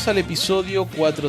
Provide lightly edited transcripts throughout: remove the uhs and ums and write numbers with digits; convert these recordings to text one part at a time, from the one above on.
bienvenidos al episodio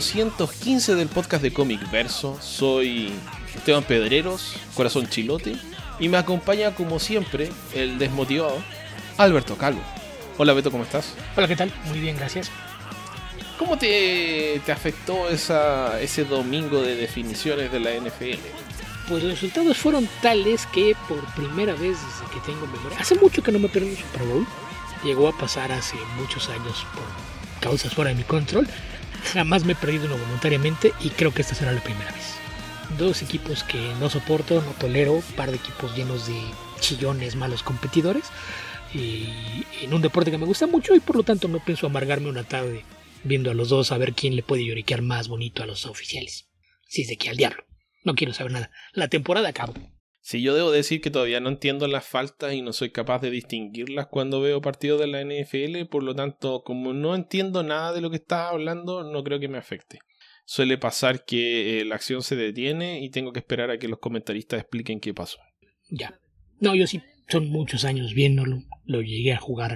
415 del podcast de Comic Verso. Soy Esteban Pedreros, corazón chilote, y me acompaña como siempre el desmotivado Alberto Calvo. Hola Beto, ¿cómo estás? Hola, ¿qué tal? Muy bien, gracias. ¿Cómo te afectó ese domingo de definiciones de la NFL? Pues los resultados fueron tales que por primera vez desde que tengo memoria, hace mucho que no me perdí un Super Bowl, llegó a pasar hace muchos años por causas fuera de mi control, jamás me he perdido uno voluntariamente y creo que esta será la primera vez. Dos equipos que no soporto, no tolero, un par de equipos llenos de chillones, malos competidores, y en un deporte que me gusta mucho y por lo tanto no pienso amargarme una tarde viendo a los dos a ver quién le puede lloriquear más bonito a los oficiales. Si es de que al diablo. No quiero saber nada. La temporada acabó. Sí, yo debo decir que todavía no entiendo las faltas y no soy capaz de distinguirlas cuando veo partidos de la NFL, por lo tanto, como no entiendo nada de lo que estás hablando, no creo que me afecte. Suele pasar que la acción se detiene y tengo que esperar a que los comentaristas expliquen qué pasó. Ya. No, yo sí, son muchos años viéndolo. Lo llegué a jugar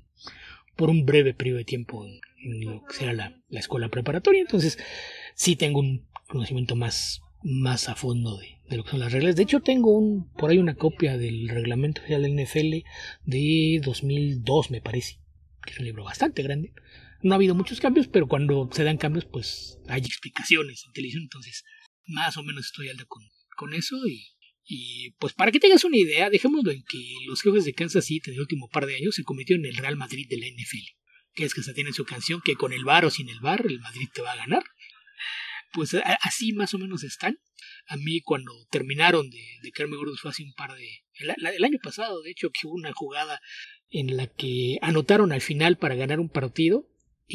por un breve periodo de tiempo en lo que será la escuela preparatoria, entonces sí tengo un conocimiento más a fondo de lo que son las reglas. De hecho, tengo por ahí una copia del reglamento oficial del NFL de 2002, me parece, que es un libro bastante grande. No ha habido muchos cambios, pero cuando se dan cambios, pues hay explicaciones en televisión, entonces más o menos estoy al día con eso. Y pues para que tengas una idea, dejémoslo en que los Jefes de Kansas City en el último par de años se convirtieron en el Real Madrid de la NFL, que es que hasta tienen su canción que con el VAR o sin el VAR el Madrid te va a ganar. Pues así más o menos están. A mí cuando terminaron de caerme gordos fue hace un par de... El año pasado, de hecho, que hubo una jugada en la que anotaron al final para ganar un partido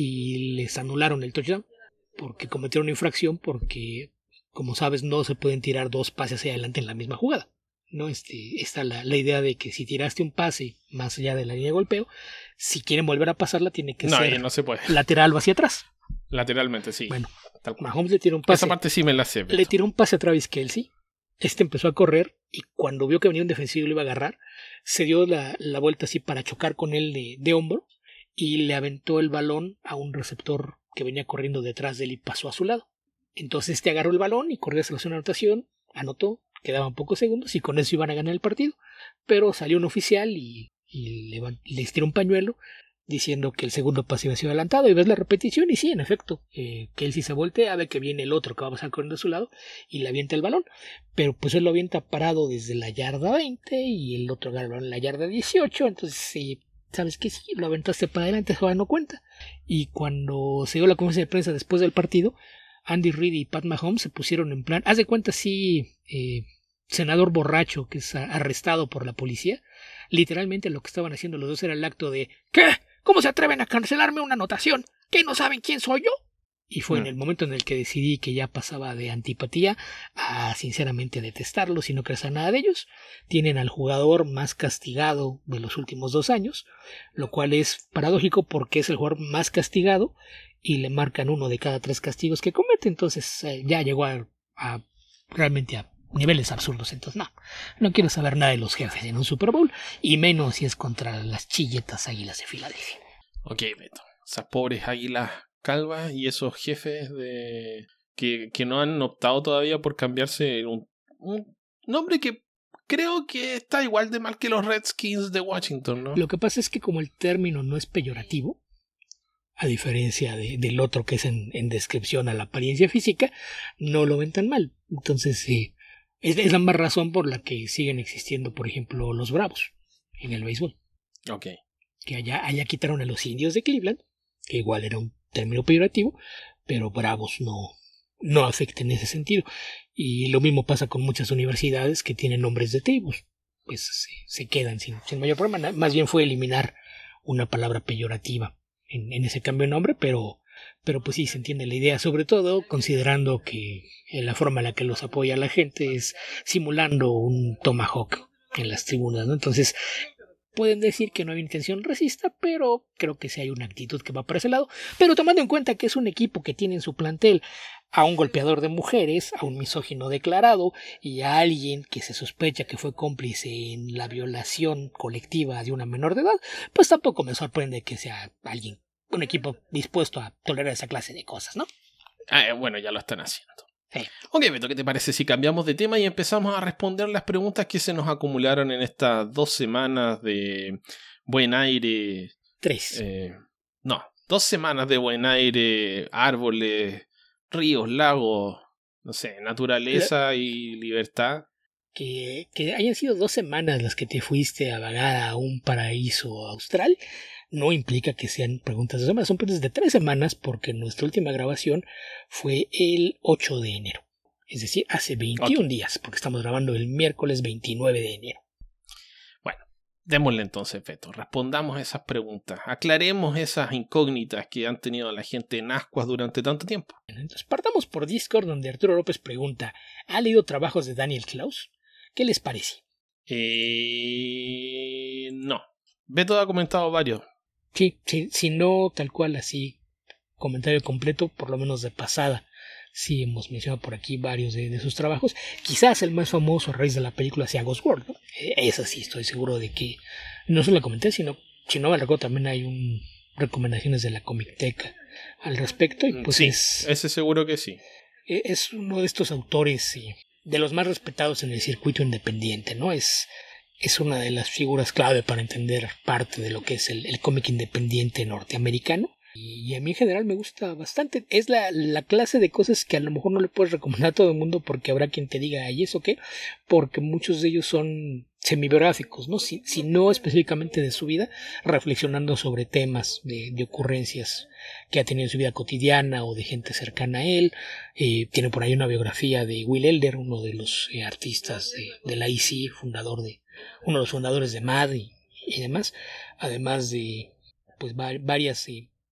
y les anularon el touchdown porque cometieron una infracción porque, como sabes, no se pueden tirar dos pases hacia adelante en la misma jugada. ¿No? Está la idea de que si tiraste un pase más allá de la línea de golpeo, si quieren volver a pasarla tiene que ser no se puede. Lateral o hacia atrás. Lateralmente, sí. Bueno, Mahomes le tiró un pase. Esa parte sí me la sé. Le tiró un pase a Travis Kelce. Empezó a correr y cuando vio que venía un defensivo y lo iba a agarrar, se dio la vuelta así para chocar con él de hombro y le aventó el balón a un receptor que venía corriendo detrás de él y pasó a su lado. Entonces agarró el balón y corrió hacia la zona de anotación, anotó, quedaban pocos segundos y con eso iban a ganar el partido, pero salió un oficial y le estiró un pañuelo diciendo que el segundo pase iba a ser adelantado y ves la repetición y sí, en efecto, Kelce se voltea, ve que viene el otro que va a pasar corriendo a su lado y le avienta el balón, pero pues él lo avienta parado desde la yarda 20 y el otro agarra el balón en la yarda 18, entonces sabes que sí, lo aventaste para adelante, eso no cuenta. Y cuando se dio la conferencia de prensa después del partido, Andy Reid y Pat Mahomes se pusieron en plan, haz de cuenta sí, senador borracho que es arrestado por la policía, literalmente lo que estaban haciendo los dos era el acto de ¿qué? ¿Cómo se atreven a cancelarme una anotación? ¿Qué, no saben quién soy yo? Y fue en el momento en el que decidí que ya pasaba de antipatía a sinceramente detestarlos y no creer nada de ellos. Tienen al jugador más castigado de los últimos 2 años, lo cual es paradójico porque es el jugador más castigado y le marcan 1 de cada 3 castigos que comete. Entonces ya llegó realmente a niveles absurdos. Entonces no quiero saber nada de los Jefes en un Super Bowl y menos si es contra las chilletas Águilas de Filadelfia. Ok, Beto, esas pobres águilas calvas y esos jefes que no han optado todavía por cambiarse un nombre que creo que está igual de mal que los Redskins de Washington, ¿no? Lo que pasa es que como el término no es peyorativo, a diferencia del otro que es en descripción a la apariencia física, no lo ven tan mal. Entonces sí, es la más razón por la que siguen existiendo, por ejemplo, los Bravos en el béisbol. Ok. Que allá quitaron a los Indios de Cleveland, que igual era un término peyorativo, pero Bravos no afecta en ese sentido. Y lo mismo pasa con muchas universidades que tienen nombres de tribus. Pues se quedan sin mayor problema. Más bien fue eliminar una palabra peyorativa en ese cambio de nombre, pero pues sí se entiende la idea, sobre todo considerando que la forma en la que los apoya la gente es simulando un tomahawk en las tribunas, ¿no? Entonces pueden decir que no hay intención racista, pero creo que sí hay una actitud que va para ese lado. Pero tomando en cuenta que es un equipo que tiene en su plantel a un golpeador de mujeres, a un misógino declarado y a alguien que se sospecha que fue cómplice en la violación colectiva de una menor de edad, pues tampoco me sorprende que sea alguien un equipo dispuesto a tolerar esa clase de cosas, ¿no? Bueno, ya lo están haciendo. Sí. Ok, Beto, ¿qué te parece si cambiamos de tema y empezamos a responder las preguntas que se nos acumularon en estas 2 semanas de buen aire? 3. 2 semanas de buen aire, árboles, ríos, lagos, no sé, naturaleza y libertad. Que hayan sido 2 semanas las que te fuiste a vagar a un paraíso austral no implica que sean preguntas de semanas, son preguntas de 3 semanas porque nuestra última grabación fue el 8 de enero. Es decir, hace 21 días, porque estamos grabando el miércoles 29 de enero. Bueno, démosle entonces, Beto. Respondamos esas preguntas. Aclaremos esas incógnitas que han tenido la gente en Ascuas durante tanto tiempo. Entonces, partamos por Discord, donde Arturo López pregunta: ¿ha leído trabajos de Daniel Klaus? ¿Qué les parece? No. Beto ha comentado varios. Sí, si no tal cual así, comentario completo, por lo menos de pasada. Sí, hemos mencionado por aquí varios de sus trabajos. Quizás el más famoso a raíz de la película sea Ghost World, ¿no? Esa sí estoy seguro de que no se la comenté, sino, si no me recuerdo, también hay recomendaciones de la Comicteca al respecto. Y pues sí, ese seguro que sí. Es uno de estos autores de los más respetados en el circuito independiente, ¿no? Es una de las figuras clave para entender parte de lo que es el cómic independiente norteamericano. Y a mí en general me gusta bastante. Es la clase de cosas que a lo mejor no le puedes recomendar a todo el mundo porque habrá quien te diga, ¿y eso qué? Porque muchos de ellos son semibiográficos, ¿no? Si no específicamente de su vida, reflexionando sobre temas de ocurrencias que ha tenido en su vida cotidiana o de gente cercana a él. Tiene por ahí una biografía de Will Elder, uno de los artistas de la IC, uno de los fundadores de MAD y demás, además de pues varias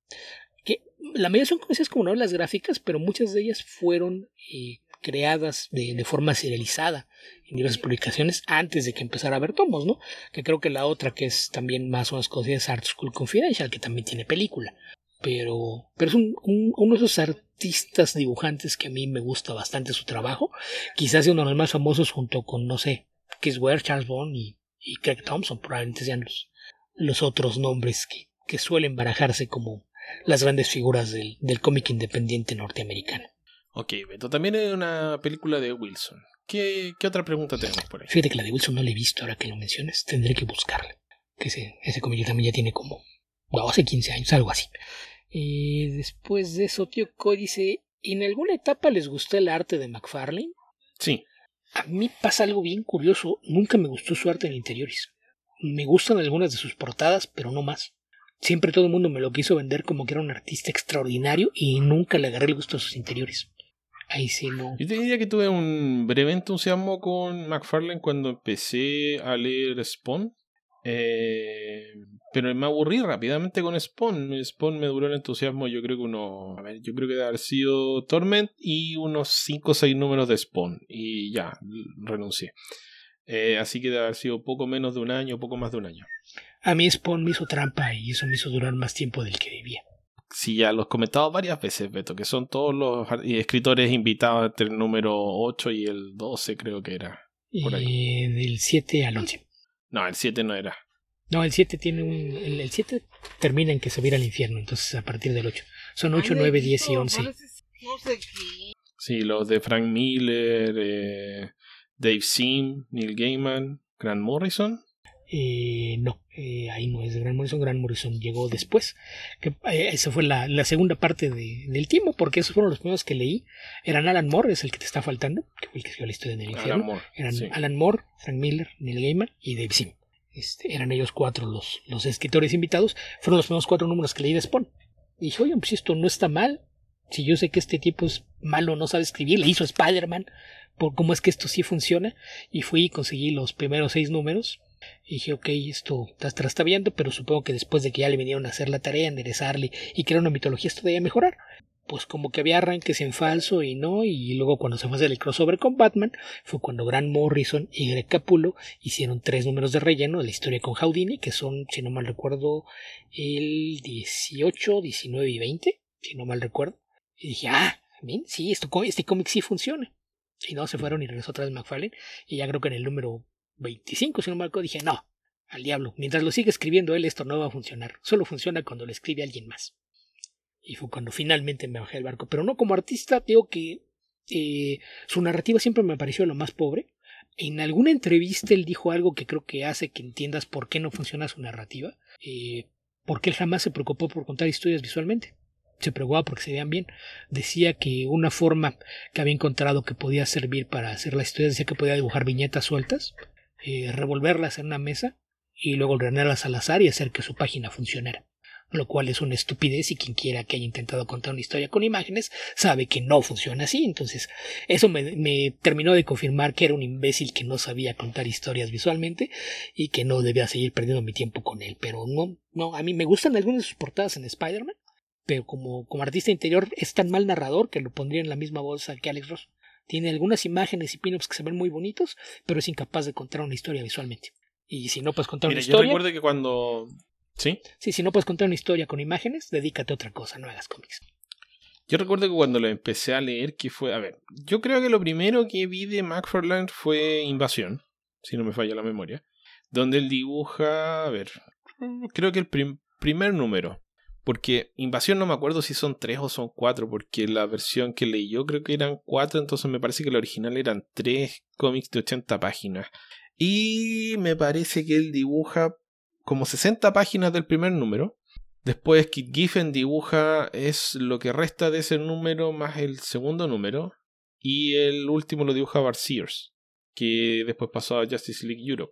que la mayoría son conocidas como novelas gráficas, pero muchas de ellas fueron creadas de forma serializada en diversas publicaciones antes de que empezara a haber tomos, ¿no? Que creo que la otra que es también más o menos conocida es Art School Confidential, que también tiene película. Pero es uno de esos artistas dibujantes que a mí me gusta bastante su trabajo. Quizás sea uno de los más famosos junto con, no sé, Keith Ware, Charles Bond y Craig Thompson. Probablemente sean los otros nombres que suelen barajarse como las grandes figuras del cómic independiente norteamericano. Ok, Beto, también hay una película de Wilson. ¿Qué otra pregunta tenemos por ahí? Fíjate que la de Wilson no la he visto, ahora que lo mencionas. Tendré que buscarla. Que ese cómic también ya tiene como 12, 15 años, algo así. Después de eso, Tío Co dice: ¿en alguna etapa les gustó el arte de McFarlane? Sí. A mí pasa algo bien curioso. Nunca me gustó su arte en interiores. Me gustan algunas de sus portadas, pero no más. Siempre todo el mundo me lo quiso vender como que era un artista extraordinario y nunca le agarré el gusto a sus interiores. Ahí sí no. Yo te diría que tuve un breve entusiasmo con McFarlane cuando empecé a leer Spawn. Pero me aburrí rápidamente con Spawn. Spawn me duró el entusiasmo, yo creo que yo creo que debe haber sido Torment y unos 5 o 6 números de Spawn. Y ya, renuncié. Así que debe haber sido poco menos de un año, poco más de un año. A mí Spawn me hizo trampa y eso me hizo durar más tiempo del que debía. Sí, ya los he comentado varias veces, Beto, que son todos los escritores invitados entre el número 8 y el 12, creo que era. Por ahí. Del 7 al 11. No, el 7 no era. No, el 7 tiene el 7 termina en que se va a ir al infierno, entonces a partir del 8. Son 8, 9, 10 y 11. No sé qué. Sí, los de Frank Miller, Dave Sim, Neil Gaiman, Grant Morrison. No, ahí no es Grant Morrison. Grant Morrison llegó después. Esa fue la segunda parte del timo, porque esos fueron los primeros que leí. Eran Alan Moore, es el que te está faltando, que fue el que escribió la historia del infierno. Alan Moore, eran sí. Alan Moore, Frank Miller, Neil Gaiman y Dave Sim. Eran ellos 4 los escritores invitados. Fueron los primeros 4 números que leí de Spawn. Y dije, oye, pues esto no está mal. Si yo sé que este tipo es malo, no sabe escribir, le hizo Spider-Man, por cómo es que esto sí funciona. Y fui y conseguí los primeros 6 números. Y dije, ok, esto está trastabillando, pero supongo que después de que ya le vinieron a hacer la tarea, enderezarle y crear una mitología, esto debía mejorar. Pues como que había arranques en falso y no, y luego cuando se fue a hacer el crossover con Batman, fue cuando Grant Morrison y Greg Capullo hicieron 3 números de relleno de la historia con Houdini, que son, si no mal recuerdo, el 18, 19 y 20, si no mal recuerdo. Y dije, bien, sí, este cómic sí funciona. Y no, se fueron y regresó otra vez McFarlane, y ya creo que en el número 25, si no me acuerdo, dije, no, al diablo, mientras lo sigue escribiendo él, esto no va a funcionar, solo funciona cuando lo escribe alguien más. Y fue cuando finalmente me bajé del barco. Pero no, como artista, digo que su narrativa siempre me pareció lo más pobre. En alguna entrevista él dijo algo que creo que hace que entiendas por qué no funciona su narrativa. Porque él jamás se preocupó por contar historias visualmente. Se preocupaba porque se vean bien. Decía que una forma que había encontrado que podía servir para hacer las historias, decía que podía dibujar viñetas sueltas, revolverlas en una mesa y luego ordenarlas al azar y hacer que su página funcionara. Lo cual es una estupidez, y quien quiera que haya intentado contar una historia con imágenes sabe que no funciona así. Entonces eso me terminó de confirmar que era un imbécil que no sabía contar historias visualmente y que no debía seguir perdiendo mi tiempo con él. Pero no, a mí me gustan algunas de sus portadas en Spider-Man, pero como artista interior es tan mal narrador que lo pondría en la misma bolsa que Alex Ross. Tiene algunas imágenes y pin-ups que se ven muy bonitos, pero es incapaz de contar una historia visualmente. Y si no puedes contar una historia... Yo recuerdo que cuando... ¿Sí? Sí, si no puedes contar una historia con imágenes, dedícate a otra cosa, no hagas cómics. Yo recuerdo que cuando lo empecé a leer, que fue... A ver, yo creo que lo primero que vi de McFarlane fue Invasión, si no me falla la memoria, donde él dibuja... A ver, creo que el primer número. Porque Invasión no me acuerdo si son 3 o son 4, porque la versión que leí yo creo que eran 4, entonces me parece que la original eran 3 cómics de 80 páginas. Y me parece que él dibuja como 60 páginas del primer número. Después Kit Giffen dibuja es lo que resta de ese número más el segundo número. Y el último lo dibuja Bart Sears, que después pasó a Justice League Europe.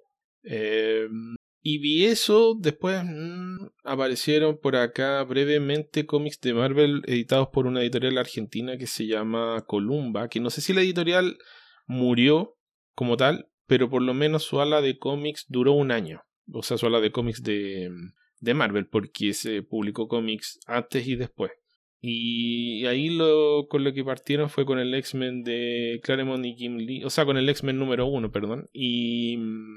Y vi eso, después aparecieron por acá brevemente cómics de Marvel editados por una editorial argentina que se llama Columba, que no sé si la editorial murió como tal, pero por lo menos su ala de cómics duró un año. O sea, su ala de cómics de Marvel, porque se publicó cómics antes y después. Y ahí con lo que partieron fue con el X-Men de Claremont y Jim Lee, o sea, con el X-Men número 1, perdón, y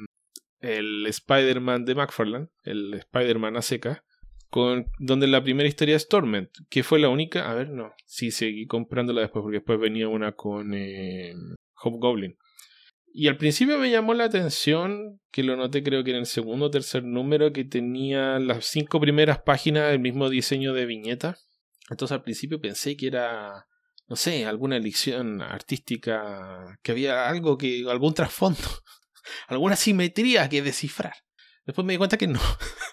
el Spider-Man de McFarlane, el Spider-Man a seca, donde la primera historia es Torment, que fue la única. A ver, no, sí seguí comprándola después, porque después venía una con Hobgoblin. Y al principio me llamó la atención, que lo noté creo que en el segundo o tercer número, que tenía las 5 primeras páginas el mismo diseño de viñeta. Entonces al principio pensé que era, no sé, alguna elección artística, que había algún trasfondo, alguna simetría que descifrar. Después me di cuenta que no.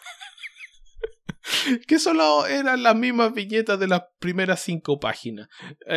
Que solo eran las mismas viñetas de las primeras 5 páginas.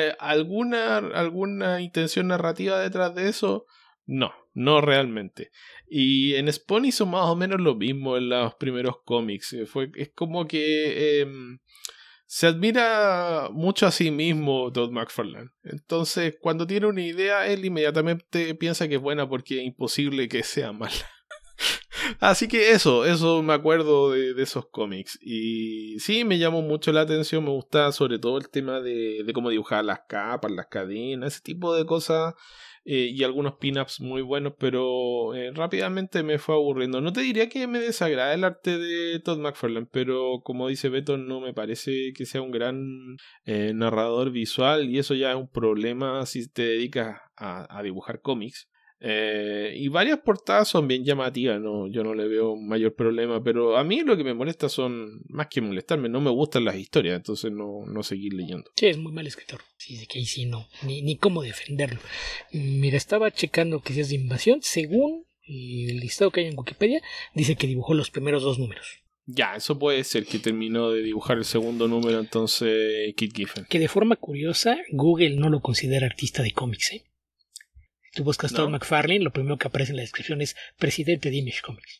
¿Alguna intención narrativa detrás de eso? No realmente. Y en Spawn hizo más o menos lo mismo en los primeros cómics. Es como que se admira mucho a sí mismo Todd McFarlane. Entonces, cuando tiene una idea, él inmediatamente piensa que es buena, porque es imposible que sea mala. Así que eso me acuerdo de esos cómics. Y sí, me llamó mucho la atención. Me gusta sobre todo el tema de cómo dibujar las capas, las cadenas, ese tipo de cosas. Y algunos pin-ups muy buenos, pero rápidamente me fue aburriendo. No te diría que me desagrada el arte de Todd McFarlane, pero como dice Beto, no me parece que sea un gran narrador visual, y eso ya es un problema si te dedicas a dibujar cómics. Y varias portadas son bien llamativas, yo no le veo mayor problema, pero a mí lo que me molesta son, más que molestarme, no me gustan las historias, entonces no seguir leyendo. Sí, es muy mal escritor. Sí, que ahí sí no, ni cómo defenderlo. Mira, estaba checando que si es de Invasión. Según el listado que hay en Wikipedia, dice que dibujó los primeros 2 números. Ya, eso puede ser que terminó de dibujar el segundo número, entonces Kit Giffen. Que de forma curiosa, Google no lo considera artista de cómics, ¿eh? Si tú buscas Todd McFarlane, lo primero que aparece en la descripción es presidente de Image Comics.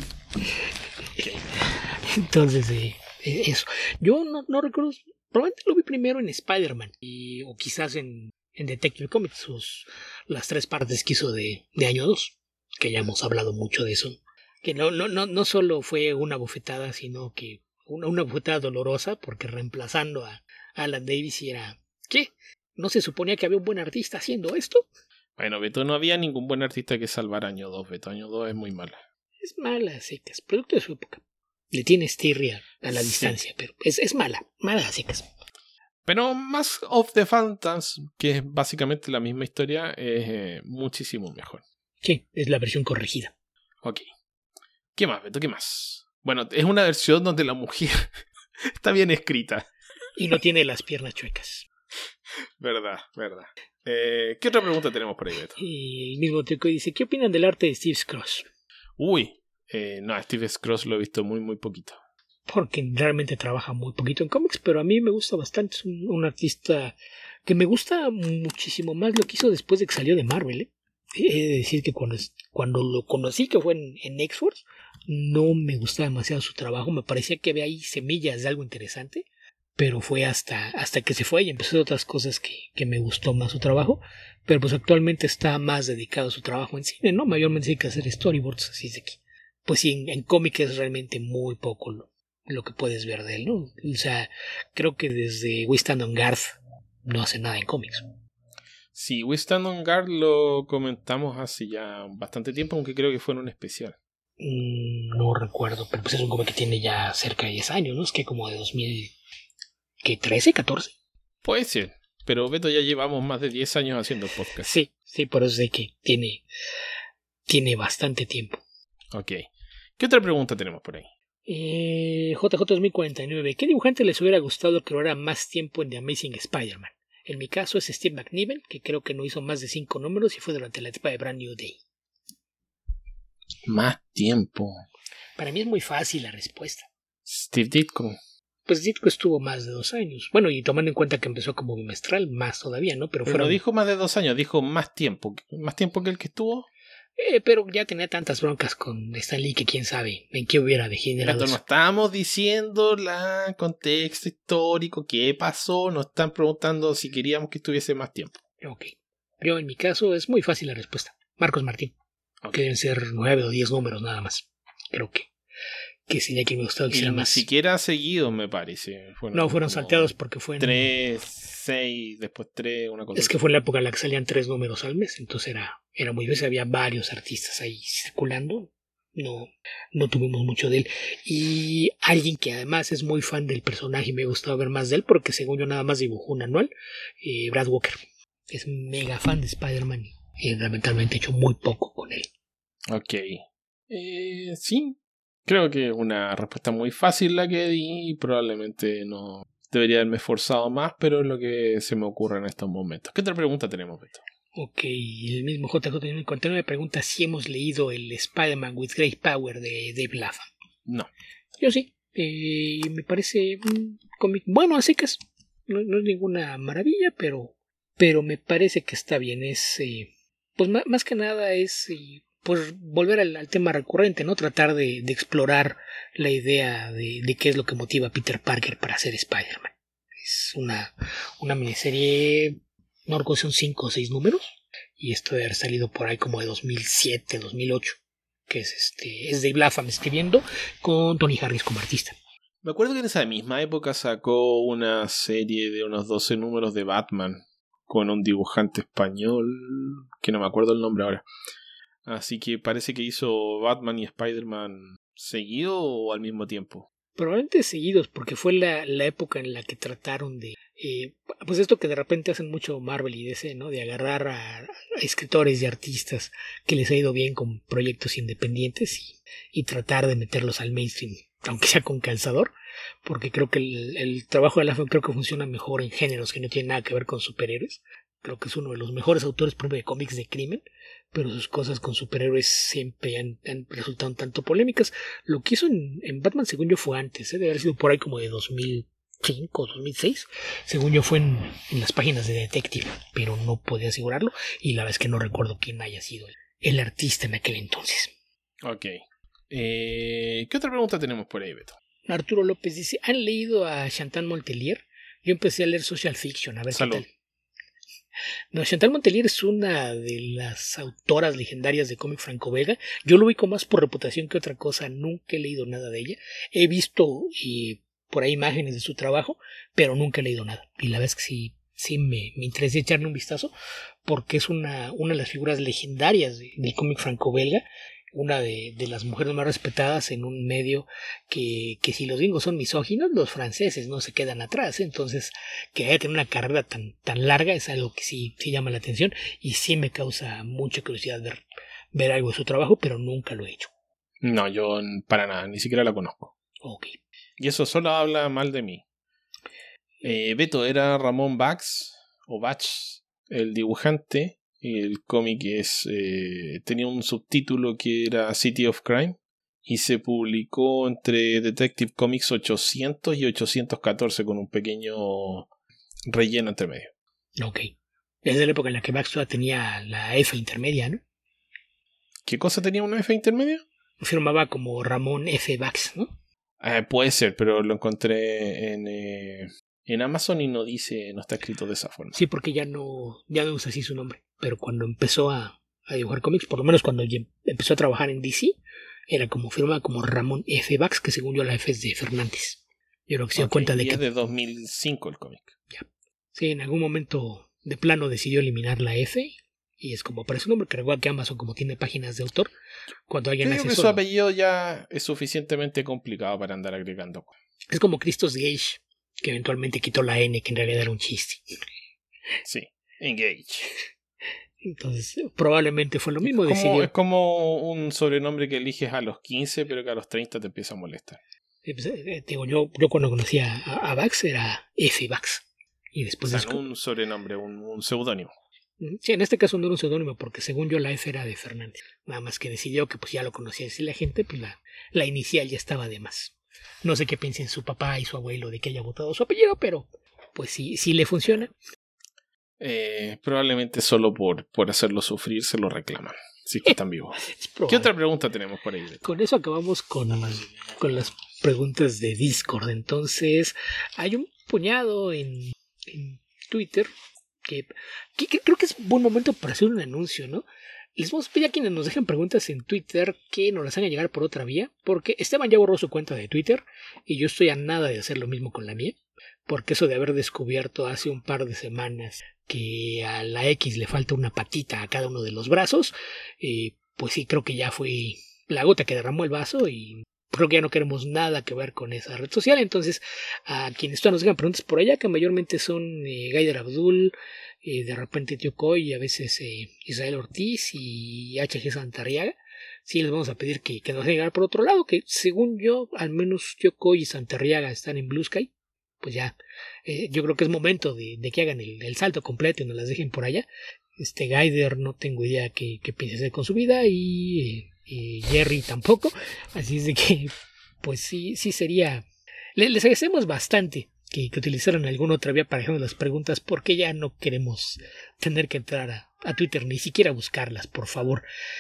Okay. Entonces, eso. Yo no recuerdo, probablemente lo vi primero en Spider-Man, o quizás en Detective Comics, las 3 partes que hizo de año 2, que ya hemos hablado mucho de eso. Que no solo fue una bofetada, sino que una bofetada dolorosa, porque reemplazando a Alan Davis era... ¿Qué? ¿No se suponía que había un buen artista haciendo esto? Bueno, Beto, no había ningún buen artista que salvar año 2, Beto. Año 2 es muy mala. Es mala, secas. Producto de su época. Le tiene tirria a la distancia, pero es mala a secas. Pero Mask of the Phantoms, que es básicamente la misma historia, es muchísimo mejor. Sí, es la versión corregida. Ok. ¿Qué más, Beto? ¿Qué más? Bueno, es una versión donde la mujer está bien escrita. Y no tiene las piernas chuecas. Verdad. ¿Qué otra pregunta tenemos por ahí, Beto? Y el mismo Teco dice, ¿qué opinan del arte de Steve Scrooge? Uy, no, Steve Scrooge lo he visto muy, muy poquito. Porque realmente trabaja muy poquito en cómics, pero a mí me gusta bastante. Es un artista que me gusta muchísimo más lo que hizo después de que salió de Marvel. He de decir que cuando lo conocí, que fue en X-Force, no me gustaba demasiado su trabajo. Me parecía que había ahí semillas de algo interesante, pero fue hasta que se fue y empezó a hacer otras cosas que me gustó más su trabajo. Pero pues actualmente está más dedicado a su trabajo en cine, ¿no? Mayormente tiene que hacer storyboards, así de que pues sí, en cómic es realmente muy poco lo que puedes ver de él, ¿no? O sea, creo que desde We Stand on Guard no hace nada en cómics. Sí, We Stand on Guard lo comentamos hace ya bastante tiempo, aunque creo que fue en un especial. No recuerdo, pero pues es un cómic que tiene ya cerca de 10 años, ¿no? Es que como de 2013, 14. Puede ser, pero Beto, ya llevamos más de 10 años haciendo podcast. Sí, por eso sé que tiene bastante tiempo. Ok. ¿Qué otra pregunta tenemos por ahí? JJ 2049. ¿Qué dibujante les hubiera gustado que durara más tiempo en The Amazing Spider-Man? En mi caso es Steve McNiven, que creo que no hizo más de 5 números y fue durante la etapa de Brand New Day. Más tiempo. Para mí es muy fácil la respuesta. Steve Ditko. Pues Ditko estuvo más de 2 años. Bueno, y tomando en cuenta que empezó como bimestral, más todavía, ¿no? Pero no dijo más de 2 años, dijo más tiempo. ¿Más tiempo que el que estuvo? Pero ya tenía tantas broncas con Stan Lee que quién sabe en qué hubiera degenerado. Pero no estamos diciendo el contexto histórico, qué pasó, nos están preguntando si queríamos que estuviese más tiempo. Ok. Yo en mi caso es muy fácil la respuesta. Marcos Martín. Okay. Que deben ser 9 o 10 números nada más. Creo que sería que me gustaba que sea más. Ni siquiera seguidos, me parece. No, fueron salteados porque fue en 3, 6, después 3, una cosa. Es que fue en la época en la que salían 3 números al mes, entonces era muy bien, había varios artistas ahí circulando. No tuvimos mucho de él. Y alguien que además es muy fan del personaje y me gustaba ver más de él porque según yo nada más dibujó un anual, Brad Walker. Es mega fan de Spider-Man y lamentablemente he hecho muy poco con él. Ok. Sí. Creo que es una respuesta muy fácil la que di y probablemente no debería haberme esforzado más, pero es lo que se me ocurre en estos momentos. ¿Qué otra pregunta tenemos, Beto? Ok, el mismo JJ me pregunta si hemos leído el Spider-Man with Great Power de Dave Lapham. No. Yo sí. Me parece un cómic bueno a secas. No es ninguna maravilla, pero me parece que está bien. Es pues más que nada es pues volver al tema recurrente, ¿no? Tratar de explorar la idea de qué es lo que motiva a Peter Parker para ser Spider-Man. Es una miniserie, no recuerdo si son 5 o 6 números, y esto debe haber salido por ahí como de 2007, 2008, que es Dave Lapham escribiendo con Tony Harris como artista. Me acuerdo que en esa misma época sacó una serie de unos 12 números de Batman con un dibujante español que no me acuerdo el nombre ahora. Así que parece que hizo Batman y Spider-Man seguido o al mismo tiempo. Probablemente seguidos, porque fue la época en la que trataron de... pues esto que de repente hacen mucho Marvel y DC, ¿no? De agarrar a escritores y artistas que les ha ido bien con proyectos independientes y tratar de meterlos al mainstream, aunque sea con calzador, porque creo que el trabajo de Lapham creo que funciona mejor en géneros que no tienen nada que ver con superhéroes. Creo que es uno de los mejores autores, por ejemplo, de cómics de crimen, pero sus cosas con superhéroes siempre han resultado un tanto polémicas. Lo que hizo en Batman, según yo, fue antes, debe haber sido por ahí como de 2005 o 2006. Según yo, fue en las páginas de Detective, pero no podía asegurarlo, y la verdad es que no recuerdo quién haya sido el artista en aquel entonces. Ok. ¿Qué otra pregunta tenemos por ahí, Beto? Arturo López dice, ¿han leído a Chantal Montelier? Yo empecé a leer Social Fiction, a ver Salud. qué tal. No, Chantal Montelier es una de las autoras legendarias de cómic franco-belga. Yo lo ubico más por reputación que otra cosa. Nunca he leído nada de ella. He visto por ahí imágenes de su trabajo, pero nunca he leído nada. Y la verdad es que sí me interesé echarle un vistazo porque es una de las figuras legendarias del cómic franco-belga. Una de las mujeres más respetadas en un medio que si los gringos son misóginos, los franceses no se quedan atrás. Entonces, que haya tenido una carrera tan larga es algo que sí llama la atención y sí me causa mucha curiosidad ver algo de su trabajo, pero nunca lo he hecho. No, yo para nada, ni siquiera la conozco. Ok. Y eso solo habla mal de mí. Beto, era Ramón Bax, o Bach, el dibujante. El cómic tenía un subtítulo que era City of Crime y se publicó entre Detective Comics 800 y 814 con un pequeño relleno entre medio. Ok. Es de la época en la que Bax todavía tenía la F intermedia, ¿no? ¿Qué cosa tenía una F intermedia? Firmaba como Ramón F. Bax, ¿no? Puede ser, pero lo encontré en Amazon y no está escrito de esa forma. Sí, porque ya no usa así su nombre. Pero cuando empezó a dibujar cómics, por lo menos cuando empezó a trabajar en DC, era como firmaba como Ramón F. Bax, que según yo la F es de Fernández. Yo creo que se dio cuenta de que... es de 2005 el cómic. Ya. Sí, en algún momento de plano decidió eliminar la F. Y es como para su nombre, que igual que Amazon, como tiene páginas de autor, cuando alguien hace que su apellido ya es suficientemente complicado para andar agregando. Es como Christos Gage, que eventualmente quitó la N, que en realidad era un chiste. Sí, Engage. Entonces, probablemente fue lo mismo. Es como un sobrenombre que eliges a los 15, pero que a los 30 te empieza a molestar. Yo cuando conocí a Bax era F. Bax. Y después no un sobrenombre, un seudónimo. Sí, en este caso no era un seudónimo, porque según yo la F era de Fernández. Nada más que decidió que pues ya lo conocía así la gente, pues la inicial ya estaba de más. No sé qué piensen su papá y su abuelo de que haya votado su apellido, pero pues si le funciona. Probablemente solo por hacerlo sufrir se lo reclaman. Sí que están vivos. ¿Qué otra pregunta tenemos por ahí? Con eso acabamos con las preguntas de Discord. Entonces, hay un puñado en Twitter que creo que es buen momento para hacer un anuncio, ¿no? Les vamos a pedir a quienes nos dejen preguntas en Twitter que nos las hagan llegar por otra vía, porque Esteban ya borró su cuenta de Twitter y yo estoy a nada de hacer lo mismo con la mía, porque eso de haber descubierto hace un par de semanas que a la X le falta una patita a cada uno de los brazos, pues sí, creo que ya fue la gota que derramó el vaso y creo que ya no queremos nada que ver con esa red social. Entonces, a quienes todavía nos dejan preguntas por allá, que mayormente son Gaider Abdul, de repente Tío Coy y a veces Israel Ortiz y HG Santarriaga, sí les vamos a pedir que nos dejen llegar por otro lado, que según yo, al menos Tío Coy y Santarriaga están en Blue Sky. Pues ya, yo creo que es momento de que hagan el salto completo y nos las dejen por allá. Gaider no tengo idea qué piensa hacer con su vida y Jerry tampoco, así es de que pues sí sería, les agradecemos bastante que utilizaran alguna otra vía para dejarnos las preguntas, porque ya no queremos tener que entrar a Twitter ni siquiera buscarlas, por favor.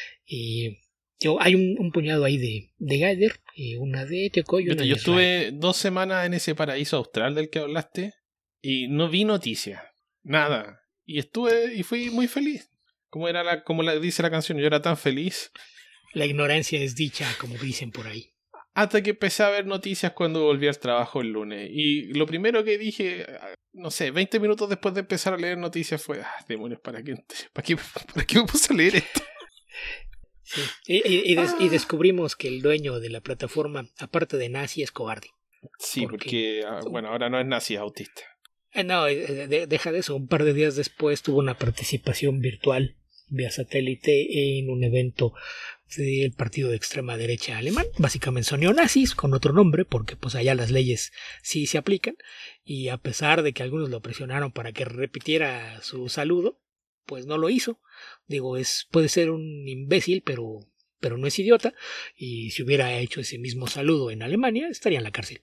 Hay un puñado ahí de Gaider, una de Teco y una de Yo estuve 2 semanas en ese paraíso austral del que hablaste y no vi noticias, nada, y fui muy feliz, como dice la canción, yo era tan feliz. La ignorancia es dicha, como dicen por ahí. Hasta que empecé a ver noticias cuando volví al trabajo el lunes. Y lo primero que dije, no sé, 20 minutos después de empezar a leer noticias fue, demonios, ¿para qué me puse a leer esto? Sí. Y descubrimos que el dueño de la plataforma, aparte de nazi, es cobarde. Sí, porque ahora no es nazi, es autista. No, deja de eso. Un par de días después tuvo una participación virtual vía satélite en un evento del partido de extrema derecha alemán. Básicamente son neonazis con otro nombre, porque pues allá las leyes sí se aplican, y a pesar de que algunos lo presionaron para que repitiera su saludo, pues no lo hizo. Digo, puede ser un imbécil, pero no es idiota, y si hubiera hecho ese mismo saludo en Alemania estaría en la cárcel.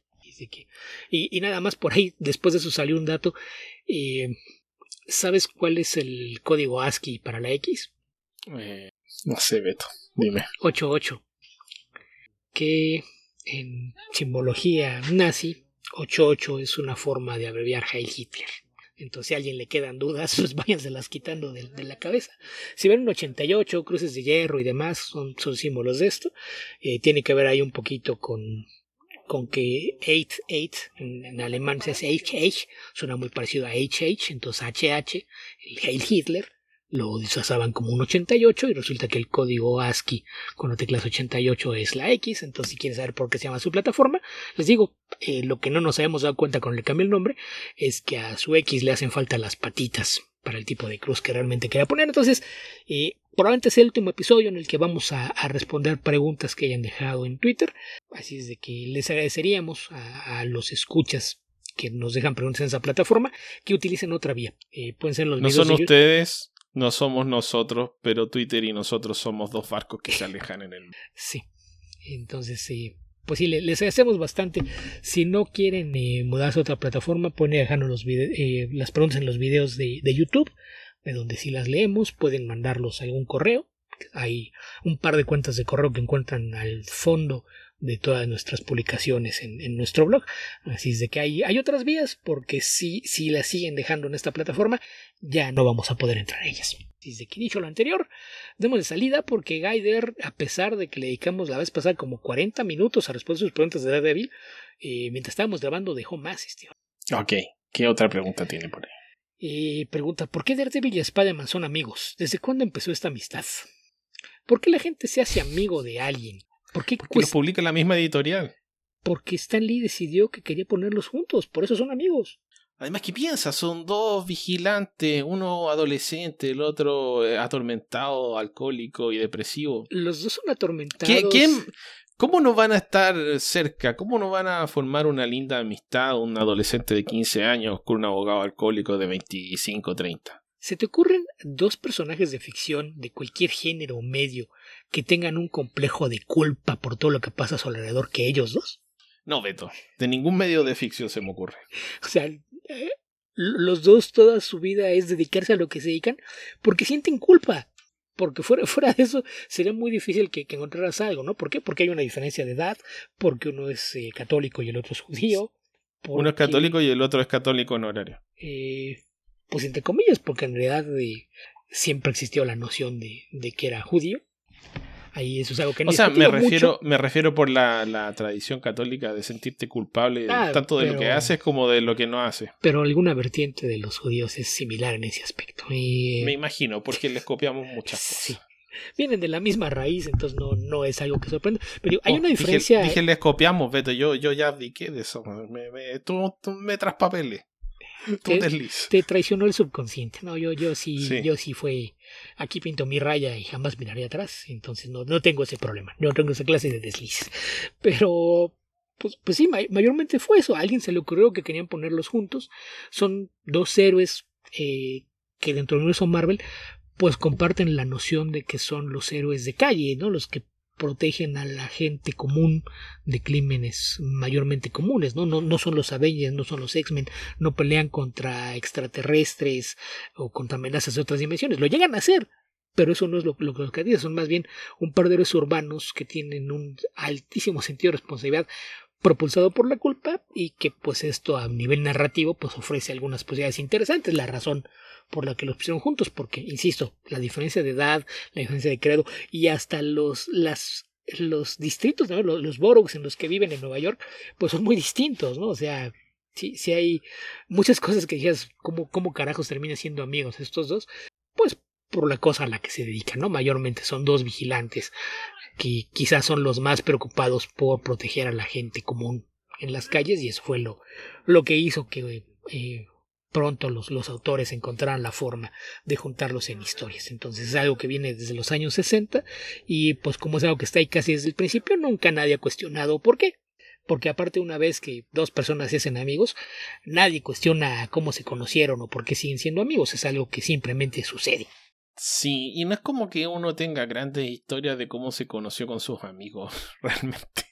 Y nada más por ahí, después de eso salió un dato. ¿Sabes cuál es el código ASCII para la X? No sé, Beto, dime. 88. Que en simbología nazi, 88 es una forma de abreviar Heil Hitler. Entonces, si a alguien le quedan dudas, pues váyanselas quitando de la cabeza. Si ven un 88, cruces de hierro y demás, son símbolos de esto. Tiene que ver ahí un poquito con que 88 en alemán se hace HH, suena muy parecido a HH, entonces HH, el Heil Hitler, lo disfrazaban como un 88 y resulta que el código ASCII con la tecla 88 es la X. Entonces, si quieren saber por qué se llama su plataforma, les digo, lo que no nos habíamos dado cuenta cuando le cambié el nombre es que a su X le hacen falta las patitas para el tipo de cruz que realmente quería poner. Entonces, probablemente es el último episodio en el que vamos a responder preguntas que hayan dejado en Twitter. Así es de que les agradeceríamos a los escuchas que nos dejan preguntas en esa plataforma, que utilicen otra vía. Pueden ser los No videos son de ustedes, no somos nosotros, pero Twitter y nosotros somos dos barcos que se alejan en el... Sí, entonces pues sí, les agradecemos bastante. Si no quieren mudarse a otra plataforma, pueden dejarnos las preguntas en los videos de YouTube, de donde sí las leemos. Pueden mandarlos a algún correo. Hay un par de cuentas de correo que encuentran al fondo de todas nuestras publicaciones en nuestro blog. Así es de que hay otras vías, porque si las siguen dejando en esta plataforma, ya no vamos a poder entrar a ellas. Así es de que, dicho lo anterior, demos de salida, porque Gaider, a pesar de que le dedicamos la vez pasada como 40 minutos a responder sus preguntas de Daredevil, mientras estábamos grabando dejó más, tío. Ok, ¿qué otra pregunta tiene por ahí? Pregunta, ¿por qué Daredevil y Spider-Man son amigos? ¿Desde cuándo empezó esta amistad? ¿Por qué la gente se hace amigo de alguien? Porque los publica la misma editorial. Porque Stan Lee decidió que quería ponerlos juntos, por eso son amigos. Además, ¿qué piensas? Son dos vigilantes, uno adolescente, el otro atormentado, alcohólico y depresivo. Los dos son atormentados. ¿Cómo no van a estar cerca? ¿Cómo no van a formar una linda amistad un adolescente de 15 años con un abogado alcohólico de 25, 30? ¿Se te ocurren dos personajes de ficción de cualquier género o medio que tengan un complejo de culpa por todo lo que pasa a su alrededor que ellos dos? No, Beto. De ningún medio de ficción se me ocurre. O sea, los dos toda su vida es dedicarse a lo que se dedican porque sienten culpa. Porque fuera de eso sería muy difícil que encontraras algo, ¿no? ¿Por qué? Porque hay una diferencia de edad, porque uno es católico y el otro es judío. Uno es católico y el otro es católico honorario. Pues entre comillas, porque en realidad siempre existió la noción de que era judío. Ahí eso es algo que no. O sea, me refiero por la tradición católica de sentirte culpable tanto de lo que haces como de lo que no haces. Pero alguna vertiente de los judíos es similar en ese aspecto. Me imagino, porque les copiamos muchas cosas. Sí. Vienen de la misma raíz, entonces no es algo que sorprenda. Pero hay una diferencia. Dije les copiamos, Beto. Yo ya abdiqué de eso. Tú me traspapeles. Te traicionó el subconsciente. No, yo sí fue. Aquí pinto mi raya y jamás miraré atrás. Entonces no tengo ese problema. No tengo esa clase de desliz. Pero pues sí, mayormente fue eso. A alguien se le ocurrió que querían ponerlos juntos. Son dos héroes que dentro del universo Marvel pues comparten la noción de que son los héroes de calle, ¿no? Los que protegen a la gente común de crímenes mayormente comunes, ¿no? No son los Avengers, no son los X-Men, no pelean contra extraterrestres o contra amenazas de otras dimensiones. Lo llegan a hacer, pero eso no es lo que los caracteriza. Son más bien un par de héroes urbanos que tienen un altísimo sentido de responsabilidad propulsado por la culpa y que pues esto a nivel narrativo pues ofrece algunas posibilidades interesantes. La razón por la que los pusieron juntos, porque, insisto, la diferencia de edad, la diferencia de credo y hasta los distritos, ¿no? los boroughs en los que viven en Nueva York, pues son muy distintos, ¿no? O sea, sí hay muchas cosas que dices, ¿cómo carajos terminan siendo amigos estos dos? Pues por la cosa a la que se dedican, ¿no? Mayormente son dos vigilantes que quizás son los más preocupados por proteger a la gente común en las calles, y eso fue lo que hizo que pronto los autores encontraran la forma de juntarlos en historias. Entonces es algo que viene desde los años 60 y pues como es algo que está ahí casi desde el principio, nunca nadie ha cuestionado por qué. Porque aparte, una vez que dos personas se hacen amigos, nadie cuestiona cómo se conocieron o por qué siguen siendo amigos. Es algo que simplemente sucede. Sí, y no es como que uno tenga grandes historias de cómo se conoció con sus amigos, realmente.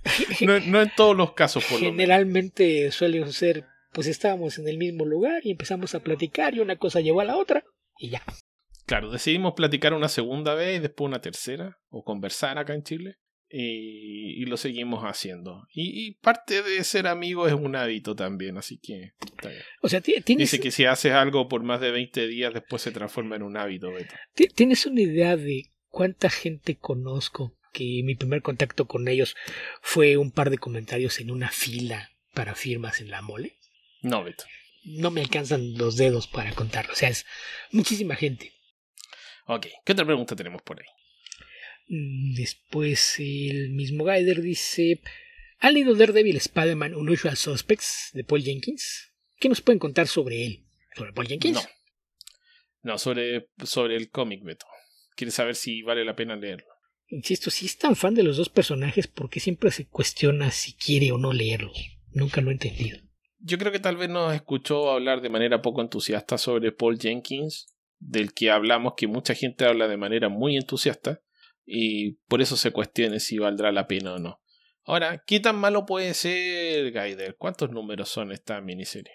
No en todos los casos, por generalmente suele ser, pues estábamos en el mismo lugar y empezamos a platicar y una cosa llevó a la otra y ya. Claro, decidimos platicar una segunda vez y después una tercera, o conversar acá en Chile, y lo seguimos haciendo. Y parte de ser amigo es un hábito también, así que está bien. O sea, dice que si haces algo por más de 20 días, después se transforma en un hábito, Beto. ¿Tienes una idea de cuánta gente conozco que mi primer contacto con ellos fue un par de comentarios en una fila para firmas en la mole? No, Beto. No me alcanzan los dedos para contarlo. O sea, es muchísima gente. Ok, ¿qué otra pregunta tenemos por ahí? Después el mismo Gaider dice: ¿han leído Daredevil, Spider-Man, Unusual Suspects de Paul Jenkins? ¿Qué nos pueden contar sobre él? ¿Sobre Paul Jenkins? No, sobre el cómic, Beto. ¿Quieres saber si vale la pena leerlo? Insisto, si es tan fan de los dos personajes, ¿por qué siempre se cuestiona si quiere o no leerlos? Nunca lo he entendido. yo creo que tal vez nos escuchó hablar de manera poco entusiasta sobre Paul Jenkins, del que hablamos que mucha gente habla de manera muy entusiasta, y por eso se cuestione si valdrá la pena o no. Ahora, ¿qué tan malo puede ser Gaider? ¿Cuántos números son esta miniserie?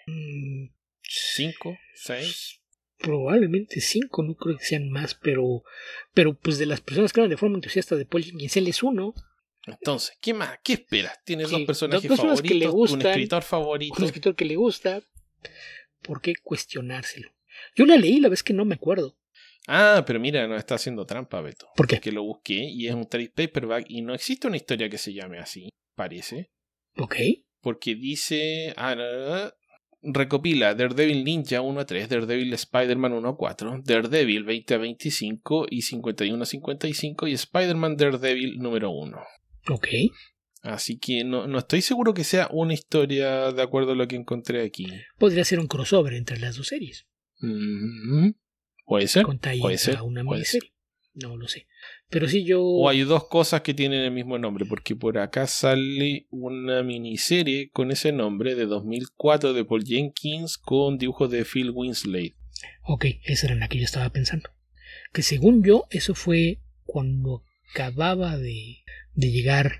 ¿5? ¿6? Probablemente 5, no creo que sean más, pero pues de las personas que hablan de forma entusiasta de Paul Jenkins, él es uno. Entonces, ¿qué más? ¿Qué esperas? ¿Tienes Sí, dos personajes dos favoritos? que le gustan, ¿Un escritor favorito? Un escritor que le gusta. ¿Por qué cuestionárselo? Yo la leí la vez que no me acuerdo. Ah, pero mira, nos está haciendo trampa, Beto. ¿Por qué? Porque lo busqué y es un trade paperback y no existe una historia que se llame así, parece. Ok. Porque dice... recopila Daredevil Ninja 1 a 3, Daredevil Spider-Man 1 a 4, Daredevil 20 a 25 y 51 a 55 y Spider-Man Daredevil número 1. Ok. Así que no estoy seguro que sea una historia de acuerdo a lo que encontré aquí. Podría ser un crossover entre las dos series. Puede ser. Con Puede ser. una miniserie. No lo sé. Pero sí yo... O hay dos cosas que tienen el mismo nombre, porque por acá sale una miniserie con ese nombre de 2004 de Paul Jenkins con dibujos de Phil Winslade. Ok, esa era la que yo estaba pensando. Que según yo, eso fue cuando acababa de llegar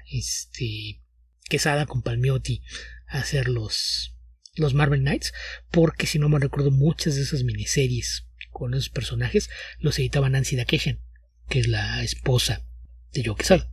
Quesada con Palmiotti a hacer los Marvel Knights, porque si no me recuerdo, muchas de esas miniseries con esos personajes los editaba Nancy Dakeshian, que es la esposa de Joe Quesada.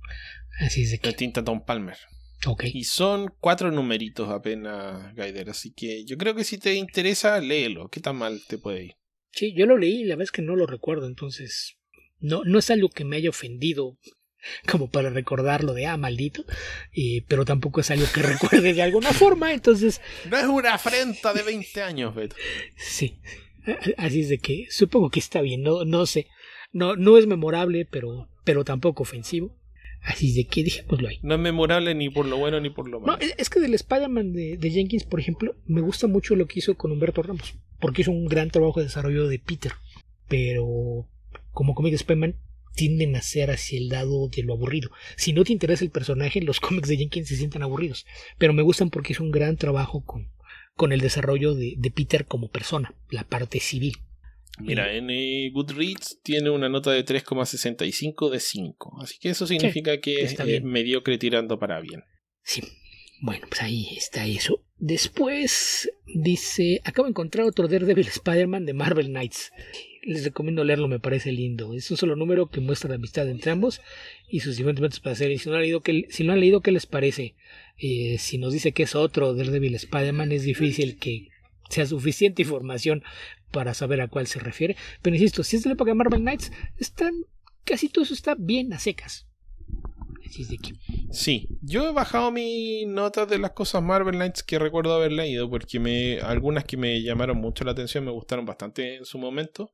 Así es de que... La tinta Tom Palmer. Ok. Y son 4 numeritos apenas, Gaider, así que yo creo que si te interesa, léelo. ¿Qué tan mal te puede ir? Sí, yo lo leí y la verdad es que no lo recuerdo, entonces no es algo que me haya ofendido como para recordarlo de maldito, pero tampoco es algo que recuerde de alguna forma, entonces... No es una afrenta de 20 años, Beto. Sí, así es de que supongo que está bien, no sé, no es memorable, pero tampoco ofensivo, así es de que dejémoslo ahí. No es memorable ni por lo bueno ni por lo malo. No, es que del Spider-Man de Jenkins, por ejemplo, me gusta mucho lo que hizo con Humberto Ramos, porque hizo un gran trabajo de desarrollo de Peter, pero como cómic de Spider-Man tienden a ser hacia el lado de lo aburrido. Si no te interesa el personaje, los cómics de Jenkins se sienten aburridos, pero me gustan porque hizo un gran trabajo con el desarrollo de Peter como persona, la parte civil. Mira, en Goodreads tiene una nota de 3,65 de 5, así que eso significa que es mediocre tirando para bien. Sí, bueno, pues ahí está eso. Después dice, acabo de encontrar otro Daredevil Spider-Man de Marvel Knights. Les recomiendo leerlo, me parece lindo. Es un solo número que muestra la amistad entre ambos y sus diferentes métodos para hacer. Y si no han leído, ¿qué les parece? Si nos dice que es otro Daredevil Spider-Man, es difícil que sea suficiente información para saber a cuál se refiere. Pero insisto, si es de la época de Marvel Knights, casi todo eso está bien a secas. Así es de que... Sí, yo he bajado mis notas de las cosas Marvel Knights que recuerdo haber leído, porque algunas que me llamaron mucho la atención, me gustaron bastante en su momento.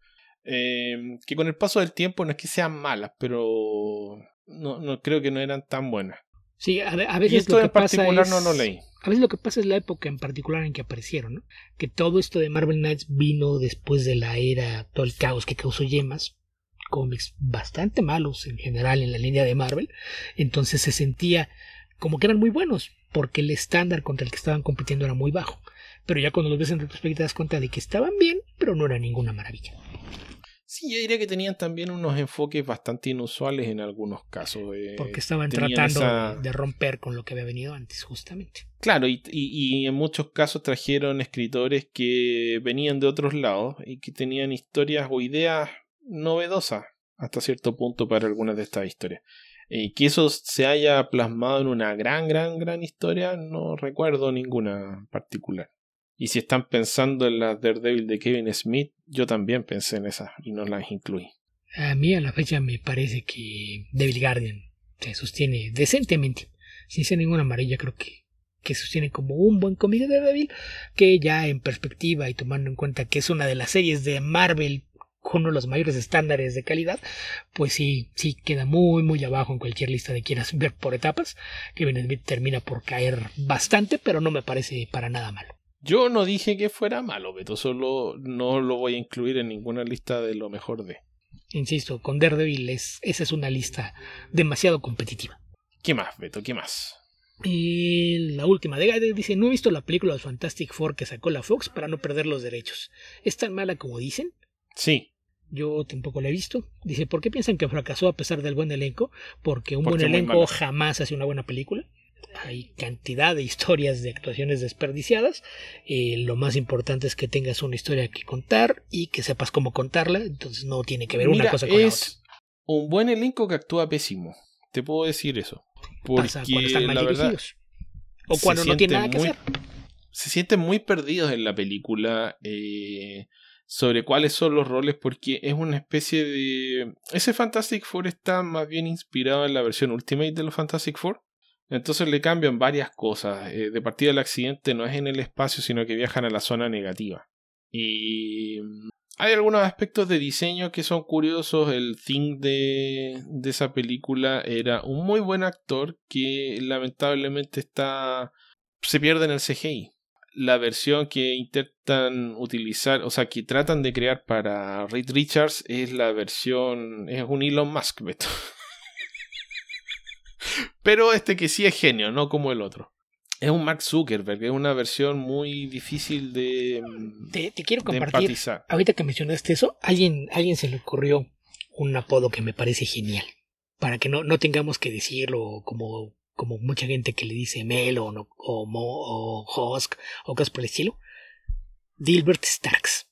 Que con el paso del tiempo no es que sean malas, pero no creo que no eran tan buenas. Sí, a veces y esto lo que en particular pasa no leí. A veces lo que pasa es la época en particular en que aparecieron, ¿no? Que todo esto de Marvel Knights vino después de la era, todo el caos que causó Yemas, cómics bastante malos en general en la línea de Marvel, entonces se sentía como que eran muy buenos, porque el estándar contra el que estaban compitiendo era muy bajo. Pero ya cuando los ves en retrospectiva te das cuenta de que estaban bien, pero no era ninguna maravilla. Sí, yo diría que tenían también unos enfoques bastante inusuales en algunos casos. Porque estaban tratando de romper con lo que había venido antes, justamente. Claro, y en muchos casos trajeron escritores que venían de otros lados y que tenían historias o ideas novedosas hasta cierto punto para algunas de estas historias. Que eso se haya plasmado en una gran historia, no recuerdo ninguna particular. Y si están pensando en las Daredevil de Kevin Smith, yo también pensé en esas y no las incluí. A mí a la fecha me parece que Devil Guardian se sostiene decentemente, sin ser ninguna amarilla. Creo que sostiene como un buen cómic de Daredevil, que ya en perspectiva y tomando en cuenta que es una de las series de Marvel con uno de los mayores estándares de calidad, pues sí queda muy abajo en cualquier lista de quieras ver por etapas. Kevin Smith termina por caer bastante, pero no me parece para nada malo. Yo no dije que fuera malo, Beto, solo no lo voy a incluir en ninguna lista de lo mejor de. Insisto, con Daredevil esa es una lista demasiado competitiva. ¿Qué más, Beto? ¿Qué más? Y la última, dice, no he visto la película de Fantastic Four que sacó la Fox para no perder los derechos. ¿Es tan mala como dicen? Sí. Yo tampoco la he visto. Dice, ¿por qué piensan que fracasó a pesar del buen elenco? Porque buen elenco jamás hace una buena película. Hay cantidad de historias de actuaciones desperdiciadas. Lo más importante es que tengas una historia que contar y que sepas cómo contarla. Entonces no tiene que ver una cosa con la otra. Es un buen elenco que actúa pésimo. Te puedo decir eso. Porque pasa cuando están mal dirigidos. O cuando no tienen nada que hacer. Se sienten muy perdidos en la película sobre cuáles son los roles, porque es una especie de... Ese Fantastic Four está más bien inspirado en la versión Ultimate de los Fantastic Four. Entonces le cambian varias cosas. De partida, el accidente no es en el espacio, sino que viajan a la zona negativa. Y hay algunos aspectos de diseño que son curiosos. El Thing de esa película era un muy buen actor que lamentablemente se pierde en el CGI. La versión que intentan utilizar, o sea, que tratan de crear para Reed Richards es la versión... Es un Elon Musk, Beto. Pero que sí es genio, no como el otro. Es un Mark Zuckerberg, es una versión muy difícil de Te quiero compartir. Empatizar. Ahorita que mencionaste eso, alguien se le ocurrió un apodo que me parece genial. Para que no tengamos que decirlo como mucha gente que le dice Melon o Husk o cosas por el estilo. Dilbert Starks.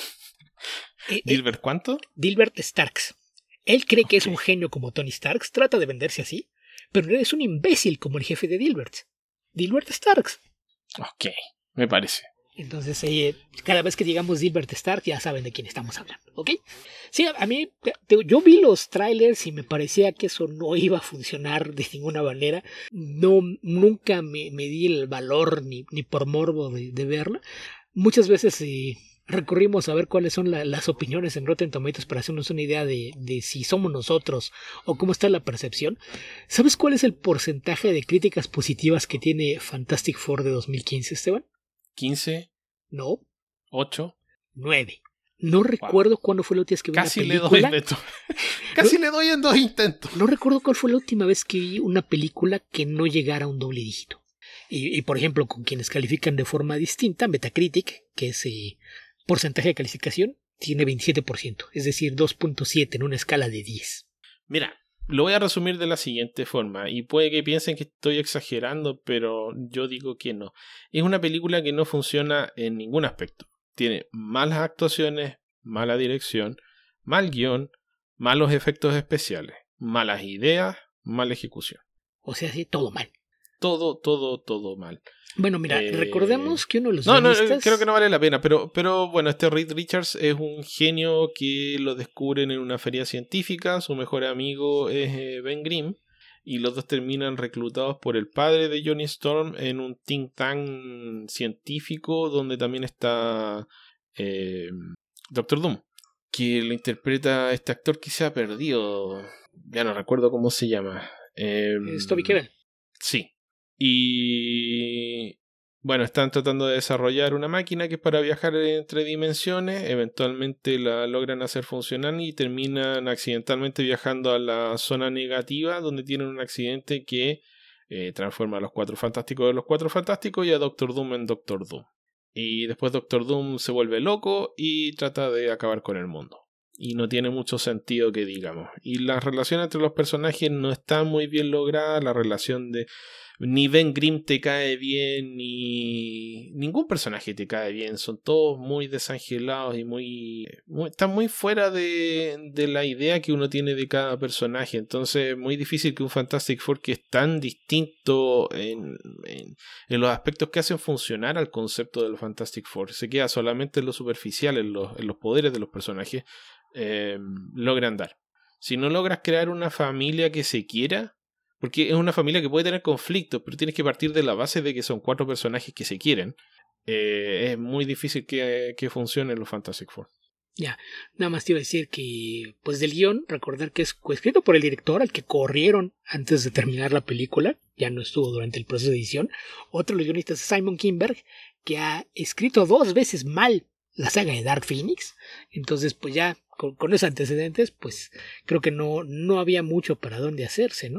¿Dilbert cuánto? Dilbert Starks. Él cree que es un genio como Tony Starks, trata de venderse así, pero es un imbécil como el jefe de Dilbert Starks. Ok, me parece. Entonces, cada vez que digamos Dilbert Starks, ya saben de quién estamos hablando, ¿ok? Sí, a mí, yo vi los trailers y me parecía que eso no iba a funcionar de ninguna manera. Nunca me di el valor ni por morbo de verla. Muchas veces recurrimos a ver cuáles son las opiniones en Rotten Tomatoes para hacernos una idea de si somos nosotros o cómo está la percepción. ¿Sabes cuál es el porcentaje de críticas positivas que tiene Fantastic Four de 2015, Esteban? 15. No. 8. 9. No recuerdo cuándo fue la última vez que vi Casi una película. Le doy, Beto. Casi le doy en 2 intentos. No recuerdo cuál fue la última vez que vi una película que no llegara a un doble dígito. Y por ejemplo, con quienes califican de forma distinta, Metacritic, que es porcentaje de calificación, tiene 27%, es decir, 2.7 en una escala de 10. Mira, lo voy a resumir de la siguiente forma, y puede que piensen que estoy exagerando, pero yo digo que no. Es una película que no funciona en ningún aspecto. Tiene malas actuaciones, mala dirección, mal guión, malos efectos especiales, malas ideas, mala ejecución. O sea, sí, todo mal. Todo mal. Bueno, mira, recordemos que uno de los No, creo que no vale la pena, pero bueno, Reed Richards es un genio que lo descubren en una feria científica, su mejor amigo es Ben Grimm, y los dos terminan reclutados por el padre de Johnny Storm en un think tank científico donde también está Doctor Doom, que lo interpreta este actor que se ha perdido, ya no recuerdo cómo se llama. Es Toby Kebbell. Sí. Y bueno, están tratando de desarrollar una máquina que es para viajar entre dimensiones. Eventualmente la logran hacer funcionar y terminan accidentalmente viajando a la zona negativa, donde tienen un accidente que transforma a los Cuatro Fantásticos de los Cuatro Fantásticos y a Doctor Doom en Doctor Doom. Y después Doctor Doom se vuelve loco y trata de acabar con el mundo. Y no tiene mucho sentido que digamos. Y la relación entre los personajes no está muy bien lograda. La relación de... Ni Ben Grimm te cae bien, ni ningún personaje te cae bien. Son todos muy desangelados y están muy fuera de la idea que uno tiene de cada personaje. Entonces es muy difícil que un Fantastic Four que es tan distinto en los aspectos que hacen funcionar al concepto de los Fantastic Four se queda solamente en lo superficial, en los poderes de los personajes, logran dar. Si no logras crear una familia que se quiera, porque es una familia que puede tener conflictos, pero tienes que partir de la base de que son 4 personajes que se quieren. Es muy difícil que funcionen los Fantastic Four. Ya, nada más te iba a decir que, pues del guión, recordar que es coescrito por el director al que corrieron antes de terminar la película, ya no estuvo durante el proceso de edición. Otro de los guionistas es Simon Kinberg, que ha escrito 2 veces mal la saga de Dark Phoenix. Entonces, pues ya, con esos antecedentes, pues creo que no había mucho para dónde hacerse, ¿no?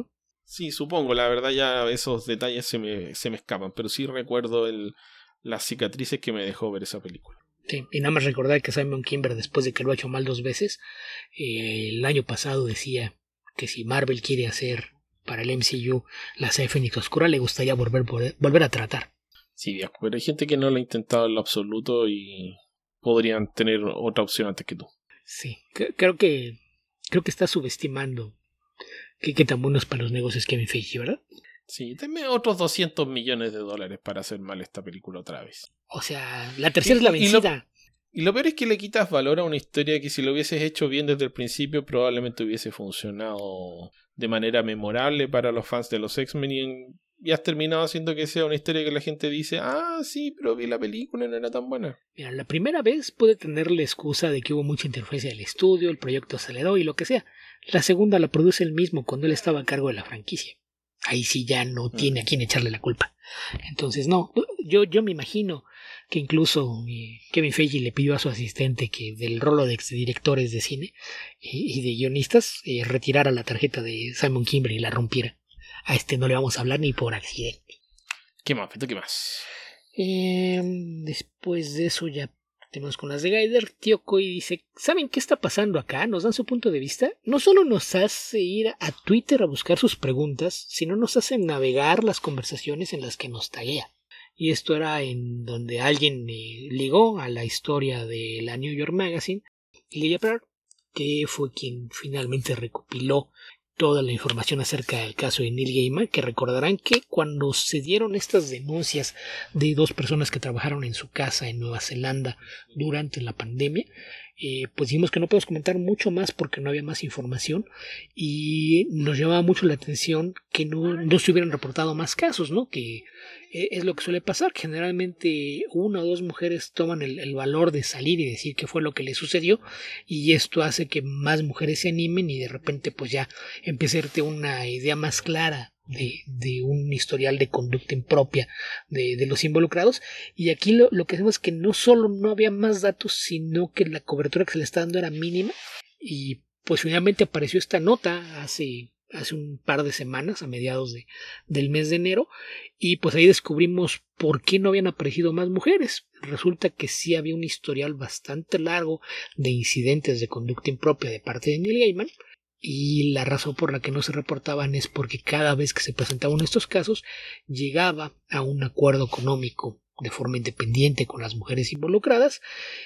Sí, supongo, la verdad ya esos detalles se me escapan, pero sí recuerdo las cicatrices que me dejó ver esa película. Sí, y nada más recordar que Simon Kimber, después de que lo ha hecho mal 2 veces, el año pasado decía que si Marvel quiere hacer para el MCU la saga Fénix Oscura, le gustaría volver a tratar. Sí, Dios, pero hay gente que no lo ha intentado en lo absoluto y podrían tener otra opción antes que tú. Sí, creo que está subestimando que tan bueno es para los negocios Kevin Feige, ¿verdad? Sí, denme otros $200 millones para hacer mal esta película otra vez. O sea, la tercera es la vencida. Y lo peor es que le quitas valor a una historia que si lo hubieses hecho bien desde el principio probablemente hubiese funcionado de manera memorable para los fans de los X-Men y has terminado haciendo que sea una historia que la gente dice, ah, sí, pero vi la película y no era tan buena. Mira, la primera vez puede tener la excusa de que hubo mucha interferencia del estudio, el proyecto aceleró y lo que sea. La segunda la produce él mismo cuando él estaba a cargo de la franquicia. Ahí sí ya no tiene a quién echarle la culpa. Entonces, no, yo me imagino que incluso Kevin Feige le pidió a su asistente que del rolo de exdirectores de cine y de guionistas retirara la tarjeta de Simon Kimber y la rompiera. A este no le vamos a hablar ni por accidente. ¿Qué más, Beto? ¿Qué más? Después de eso ya tenemos con las de Gaider. Tío Koi dice, ¿saben qué está pasando acá? Nos dan su punto de vista. No solo nos hace ir a Twitter a buscar sus preguntas, sino nos hace navegar las conversaciones en las que nos taguea. Y esto era en donde alguien ligó a la historia de la New York Magazine, Lydia Pearl, que fue quien finalmente recopiló toda la información acerca del caso de Neil Gaiman, que recordarán que cuando se dieron estas denuncias de 2 personas que trabajaron en su casa en Nueva Zelanda durante la pandemia, pues dijimos que no podemos comentar mucho más porque no había más información y nos llamaba mucho la atención que no se hubieran reportado más casos, ¿no? Que es lo que suele pasar. Generalmente 1 o 2 mujeres toman el valor de salir y decir qué fue lo que les sucedió y esto hace que más mujeres se animen y de repente pues ya empieza a darte una idea más clara de un historial de conducta impropia de los involucrados. Y aquí lo que hacemos es que no solo no había más datos, sino que la cobertura que se le está dando era mínima. Y pues finalmente apareció esta nota hace un par de semanas, a mediados del mes de enero, y pues ahí descubrimos por qué no habían aparecido más mujeres. Resulta que sí había un historial bastante largo de incidentes de conducta impropia de parte de Neil Gaiman, y la razón por la que no se reportaban es porque cada vez que se presentaban estos casos llegaba a un acuerdo económico de forma independiente con las mujeres involucradas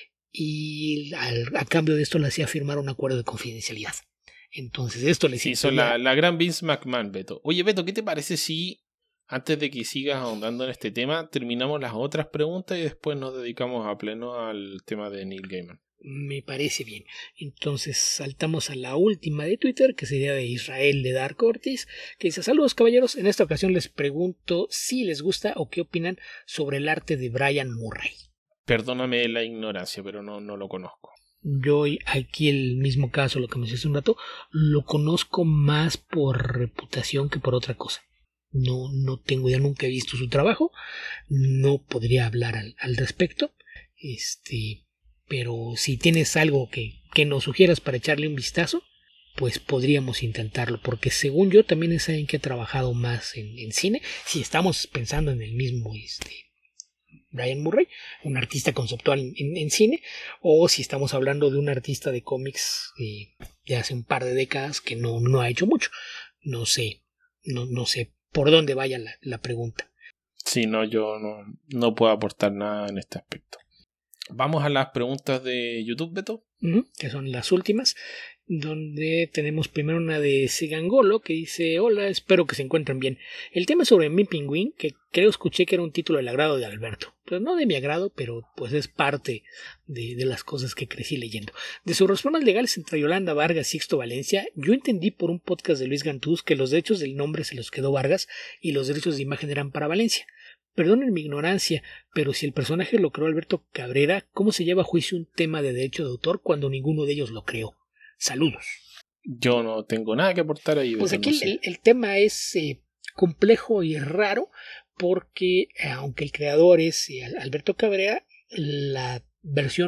y a cambio de esto le hacía firmar un acuerdo de confidencialidad. Entonces esto les hizo la gran Vince McMahon, Beto. Oye, Beto, ¿qué te parece si antes de que sigas ahondando en este tema terminamos las otras preguntas y después nos dedicamos a pleno al tema de Neil Gaiman? Me parece bien. Entonces saltamos a la última de Twitter, que sería de Israel de Dark Ortiz, que dice: saludos caballeros, en esta ocasión les pregunto si les gusta o qué opinan sobre el arte de Brian Murray. Perdóname la ignorancia, pero no lo conozco. Yo aquí el mismo caso, lo que me decía un rato, lo conozco más por reputación que por otra cosa. No tengo idea, nunca he visto su trabajo, no podría hablar al respecto. Pero si tienes algo que nos sugieras para echarle un vistazo, pues podríamos intentarlo, porque según yo también es alguien que ha trabajado más en cine. Si estamos pensando en el mismo Brian Murray, un artista conceptual en cine, o si estamos hablando de un artista de cómics de hace un par de décadas que no ha hecho mucho. No sé por dónde vaya la pregunta. Sí, yo no puedo aportar nada en este aspecto. Vamos a las preguntas de YouTube, Beto. Que son las últimas, donde tenemos primero una de Sigangolo que dice: hola, espero que se encuentren bien. El tema es sobre Mi Pingüín, que creo escuché que era un título del agrado de Alberto. Pues no de mi agrado, pero pues es parte de las cosas que crecí leyendo. De sus reformas legales entre Yolanda Vargas y Sixto Valencia, yo entendí por un podcast de Luis Gantús que los derechos del nombre se los quedó Vargas y los derechos de imagen eran para Valencia. Perdonen mi ignorancia, pero si el personaje lo creó Alberto Cabrera, ¿cómo se lleva a juicio un tema de derecho de autor cuando ninguno de ellos lo creó? Saludos. Yo no tengo nada que aportar ahí. Pues aquí el tema es complejo y raro, porque aunque el creador es Alberto Cabrera, la versión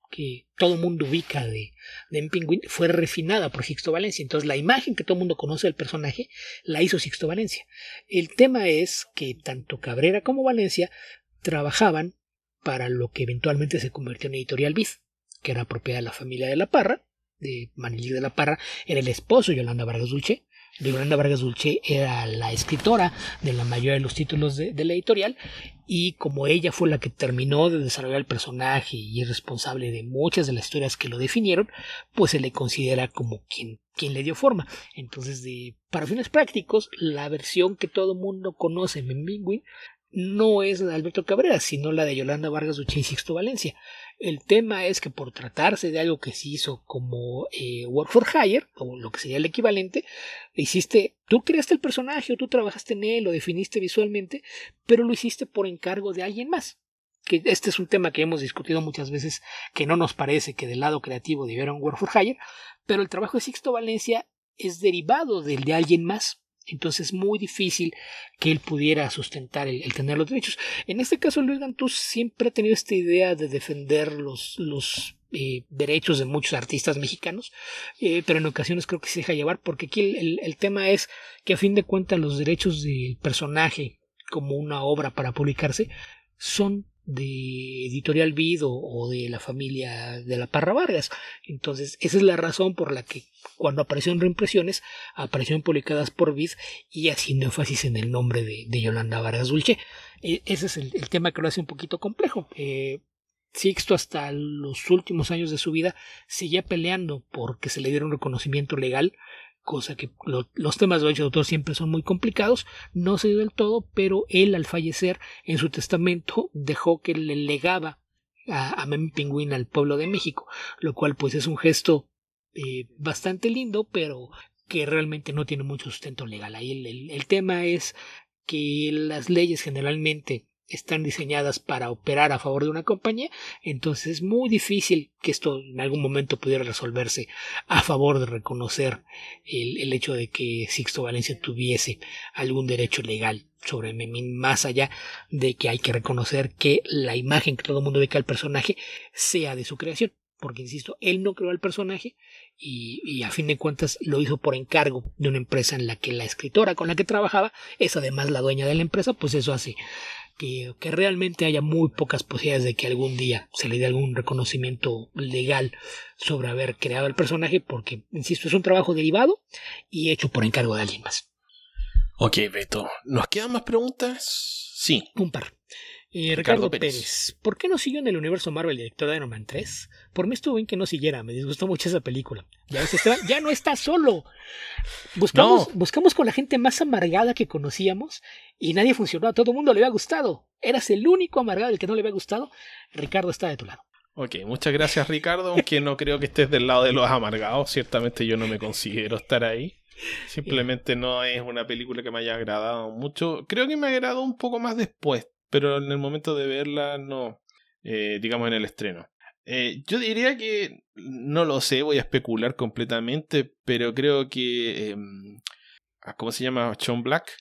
que todo el mundo ubica de Penguin fue refinada por Sixto Valencia. Entonces la imagen que todo el mundo conoce del personaje la hizo Sixto Valencia. El tema es que tanto Cabrera como Valencia trabajaban para lo que eventualmente se convirtió en Editorial Vid, que era propiedad de la familia de la Parra, de Manilí de la Parra, era el esposo de Yolanda Vargas Dulce. Yolanda Vargas Dulce era la escritora de la mayoría de los títulos de la editorial, y como ella fue la que terminó de desarrollar el personaje y es responsable de muchas de las historias que lo definieron, pues se le considera como quien le dio forma. Entonces, para fines prácticos, la versión que todo el mundo conoce en Penguin no es la de Alberto Cabrera, sino la de Yolanda Vargas Dulce y Sixto Valencia. El tema es que por tratarse de algo que se hizo como Work for Hire, o lo que sería el equivalente, tú creaste el personaje o tú trabajaste en él, lo definiste visualmente, pero lo hiciste por encargo de alguien más. Que este es un tema que hemos discutido muchas veces, que no nos parece que del lado creativo debiera un Work for Hire, pero el trabajo de Sixto Valencia es derivado del de alguien más. Entonces es muy difícil que él pudiera sustentar el tener los derechos. En este caso, Luis Gantús siempre ha tenido esta idea de defender los derechos de muchos artistas mexicanos, pero en ocasiones creo que se deja llevar, porque aquí el tema es que a fin de cuentas los derechos del personaje como una obra para publicarse son de Editorial Vid o de la familia de la Parra Vargas. Entonces esa es la razón por la que cuando aparecieron reimpresiones aparecieron publicadas por Vid y haciendo énfasis en el nombre de Yolanda Vargas Dulce. Ese es el tema que lo hace un poquito complejo. Sixto hasta los últimos años de su vida seguía peleando porque se le diera un reconocimiento legal, cosa que los temas de derecho de autor siempre son muy complicados. No se dio del todo, pero él al fallecer en su testamento dejó que le legaba a Meme Penguin al pueblo de México, lo cual pues es un gesto bastante lindo, pero que realmente no tiene mucho sustento legal. Ahí el tema es que las leyes generalmente están diseñadas para operar a favor de una compañía, entonces es muy difícil que esto en algún momento pudiera resolverse a favor de reconocer el hecho de que Sixto Valencia tuviese algún derecho legal sobre Memín, más allá de que hay que reconocer que la imagen que todo el mundo ve que al personaje sea de su creación, porque insisto, él no creó el personaje y a fin de cuentas lo hizo por encargo de una empresa en la que la escritora con la que trabajaba es además la dueña de la empresa. Pues eso hace que realmente haya muy pocas posibilidades de que algún día se le dé algún reconocimiento legal sobre haber creado el personaje, porque, insisto, es un trabajo derivado y hecho por encargo de alguien más. Ok, Beto. ¿Nos quedan más preguntas? Sí. Un par. Ricardo Pérez. ¿Por qué no siguió en el universo Marvel el director de Iron Man 3? Por mí estuvo bien que no siguiera, me disgustó mucho esa película. Ya no está solo. Buscamos con la gente más amargada que conocíamos y nadie funcionó. A todo el mundo le había gustado. Eras el único amargado el que no le había gustado. Ricardo está de tu lado. Ok, muchas gracias, Ricardo, aunque no creo que estés del lado de los amargados. Ciertamente yo no me considero estar ahí. Simplemente no es una película que me haya agradado mucho. Creo que me agradó un poco más después, pero en el momento de verla no, digamos en el estreno. Yo diría que, no lo sé, voy a especular completamente, pero creo que, ¿cómo se llama? Shane Black.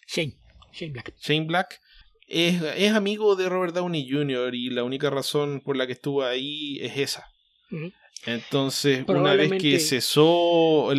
Shane Black es amigo de Robert Downey Jr. y la única razón por la que estuvo ahí es esa. Uh-huh. Entonces, una vez que cesó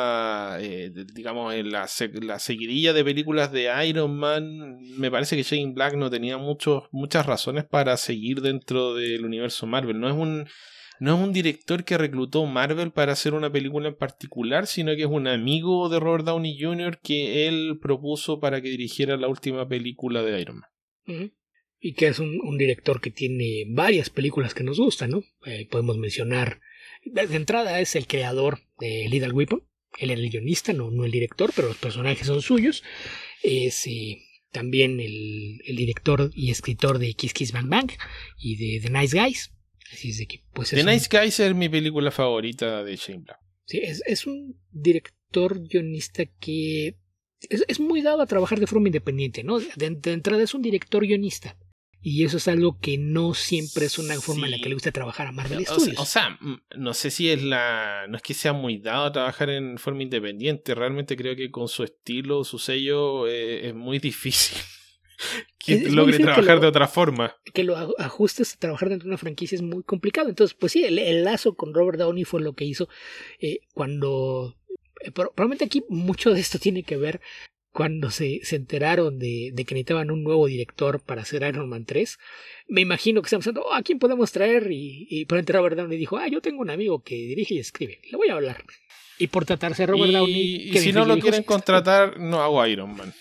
digamos, la seguidilla de películas de Iron Man, me parece que Shane Black no tenía muchas razones para seguir dentro del universo Marvel. No es un director que reclutó Marvel para hacer una película en particular, sino que es un amigo de Robert Downey Jr. que él propuso para que dirigiera la última película de Iron Man. Uh-huh. Y que es un director que tiene varias películas que nos gustan, ¿no? Podemos mencionar, de entrada es el creador de Lethal Weapon. Él era el guionista, no el director, pero los personajes son suyos. Es también el director y escritor de Kiss Kiss Bang Bang y de The Nice Guys. Así es de que, pues, The Nice Guys es mi película favorita de Shane Black. Sí, es un director guionista que es muy dado a trabajar de forma independiente, ¿no? De entrada es un director guionista. Y eso es algo que no siempre es una forma en la que le gusta trabajar a Marvel Studios. O sea, no sé si no es que sea muy dado a trabajar en forma independiente. Realmente creo que con su estilo, su sello, es muy difícil Que logre trabajar de otra forma. Que lo ajustes a trabajar dentro de una franquicia es muy complicado. Entonces, pues sí, el lazo con Robert Downey fue lo que hizo cuando... probablemente aquí mucho de esto tiene que ver cuando se enteraron de que necesitaban un nuevo director para hacer Iron Man 3. Me imagino que estaban pensando, ¿a quién podemos traer? Y probablemente Robert Downey dijo, yo tengo un amigo que dirige y escribe, le voy a hablar. Y por tratarse de Robert Downey... Y si no lo quieren contratar, no hago Iron Man.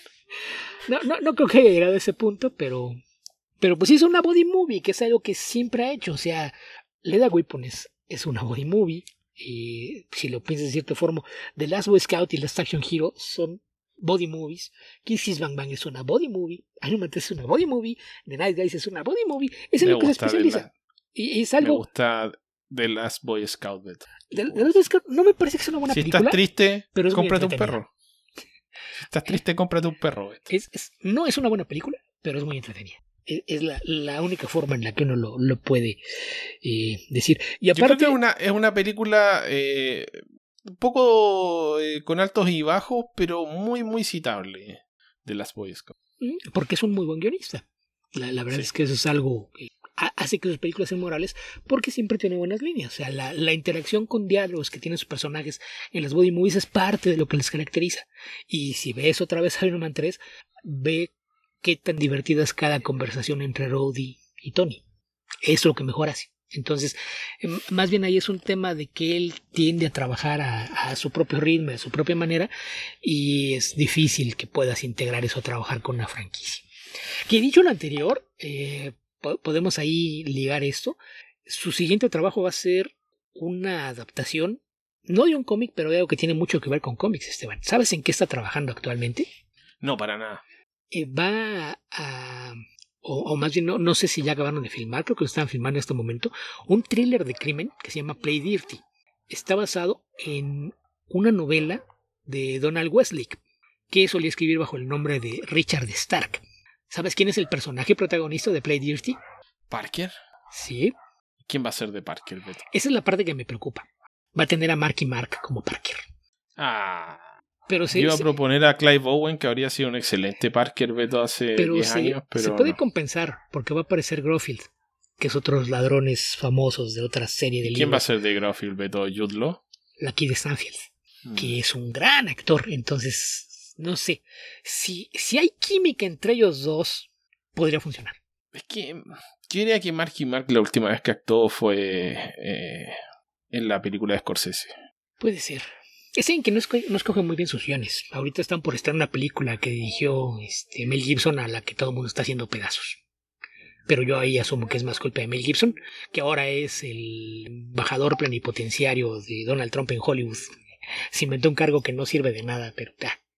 No creo que haya llegado a ese punto, pero pues hizo una body movie, que es algo que siempre ha hecho. O sea, Lethal Weapon es una body movie. Y si lo piensas de cierta forma, The Last Boy Scout y Last Action Hero son body movies. Kiss Kiss Bang Bang es una body movie. Iron Man 3 es una body movie. The Night Guys es una body movie. Es en lo que se especializa. Y es algo... Me gusta The Last Boy Scout. The Last Boy Scout no me parece que sea una buena película. Si estás triste, pero cómprate un perro. Si estás triste, cómprate un perro. No es una buena película, pero es muy entretenida. Es la única forma en la que uno lo puede decir. Y aparte, yo creo que es una película un poco con altos y bajos, pero muy, muy citable de Last Boy Scout. Porque es un muy buen guionista. La verdad es que eso es algo que hace que sus películas sean morales, porque siempre tiene buenas líneas. O sea, la interacción con diálogos que tienen sus personajes en las body movies es parte de lo que les caracteriza. Y si ves otra vez Iron Man 3, ve qué tan divertida es cada conversación entre Rhodey y Tony. Eso es lo que mejor hace. Entonces, más bien ahí es un tema de que él tiende a trabajar a su propio ritmo, a su propia manera, y es difícil que puedas integrar eso a trabajar con una franquicia. Que dicho lo anterior, podemos ahí ligar esto. Su siguiente trabajo va a ser una adaptación, no de un cómic, pero de algo que tiene mucho que ver con cómics, Esteban. ¿Sabes en qué está trabajando actualmente? No, para nada. Va a... O más bien, no sé si ya acabaron de filmar, creo que lo están filmando en este momento, un thriller de crimen que se llama Play Dirty. Está basado en una novela de Donald Westlake, que solía escribir bajo el nombre de Richard Stark. ¿Sabes quién es el personaje protagonista de Play Dirty? ¿Parker? Sí. ¿Quién va a ser de Parker, Beto? Esa es la parte que me preocupa. Va a tener a Marky Mark como Parker. Pero yo iba a proponer a Clive Owen, que habría sido un excelente Parker, Beto, hace 10 años. Pero se puede compensar, porque va a aparecer Grofield, que es otro de los ladrones famosos de otra serie de libros. ¿Quién va a ser de Grofield, Beto? ¿Jude Law? La Kid Stanfield, que es un gran actor. Entonces, no sé. Si hay química entre ellos dos, podría funcionar. Es que yo diría que Marky Mark la última vez que actuó fue en la película de Scorsese. Puede ser. Es alguien que no escoge muy bien sus guiones. Ahorita están por estar en una película que dirigió Mel Gibson, a la que todo el mundo está haciendo pedazos. Pero yo ahí asumo que es más culpa de Mel Gibson, que ahora es el embajador plenipotenciario de Donald Trump en Hollywood. Se inventó un cargo que no sirve de nada, pero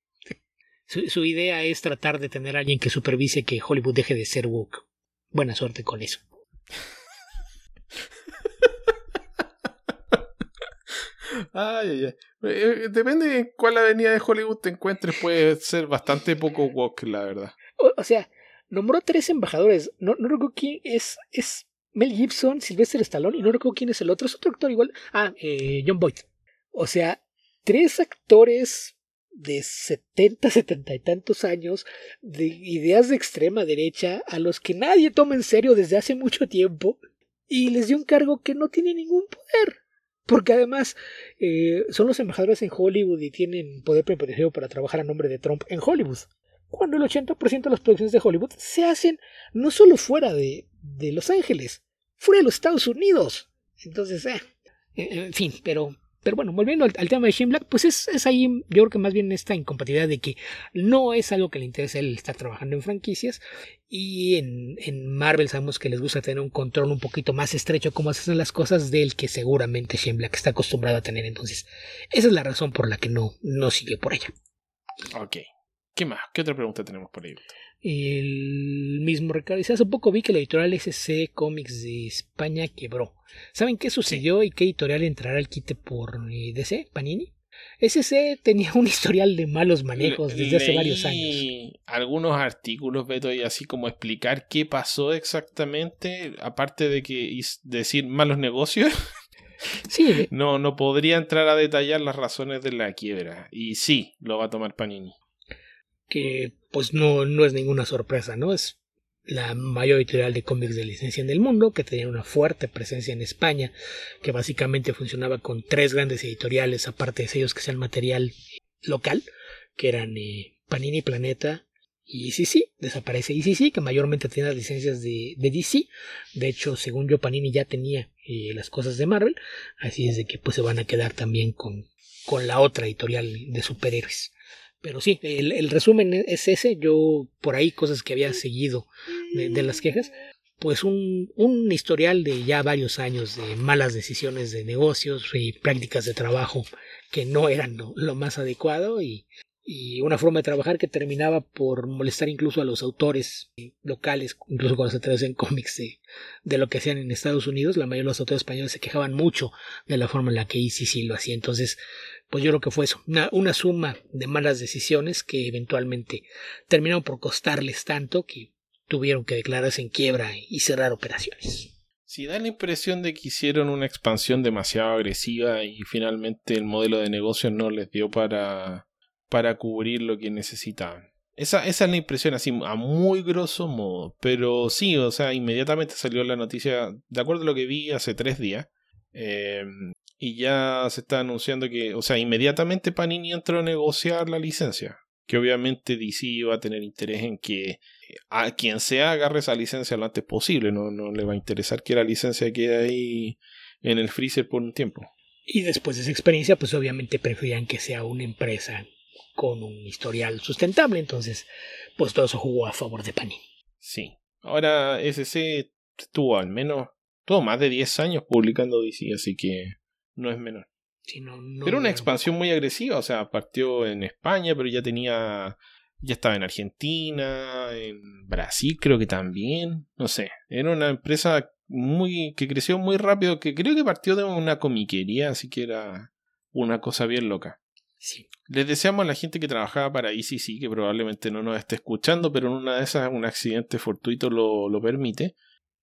su idea es tratar de tener a alguien que supervise que Hollywood deje de ser woke. Buena suerte con eso. Depende de cuál avenida de Hollywood te encuentres, puede ser bastante poco woke, la verdad. O sea, nombró 3 embajadores. No recuerdo quién es Mel Gibson, Sylvester Stallone, y no recuerdo quién es el otro. Es otro actor igual. John Boyd. O sea, 3 actores de 70 y tantos años, de ideas de extrema derecha, a los que nadie toma en serio desde hace mucho tiempo, y les dio un cargo que no tiene ningún poder. Porque además son los embajadores en Hollywood y tienen poder plenipotenciario para trabajar a nombre de Trump en Hollywood. Cuando el 80% de las producciones de Hollywood se hacen no solo fuera de Los Ángeles, fuera de los Estados Unidos. Entonces, en fin, pero bueno, volviendo al tema de Shane Black, pues es ahí, yo creo que más bien esta incompatibilidad de que no es algo que le interese a él estar trabajando en franquicias, y en Marvel sabemos que les gusta tener un control un poquito más estrecho como hacen las cosas, del que seguramente Shane Black está acostumbrado a tener. Entonces esa es la razón por la que no siguió por ella. Ok, ¿qué más? ¿Qué otra pregunta tenemos por ahí? El mismo Ricardo dice: hace poco vi que la editorial SC Comics de España quebró. ¿Saben qué sucedió y qué editorial entrará al quite por DC? ¿Panini? SC tenía un historial de malos manejos desde hace varios años. Algunos artículos, Beto, y así como explicar qué pasó exactamente, aparte de que decir malos negocios. Sí. No podría entrar a detallar las razones de la quiebra. Y sí, lo va a tomar Panini. que pues no es ninguna sorpresa, ¿no? Es la mayor editorial de cómics de licencia en el mundo, que tenía una fuerte presencia en España, que básicamente funcionaba con 3 grandes editoriales, aparte de sellos que sean material local, que eran Panini, Planeta y ECC. Desaparece ECC, que mayormente tenía las licencias de DC. De hecho, según yo, Panini ya tenía las cosas de Marvel, así es de que pues se van a quedar también con la otra editorial de superhéroes. Pero sí, el resumen es ese. Yo por ahí cosas que había seguido de las quejas, pues un historial de ya varios años de malas decisiones de negocios y prácticas de trabajo que no eran lo más adecuado, y una forma de trabajar que terminaba por molestar incluso a los autores locales, incluso cuando se traducen cómics de lo que hacían en Estados Unidos. La mayoría de los autores españoles se quejaban mucho de la forma en la que ECC lo hacía. Entonces, pues yo creo que fue eso, una suma de malas decisiones que eventualmente terminaron por costarles tanto que tuvieron que declararse en quiebra y cerrar operaciones. Sí, da la impresión de que hicieron una expansión demasiado agresiva y finalmente el modelo de negocio no les dio para cubrir lo que necesitaban. Esa es la impresión así a muy grosso modo. Pero sí, o sea, inmediatamente salió la noticia, de acuerdo a lo que vi hace 3 días, y ya se está anunciando que, o sea, inmediatamente Panini entró a negociar la licencia, que obviamente DC va a tener interés en que a quien sea agarre esa licencia lo antes posible. No le va a interesar que la licencia quede ahí en el freezer por un tiempo. Y después de esa experiencia, pues obviamente preferían que sea una empresa con un historial sustentable. Entonces, pues todo eso jugó a favor de Panini. Sí. Ahora SC tuvo más de 10 años publicando DC, así que no es menor. Sí, pero una expansión muy agresiva, o sea, partió en España, pero ya estaba en Argentina, en Brasil creo que también, no sé, era una empresa que creció muy rápido, que creo que partió de una comiquería, así que era una cosa bien loca. Sí. Les deseamos a la gente que trabajaba para ECC, que probablemente no nos esté escuchando, pero en una de esas un accidente fortuito lo permite,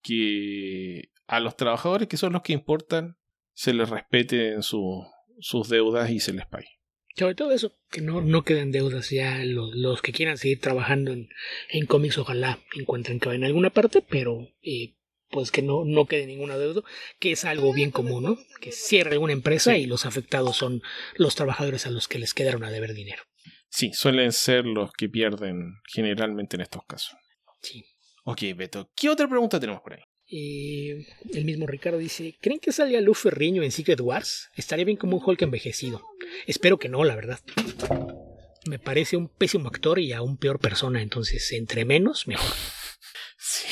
que a los trabajadores, que son los que importan, se les respete en sus deudas y se les pague. Sobre todo eso, que no queden deudas. Ya los que quieran seguir trabajando en cómics, ojalá encuentren que en alguna parte, pero pues que no quede ninguna deuda, que es algo bien común, ¿no? Que cierre una empresa, sí, y los afectados son los trabajadores a los que les quedaron a deber dinero. Sí, suelen ser los que pierden generalmente en estos casos. Sí. Ok, Beto, ¿qué otra pregunta tenemos por ahí? El mismo Ricardo dice: ¿creen que salga Lou Ferrigno en Secret Wars? Estaría bien como un Hulk envejecido. Espero que no, la verdad. Me parece un pésimo actor y aún peor persona, entonces entre menos, mejor. Sí.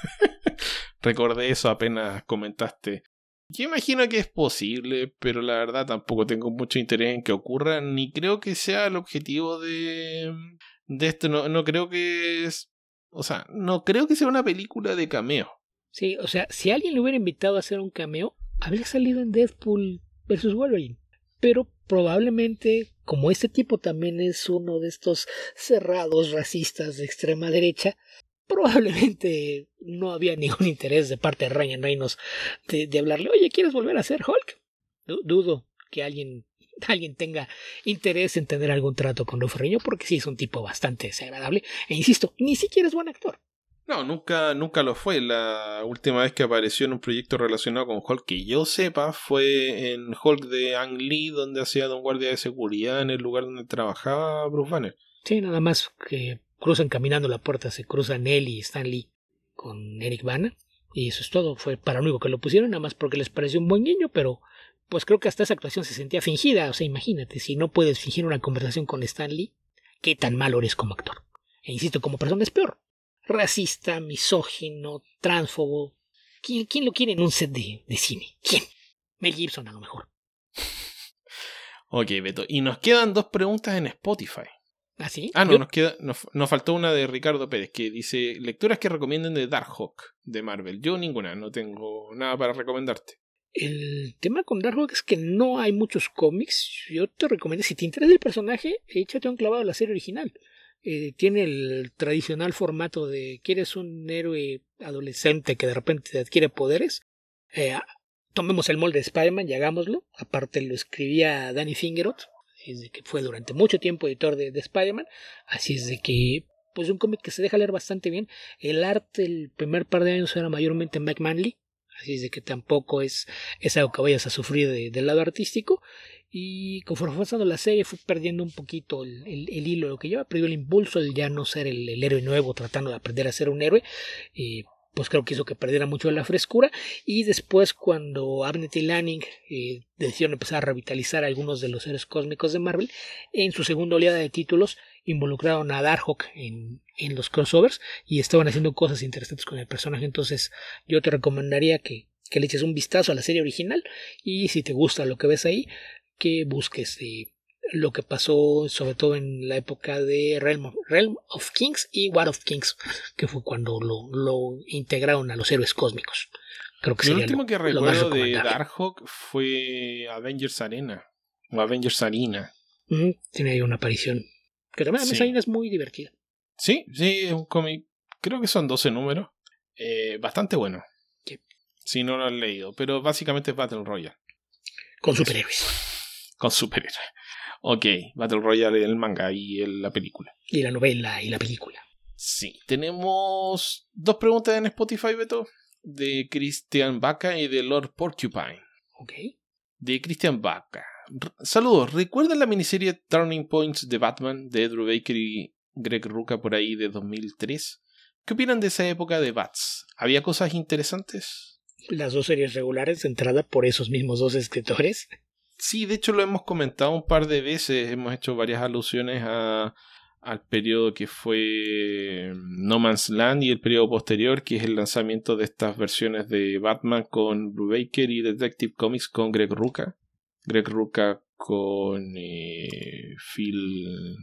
Recordé eso apenas comentaste. Yo imagino que es posible, pero la verdad tampoco tengo mucho interés en que ocurra, ni creo que sea el objetivo de esto. No creo que es... O sea, no creo que sea una película de cameo. Sí, o sea, si alguien le hubiera invitado a hacer un cameo, habría salido en Deadpool vs. Wolverine. Pero probablemente, como este tipo también es uno de estos cerrados racistas de extrema derecha, probablemente no había ningún interés de parte de Ryan Reynolds de hablarle: oye, ¿quieres volver a ser Hulk? Dudo que alguien tenga interés en tener algún trato con Lou Ferrigno, porque sí es un tipo bastante desagradable. E insisto, ni siquiera es buen actor. No, nunca lo fue. La última vez que apareció en un proyecto relacionado con Hulk, que yo sepa, fue en Hulk de Ang Lee, donde hacía de un guardia de seguridad en el lugar donde trabajaba Bruce Banner. Sí, nada más que cruzan caminando la puerta, se cruzan él y Stan Lee con Eric Bana, y eso es todo. Fue para lo único que lo pusieron, nada más porque les pareció un buen guiño, pero pues creo que hasta esa actuación se sentía fingida. O sea, imagínate, si no puedes fingir una conversación con Stan Lee, ¿qué tan malo eres como actor? E insisto, como persona es peor. Racista, misógino, transfobo. ¿Quién lo quiere en un set de cine? ¿Quién? Mel Gibson a lo mejor. Ok, Beto. Y nos quedan 2 preguntas en Spotify. ¿Ah, sí? No, nos faltó una de Ricardo Pérez, que dice: lecturas que recomienden de Darkhawk de Marvel. Yo ninguna, no tengo nada para recomendarte. El tema con Darkhawk es que no hay muchos cómics. Yo te recomiendo, si te interesa el personaje, échate un clavado a la serie original. Tiene el tradicional formato de: ¿quieres un héroe adolescente que de repente adquiere poderes? Tomemos el molde de Spider-Man y hagámoslo. Aparte lo escribía Danny Fingeroth, así es de que fue durante mucho tiempo editor de Spider-Man, así es de que pues un cómic que se deja leer bastante bien. El arte el primer par de años era mayormente Mike Manley, así es de que tampoco es algo que vayas a sufrir del lado artístico, y conforme fue avanzando la serie fue perdiendo un poquito el hilo, lo que lleva, perdió el impulso, el ya no ser el héroe nuevo tratando de aprender a ser un héroe, pues creo que hizo que perdiera mucho de la frescura. Y después cuando Abnett y Lanning decidieron empezar a revitalizar a algunos de los héroes cósmicos de Marvel, en su segunda oleada de títulos involucraron a Darkhawk en los crossovers y estaban haciendo cosas interesantes con el personaje. Entonces yo te recomendaría que le eches un vistazo a la serie original, y si te gusta lo que ves ahí, que busques lo que pasó sobre todo en la época de Realm of Kings y War of Kings, que fue cuando lo integraron a los héroes cósmicos. Creo que Lo sería último que lo más recuerdo de recomendable. Darkhawk fue Avengers Arena o Avengers Arena. Tiene ahí una aparición que también Sí. esa Arena es muy divertida. Sí, es un cómic, creo que son 12 números, bastante bueno. Sí. Si no lo han leído, pero básicamente es Battle Royale. Con superhéroes. Con superhéroes. Ok, Battle Royale en el manga y en la película. Y la novela y la película. Sí, tenemos 2 preguntas en Spotify, Beto, de Christian Baca y de Lord Porcupine. Ok. De Christian Baca. Saludos, ¿recuerdan la miniserie Turning Points de Batman de Drew Baker y Greg Rucka por ahí de 2003? ¿Qué opinan de esa época de Bats? ¿Había cosas interesantes? Las 2 series regulares de entrada por esos mismos 2 escritores. Sí, de hecho lo hemos comentado un par de veces, hemos hecho varias alusiones al periodo que fue No Man's Land y el periodo posterior, que es el lanzamiento de estas versiones de Batman con Brubaker y Detective Comics con Greg Rucka. Greg Rucka con Phil...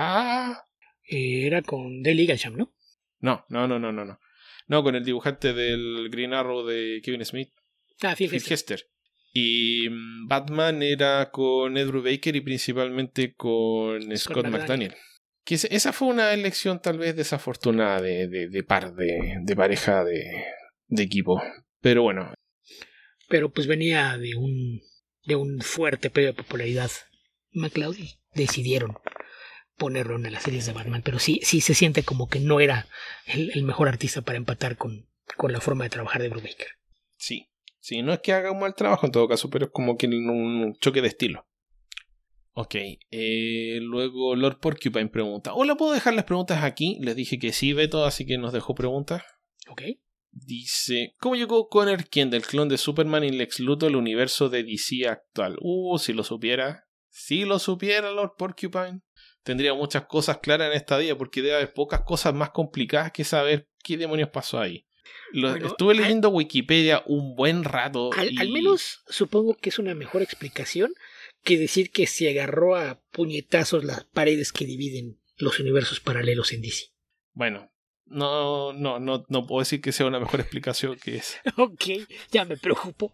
Era con Dale Eaglesham, ¿no? No. No, con el dibujante del Green Arrow de Kevin Smith. Phil Hester. Y Batman era con Ed Brubaker y principalmente con Scott McDaniel. Que esa fue una elección tal vez desafortunada de pareja de equipo. Pero bueno. Pero pues venía de un fuerte periodo de popularidad McCloud y decidieron ponerlo en las series de Batman. Pero sí se siente como que no era el mejor artista para empatar con la forma de trabajar de Brubaker. Sí, no es que haga un mal trabajo en todo caso, pero es como que un choque de estilo. Ok, luego Lord Porcupine pregunta: hola, ¿puedo dejar las preguntas aquí? Les dije que sí, Beto, así que nos dejó preguntas. Ok. Dice: ¿cómo llegó Connor Kent, del clon de Superman y Lex Luthor, al universo de DC actual? Si lo supiera. Si lo supiera, Lord Porcupine, tendría muchas cosas claras en esta vida, porque debe haber pocas cosas más complicadas que saber qué demonios pasó ahí. Estuve leyendo Wikipedia un buen rato. Al menos supongo que es una mejor explicación que decir que se agarró a puñetazos las paredes que dividen los universos paralelos en DC. Bueno, no puedo decir que sea una mejor explicación que esa. Ok, ya me preocupo.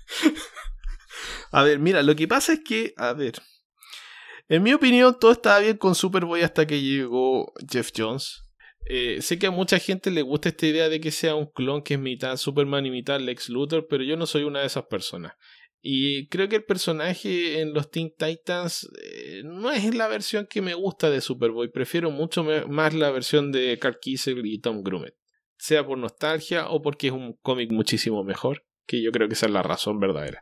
A ver, mira, lo que pasa es que, en mi opinión todo estaba bien con Superboy hasta que llegó Jeff Jones. Sé que a mucha gente le gusta esta idea de que sea un clon que es mitad Superman y mitad Lex Luthor, pero yo no soy una de esas personas. Y creo que el personaje en los Teen Titans no es la versión que me gusta de Superboy. Prefiero mucho más la versión de Carl Kiesel y Tom Grummett. Sea por nostalgia o porque es un cómic muchísimo mejor, que yo creo que esa es la razón verdadera.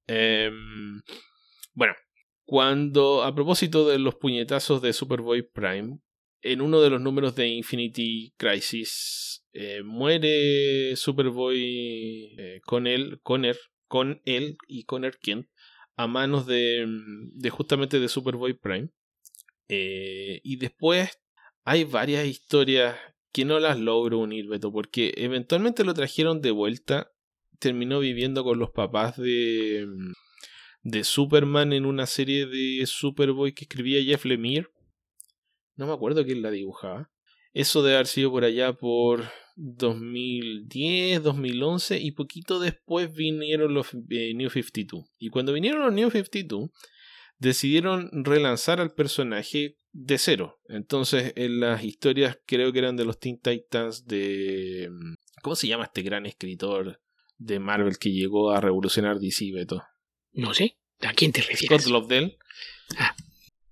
Bueno, a propósito de los puñetazos de Superboy Prime, en uno de los números de Infinity Crisis muere Superboy con él y Connor Kent a manos de justamente de Superboy Prime. Y después hay varias historias que no las logro unir, Beto, porque eventualmente lo trajeron de vuelta. Terminó viviendo con los papás de Superman en una serie de Superboy que escribía Jeff Lemire. No me acuerdo quién la dibujaba. Eso debe haber sido por allá por 2010, 2011, y poquito después vinieron los New 52. Y cuando vinieron los New 52, decidieron relanzar al personaje de cero. Entonces, en las historias, creo que eran de los Teen Titans de... ¿cómo se llama este gran escritor de Marvel que llegó a revolucionar DC, Beto? No sé, ¿a quién te refieres? Scott Lobdell.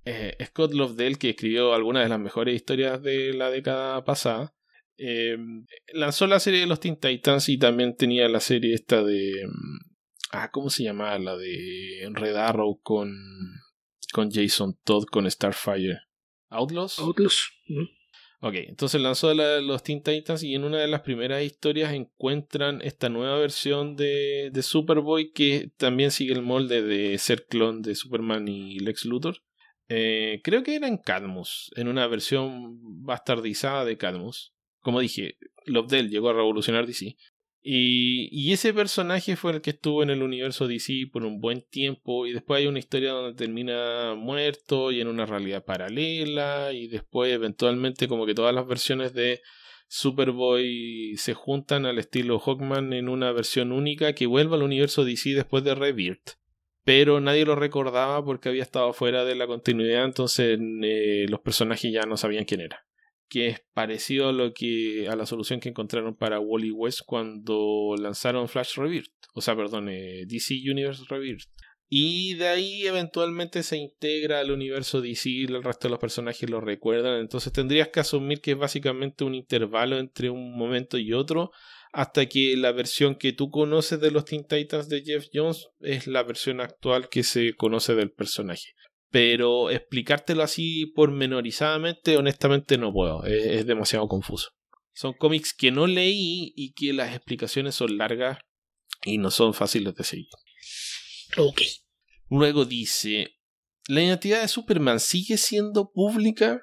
Scott Lobdell, que escribió algunas de las mejores historias de la década pasada, lanzó la serie de los Teen Titans y también tenía la serie esta de... ¿cómo se llamaba? La de Red Arrow con Jason Todd, con Starfire. ¿Outlaws? Outlaws. Ok, entonces lanzó los Teen Titans y en una de las primeras historias encuentran esta nueva versión de Superboy que también sigue el molde de ser clon de Superman y Lex Luthor. Creo que era en Cadmus, en una versión bastardizada de Cadmus. Como dije, Lobdell llegó a revolucionar DC. Y ese personaje fue el que estuvo en el universo DC por un buen tiempo. Y después hay una historia donde termina muerto y en una realidad paralela. Y después eventualmente como que todas las versiones de Superboy se juntan al estilo Hawkman en una versión única que vuelve al universo DC después de Rebirth. Pero nadie lo recordaba porque había estado fuera de la continuidad. Entonces los personajes ya no sabían quién era. Que es parecido a la solución que encontraron para Wally West cuando lanzaron Flash Rebirth. O sea, perdón, DC Universe Rebirth. Y de ahí eventualmente se integra al universo DC y el resto de los personajes lo recuerdan. Entonces tendrías que asumir que es básicamente un intervalo entre un momento y otro hasta que la versión que tú conoces de los Teen Titans de Geoff Johns es la versión actual que se conoce del personaje. Pero explicártelo así pormenorizadamente, honestamente no puedo. Es demasiado confuso. Son cómics que no leí y que las explicaciones son largas y no son fáciles de seguir. Ok. Luego dice, ¿la identidad de Superman sigue siendo pública?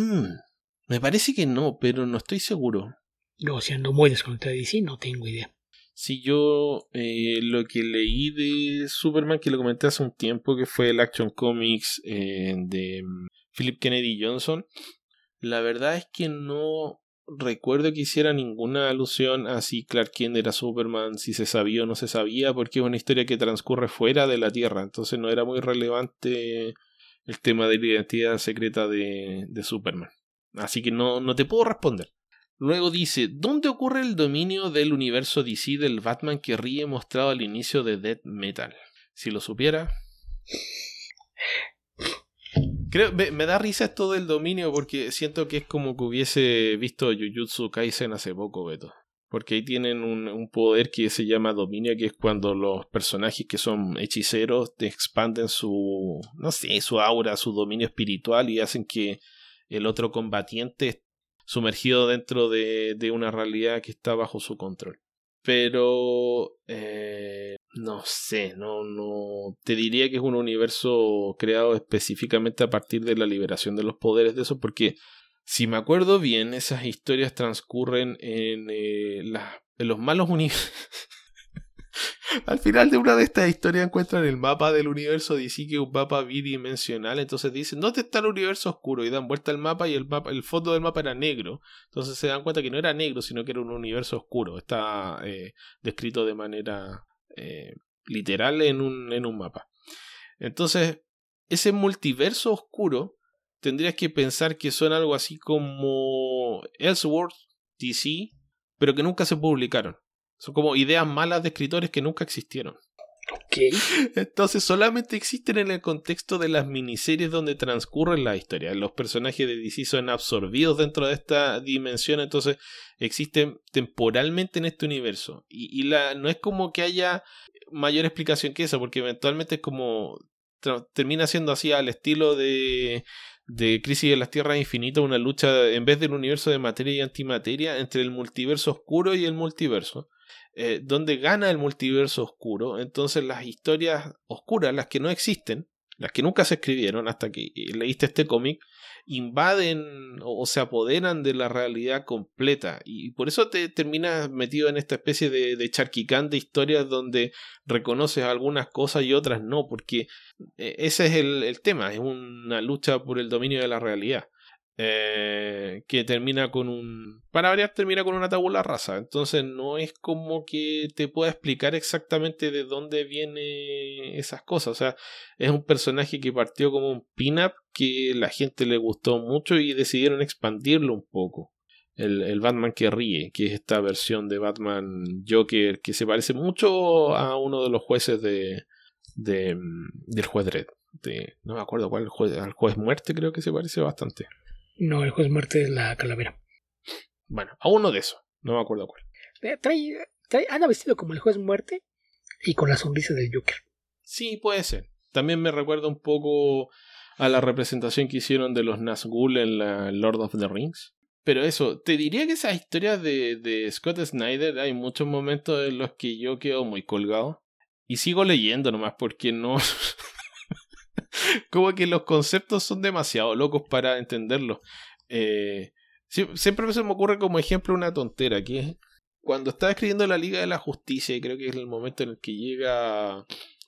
Me parece que no, pero no estoy seguro. Yo, siendo muy desconectado de DC, no tengo idea. Si yo lo que leí de Superman, que lo comenté hace un tiempo, que fue el Action Comics de Philip Kennedy Johnson, la verdad es que no recuerdo que hiciera ninguna alusión a si Clark Kent era Superman, si se sabía o no se sabía, porque es una historia que transcurre fuera de la Tierra, entonces no era muy relevante el tema de la identidad secreta de Superman. Así que no te puedo responder. Luego dice, ¿dónde ocurre el dominio del universo DC del Batman que ríe mostrado al inicio de Death Metal? Si lo supiera. Creo, me da risa esto del dominio porque siento que es como que hubiese visto Jujutsu Kaisen hace poco, Beto. Porque ahí tienen un poder que se llama dominio, que es cuando los personajes que son hechiceros te expanden su aura, su dominio espiritual y hacen que el otro combatiente sumergido dentro de una realidad que está bajo su control. Pero no sé, no te diría que es un universo creado específicamente a partir de la liberación de los poderes de eso, porque si me acuerdo bien, esas historias transcurren en los malos universos. Al final de una de estas historias encuentran el mapa del universo DC, que es un mapa bidimensional. Entonces dicen, ¿dónde está el universo oscuro? Y dan vuelta al mapa y el fondo del mapa era negro. Entonces se dan cuenta que no era negro, sino que era un universo oscuro. Está descrito de manera literal en un mapa. Entonces, ese multiverso oscuro tendrías que pensar que son algo así como Elseworlds DC, pero que nunca se publicaron. Son como ideas malas de escritores que nunca existieron. Ok. Entonces solamente existen en el contexto de las miniseries donde transcurren las historias. Los personajes de DC son absorbidos dentro de esta dimensión, entonces existen temporalmente en este universo. Y no es como que haya mayor explicación que esa, porque eventualmente es como termina siendo así al estilo de Crisis de las Tierras Infinitas, una lucha en vez del universo de materia y antimateria entre el multiverso oscuro y el multiverso. Donde gana el multiverso oscuro. Entonces las historias oscuras, las que no existen, las que nunca se escribieron hasta que leíste este cómic, invaden o se apoderan de la realidad completa, y por eso te terminas metido en esta especie de charquicán de historias donde reconoces algunas cosas y otras no, porque ese es el tema, es una lucha por el dominio de la realidad. Que termina para variar, termina con una tabula rasa. Entonces no es como que te pueda explicar exactamente de dónde vienen esas cosas. O sea, es un personaje que partió como un pin-up que la gente le gustó mucho y decidieron expandirlo un poco. El Batman que ríe, que es esta versión de Batman Joker que se parece mucho a uno de los jueces del juez Dredd. No me acuerdo cuál, al juez muerte creo que se parece bastante. No, el juez muerte es la calavera. Bueno, a uno de esos, no me acuerdo cuál. Anda vestido como el juez muerte y con la sonrisa del Joker. Sí, puede ser. También me recuerda un poco a la representación que hicieron de los Nazgûl en la Lord of the Rings. Pero eso, te diría que esas historias de Scott Snyder, hay muchos momentos en los que yo quedo muy colgado. Y sigo leyendo nomás porque no... como que los conceptos son demasiado locos para entenderlos. Siempre se me ocurre como ejemplo una tontera, que es cuando estaba escribiendo la Liga de la Justicia, y creo que es el momento en el que llega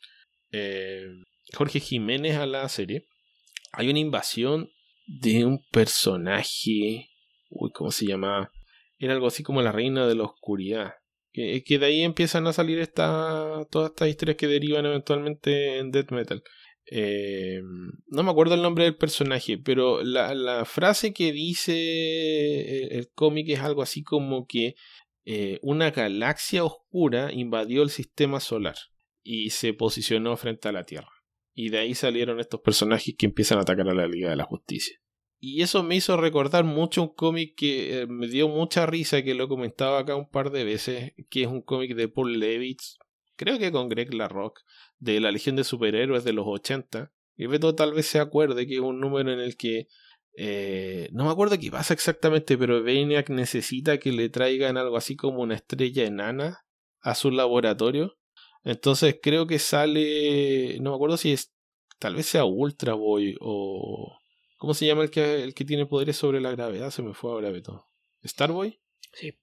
Jorge Jiménez a la serie, hay una invasión de un personaje, ¿cómo se llamaba? Era algo así como la reina de la oscuridad, que de ahí empiezan a salir todas estas historias que derivan eventualmente en Death Metal. No me acuerdo el nombre del personaje, pero la frase que dice el cómic es algo así como que una galaxia oscura invadió el sistema solar y se posicionó frente a la Tierra, y de ahí salieron estos personajes que empiezan a atacar a la Liga de la Justicia. Y eso me hizo recordar mucho un cómic que me dio mucha risa, que lo comentaba acá un par de veces, que es un cómic de Paul Levitz, creo que con Greg LaRocque, de la Legión de Superhéroes de los 80. Y Beto tal vez se acuerde que es un número en el que no me acuerdo qué pasa exactamente, pero Brainiac necesita que le traigan algo así como una estrella enana a su laboratorio. Entonces creo que sale, no me acuerdo si es, tal vez sea Ultra Boy o... ¿Cómo se llama el que tiene poderes sobre la gravedad? Se me fue ahora, Beto. ¿Starboy? Sí.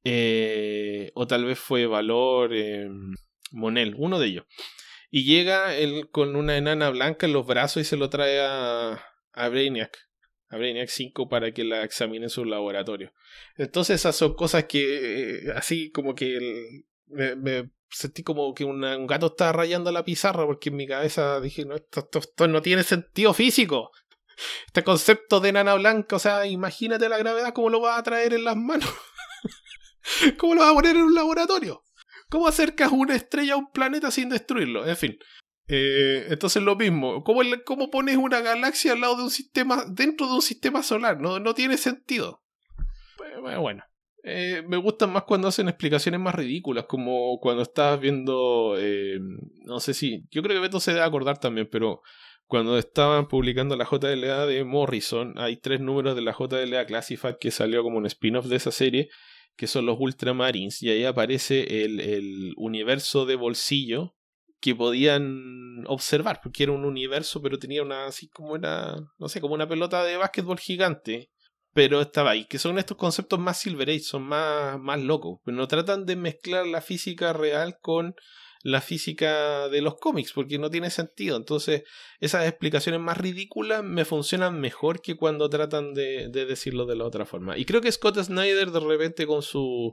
O tal vez fue Valor, Monel, uno de ellos. Y llega él con una enana blanca en los brazos y se lo trae a Brainiac. A Brainiac 5 para que la examine en su laboratorio. Entonces esas son cosas que así como que me sentí como que un gato estaba rayando la pizarra, porque en mi cabeza dije, no, esto no tiene sentido físico. Este concepto de enana blanca, o sea, imagínate la gravedad, ¿cómo lo vas a traer en las manos? ¿Cómo lo vas a poner en un laboratorio? ¿Cómo acercas una estrella a un planeta sin destruirlo? En fin. Entonces lo mismo. ¿Cómo pones una galaxia al lado de un sistema, dentro de un sistema solar? No tiene sentido. Bueno. Me gustan más cuando hacen explicaciones más ridículas, como cuando estabas viendo... no sé si... Yo creo que Beto se debe acordar también, pero... Cuando estaban publicando la JLA de Morrison, hay 3 números de la JLA Classified que salió como un spin-off de esa serie, que son los Ultramarines, y ahí aparece el universo de bolsillo que podían observar, porque era un universo, pero tenía una, así como una, no sé, como una pelota de básquetbol gigante, pero estaba ahí, que son estos conceptos más Silver Age, son más locos, pero no tratan de mezclar la física real con la física de los cómics, porque no tiene sentido. Entonces esas explicaciones más ridículas me funcionan mejor que cuando tratan de decirlo de la otra forma. Y creo que Scott Snyder de repente con su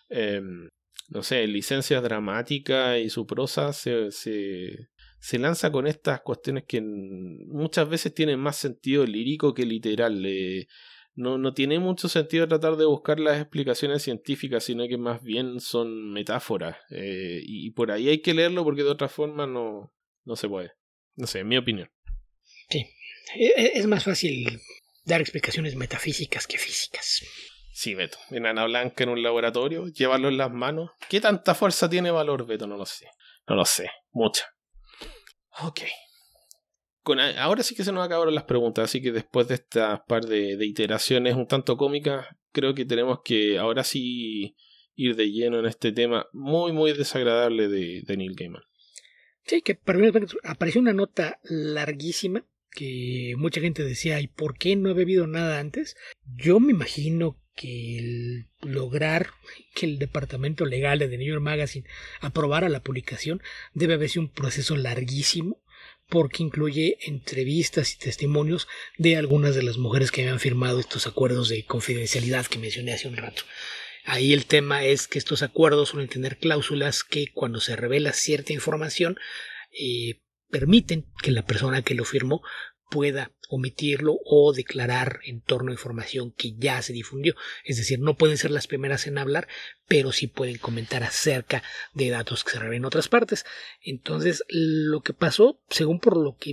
no sé, licencia dramática y su prosa se lanza con estas cuestiones que muchas veces tienen más sentido lírico que literal. No tiene mucho sentido tratar de buscar las explicaciones científicas, sino que más bien son metáforas. Y por ahí hay que leerlo, porque de otra forma no se puede. No sé, en mi opinión. Sí, es más fácil dar explicaciones metafísicas que físicas. Sí, Beto. Enana blanca en un laboratorio, llevarlo en las manos. ¿Qué tanta fuerza tiene Valor, Beto? No lo sé. No lo sé. Mucha. Ok. Ahora sí que se nos acabaron las preguntas, así que después de estas par de iteraciones un tanto cómicas, creo que tenemos que ahora sí ir de lleno en este tema muy, muy desagradable de Neil Gaiman. Sí, que para mí apareció una nota larguísima que mucha gente decía, ¿y por qué no he bebido nada antes? Yo me imagino que el lograr que el departamento legal de The New York Magazine aprobara la publicación debe haber sido un proceso larguísimo, porque incluye entrevistas y testimonios de algunas de las mujeres que habían firmado estos acuerdos de confidencialidad que mencioné hace un rato. Ahí el tema es que estos acuerdos suelen tener cláusulas que cuando se revela cierta información permiten que la persona que lo firmó pueda omitirlo o declarar en torno a información que ya se difundió. Es decir, no pueden ser las primeras en hablar, pero sí pueden comentar acerca de datos que se revelan en otras partes. Entonces, lo que pasó, según por lo que vi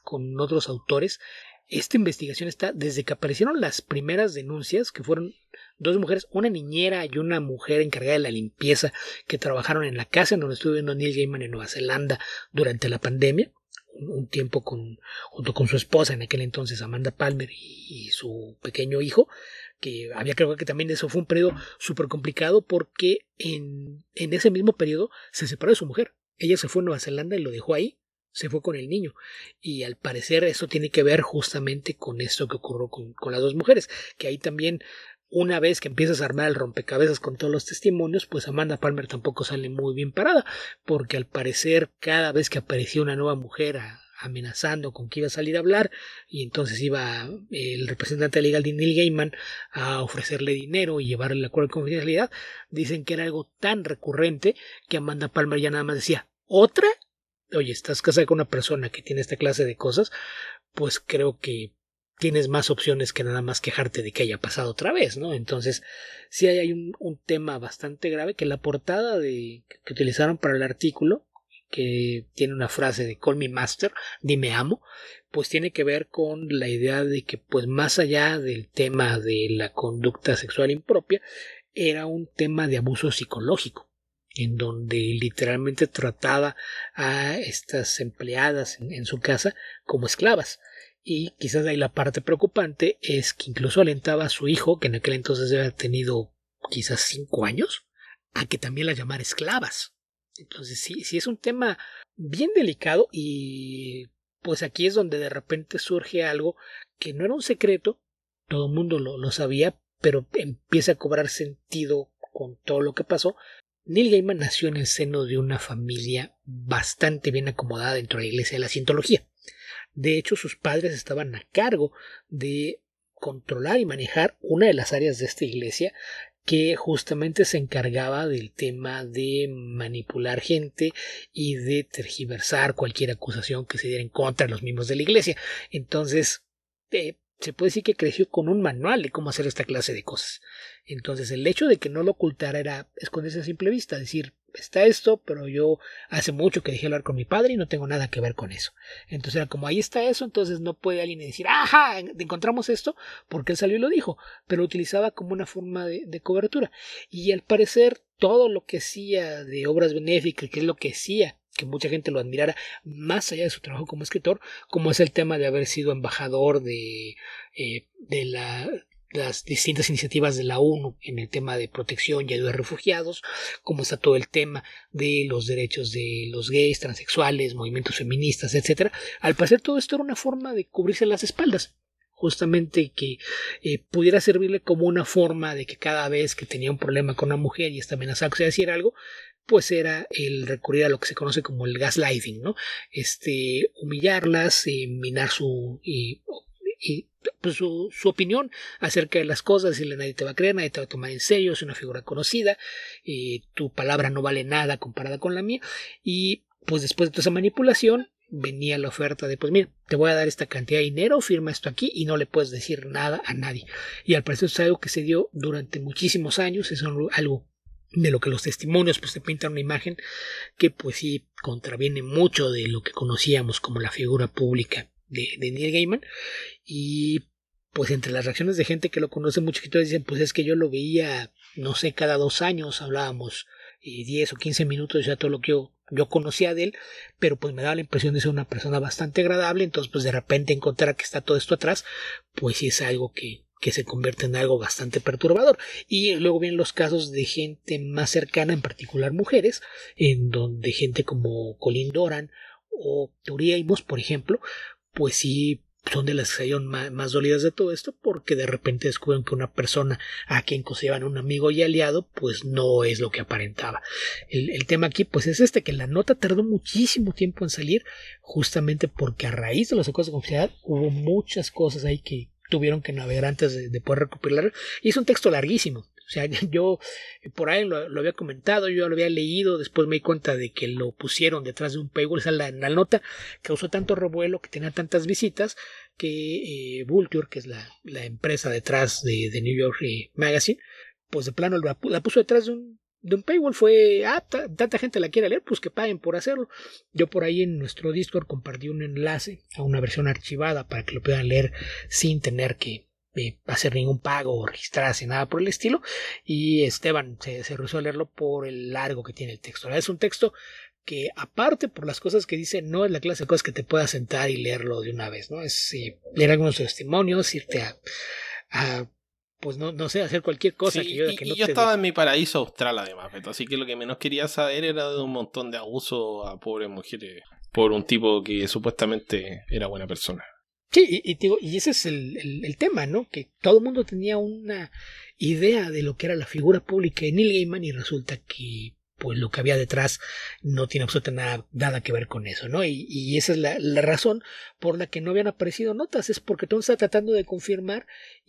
con otros autores. Esta investigación está desde que aparecieron las primeras denuncias, que fueron 2 mujeres, una niñera y una mujer encargada de la limpieza, que trabajaron en la casa en donde estuvo viviendo Neil Gaiman en Nueva Zelanda durante la pandemia, un tiempo junto con su esposa en aquel entonces, Amanda Palmer, y su pequeño hijo, que creo que también eso fue un periodo súper complicado porque en ese mismo periodo se separó de su mujer. Ella se fue a Nueva Zelanda y lo dejó ahí, se fue con el niño, y al parecer eso tiene que ver justamente con esto que ocurrió con las 2 mujeres, que ahí también, una vez que empiezas a armar el rompecabezas con todos los testimonios, pues Amanda Palmer tampoco sale muy bien parada, porque al parecer cada vez que aparecía una nueva mujer amenazando con que iba a salir a hablar, y entonces iba el representante legal de Neil Gaiman a ofrecerle dinero y llevarle el acuerdo de confidencialidad, dicen que era algo tan recurrente que Amanda Palmer ya nada más decía, ¿otra? Oye, estás casada con una persona que tiene esta clase de cosas, pues creo que tienes más opciones que nada más quejarte de que haya pasado otra vez, ¿no? Entonces, sí hay un tema bastante grave, que la portada que utilizaron para el artículo, que tiene una frase de Call me master, dime amo, pues tiene que ver con la idea de que, pues más allá del tema de la conducta sexual impropia, era un tema de abuso psicológico, en donde literalmente trataba a estas empleadas en su casa como esclavas. Y quizás ahí la parte preocupante es que incluso alentaba a su hijo, que en aquel entonces debe haber tenido quizás 5 años, a que también las llamara esclavas. Entonces sí es un tema bien delicado, y pues aquí es donde de repente surge algo que no era un secreto, todo el mundo lo sabía, pero empieza a cobrar sentido con todo lo que pasó. Neil Gaiman nació en el seno de una familia bastante bien acomodada dentro de la iglesia de la Cientología. De hecho, sus padres estaban a cargo de controlar y manejar una de las áreas de esta iglesia, que justamente se encargaba del tema de manipular gente y de tergiversar cualquier acusación que se diera en contra de los miembros de la iglesia. Entonces, se puede decir que creció con un manual de cómo hacer esta clase de cosas. Entonces, el hecho de que no lo ocultara era esconderse a simple vista, decir, está esto, pero yo hace mucho que dejé hablar con mi padre y no tengo nada que ver con eso. Entonces era como, ahí está eso, entonces no puede alguien decir, ajá, encontramos esto, porque él salió y lo dijo, pero lo utilizaba como una forma de cobertura. Y al parecer, todo lo que hacía de obras benéficas, que es lo que hacía que mucha gente lo admirara más allá de su trabajo como escritor, como es el tema de haber sido embajador de las distintas iniciativas de la ONU en el tema de protección y ayuda a refugiados, como está todo el tema de los derechos de los gays, transexuales, movimientos feministas, etcétera. Al parecer todo esto era una forma de cubrirse las espaldas, justamente que pudiera servirle como una forma de que cada vez que tenía un problema con una mujer y esta amenazada que se decir algo, pues era el recurrir a lo que se conoce como el gaslighting, ¿no? Humillarlas, minar pues su opinión acerca de las cosas, decirle nadie te va a creer, nadie te va a tomar en serio, es una figura conocida, tu palabra no vale nada comparada con la mía, y pues después de toda esa manipulación venía la oferta de, pues mira, te voy a dar esta cantidad de dinero, firma esto aquí y no le puedes decir nada a nadie. Y al parecer es algo que se dio durante muchísimos años, es algo de lo que los testimonios pues te pintan una imagen que pues sí contraviene mucho de lo que conocíamos como la figura pública de Neil Gaiman. Y pues entre las reacciones de gente que lo conoce, muchos escritores dicen, pues es que yo lo veía, no sé, cada 2 años hablábamos 10 o 15 minutos, ya todo lo que yo conocía de él, pero pues me daba la impresión de ser una persona bastante agradable. Entonces pues de repente encontrar que está todo esto atrás, pues sí es algo que se convierte en algo bastante perturbador. Y luego vienen los casos de gente más cercana, en particular mujeres, en donde gente como Colleen Doran o Tori Amos, por ejemplo, pues sí son de las que salieron más dolidas de todo esto, porque de repente descubren que una persona a quien consideraban un amigo y aliado pues no es lo que aparentaba. El tema aquí pues es que la nota tardó muchísimo tiempo en salir, justamente porque a raíz de los acuerdos de confidencialidad hubo muchas cosas ahí que tuvieron que navegar antes de poder recopilar, y es un texto larguísimo. O sea, yo por ahí lo había comentado, yo lo había leído, después me di cuenta de que lo pusieron detrás de un paywall. O sea, la nota causó tanto revuelo, que tenía tantas visitas, que Vulture, que es la empresa detrás de New York Magazine, pues de plano la puso detrás de un paywall fue, tanta gente la quiere leer, pues que paguen por hacerlo. Yo por ahí en nuestro Discord compartí un enlace a una versión archivada para que lo puedan leer sin tener que hacer ningún pago o registrarse, nada por el estilo. Y Esteban se rehusó a leerlo por el largo que tiene el texto. Es un texto que, aparte por las cosas que dice, no es la clase de cosas que te puedas sentar y leerlo de una vez, ¿no? Es leer algunos testimonios, irte a pues no sé, hacer cualquier cosa sí, que yo estaba en mi paraíso austral además, Beto, así que lo que menos quería saber era de un montón de abuso a pobres mujeres por un tipo que supuestamente era buena persona. Sí, y ese es el tema, ¿no? Que todo el mundo tenía una idea de lo que era la figura pública de Neil Gaiman y resulta que pues lo que había detrás no tiene absolutamente nada que ver con eso, ¿no? Y esa es la razón por la que no habían aparecido notas, es porque todo está tratando de confirmar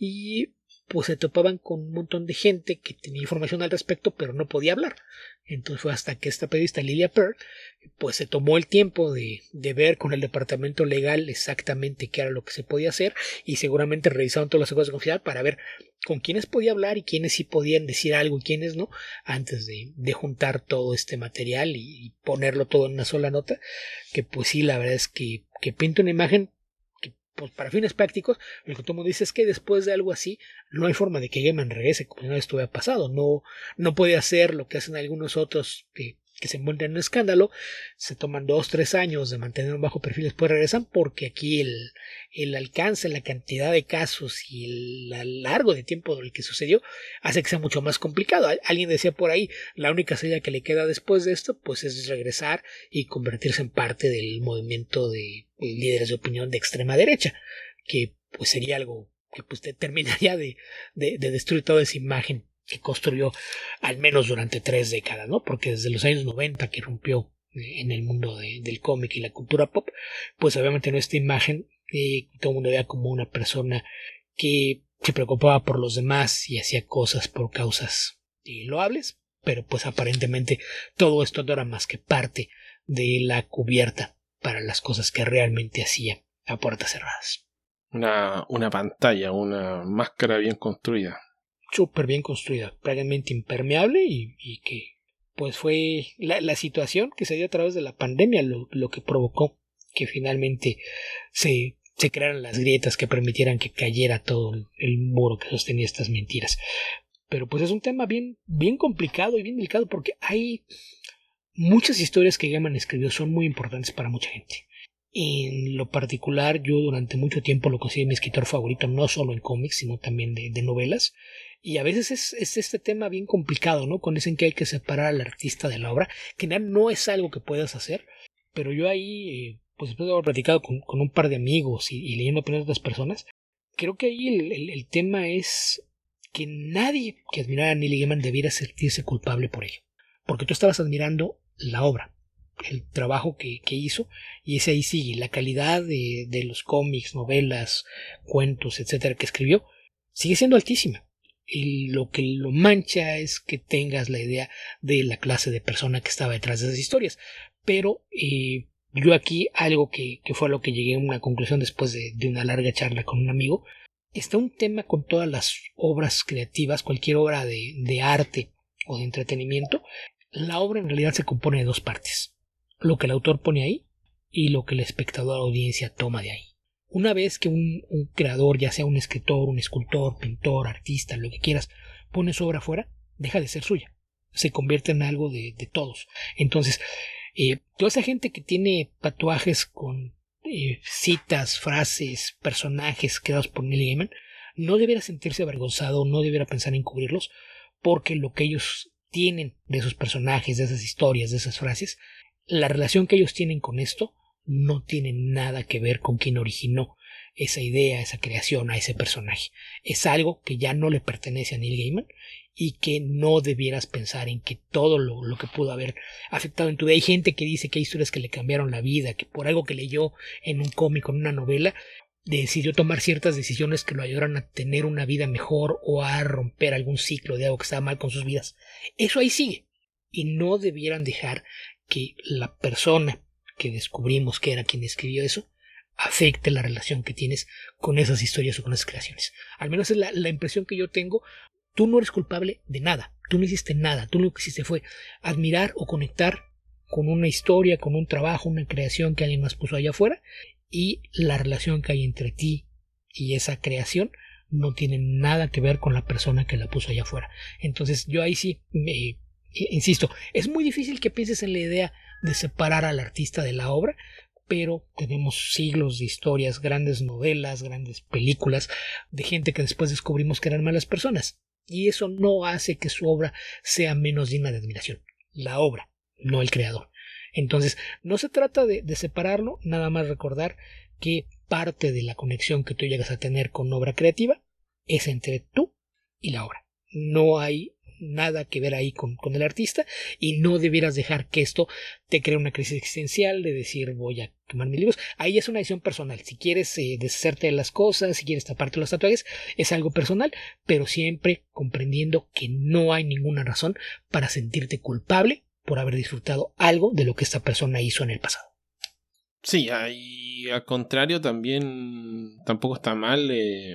y pues se topaban con un montón de gente que tenía información al respecto pero no podía hablar. Entonces fue hasta que esta periodista Lilia Pearl pues se tomó el tiempo de ver con el departamento legal exactamente qué era lo que se podía hacer y seguramente revisaron todas las cosas de confidencialidad para ver con quiénes podía hablar y quiénes sí podían decir algo y quiénes no, antes de juntar todo este material y ponerlo todo en una sola nota, que pues sí, la verdad es que pinta una imagen que pues para fines prácticos, lo que todo el mundo dice es que después de algo así no hay forma de que Gaiman regrese como si no estuviera pasado, no puede hacer lo que hacen algunos otros que se encuentran en un escándalo, se toman 2-3 años de mantener un bajo perfil, después regresan, porque aquí el alcance, la cantidad de casos y el largo de tiempo del que sucedió hace que sea mucho más complicado. Alguien decía por ahí, la única salida que le queda después de esto pues es regresar y convertirse en parte del movimiento de líderes de opinión de extrema derecha, que pues sería algo que pues terminaría de destruir toda esa imagen que construyó al menos durante 3 décadas, ¿no? Porque desde los años 90 que rompió en el mundo del cómic y la cultura pop, pues obviamente no esta imagen todo el mundo veía como una persona que se preocupaba por los demás y hacía cosas por causas loables, pero pues aparentemente todo esto no era más que parte de la cubierta para las cosas que realmente hacía a puertas cerradas. Una pantalla, una máscara bien construida. Súper bien construida, prácticamente impermeable y que pues fue la situación que se dio a través de la pandemia lo que provocó que finalmente se crearan las grietas que permitieran que cayera todo el muro que sostenía estas mentiras. Pero pues es un tema bien complicado y bien delicado porque hay muchas historias que Gaiman escribió son muy importantes para mucha gente. En lo particular, yo durante mucho tiempo lo consideré mi escritor favorito, no solo en cómics, sino también de novelas. Y a veces es este tema bien complicado, ¿no? Con ese en que hay que separar al artista de la obra, que no es algo que puedas hacer, pero yo ahí, pues después de haber platicado con un par de amigos y leyendo opiniones de otras personas, creo que ahí el tema es que nadie que admirara a Neil Gaiman debiera sentirse culpable por ello, porque tú estabas admirando la obra, el trabajo que hizo, y ese ahí sigue, la calidad de los cómics, novelas, cuentos, etcétera, que escribió, sigue siendo altísima. Y lo que lo mancha es que tengas la idea de la clase de persona que estaba detrás de esas historias. Pero yo aquí, algo que fue a lo que llegué a una conclusión después de una larga charla con un amigo, está un tema con todas las obras creativas, cualquier obra de arte o de entretenimiento. La obra en realidad se compone de 2 partes: lo que el autor pone ahí y lo que el espectador o audiencia toma de ahí. Una vez que un creador, ya sea un escritor, un escultor, pintor, artista, lo que quieras, pone su obra fuera, deja de ser suya, se convierte en algo de todos. Entonces, toda esa gente que tiene tatuajes con citas, frases, personajes creados por Neil Gaiman, no debiera sentirse avergonzado, no debiera pensar en cubrirlos, porque lo que ellos tienen de esos personajes, de esas historias, de esas frases, la relación que ellos tienen con esto no tiene nada que ver con quien originó esa idea, esa creación, a ese personaje. Es algo que ya no le pertenece a Neil Gaiman y que no debieras pensar en que todo lo que pudo haber afectado en tu vida. Hay gente que dice que hay historias que le cambiaron la vida, que por algo que leyó en un cómic o en una novela decidió tomar ciertas decisiones que lo ayudaron a tener una vida mejor o a romper algún ciclo de algo que estaba mal con sus vidas. Eso ahí sigue. Y no debieran dejar que la persona que descubrimos que era quien escribió eso afecte la relación que tienes con esas historias o con esas creaciones. Al menos es la impresión que yo tengo. Tú no eres culpable de nada. Tú no hiciste nada, tú lo que hiciste fue admirar o conectar con una historia, con un trabajo, una creación que alguien más puso allá afuera, y la relación que hay entre ti y esa creación no tiene nada que ver con la persona que la puso allá afuera. Entonces yo ahí sí insisto, es muy difícil que pienses en la idea de separar al artista de la obra, pero tenemos siglos de historias, grandes novelas, grandes películas de gente que después descubrimos que eran malas personas, y eso no hace que su obra sea menos digna de admiración. La obra, no el creador. Entonces, no se trata de separarlo, nada más recordar que parte de la conexión que tú llegas a tener con obra creativa es entre tú y la obra. No hay nada que ver ahí con el artista, y no debieras dejar que esto te cree una crisis existencial de decir voy a quemar mis libros. Ahí es una decisión personal. Si quieres deshacerte de las cosas, si quieres taparte los tatuajes, es algo personal, pero siempre comprendiendo que no hay ninguna razón para sentirte culpable por haber disfrutado algo de lo que esta persona hizo en el pasado. Sí, y al contrario también tampoco está mal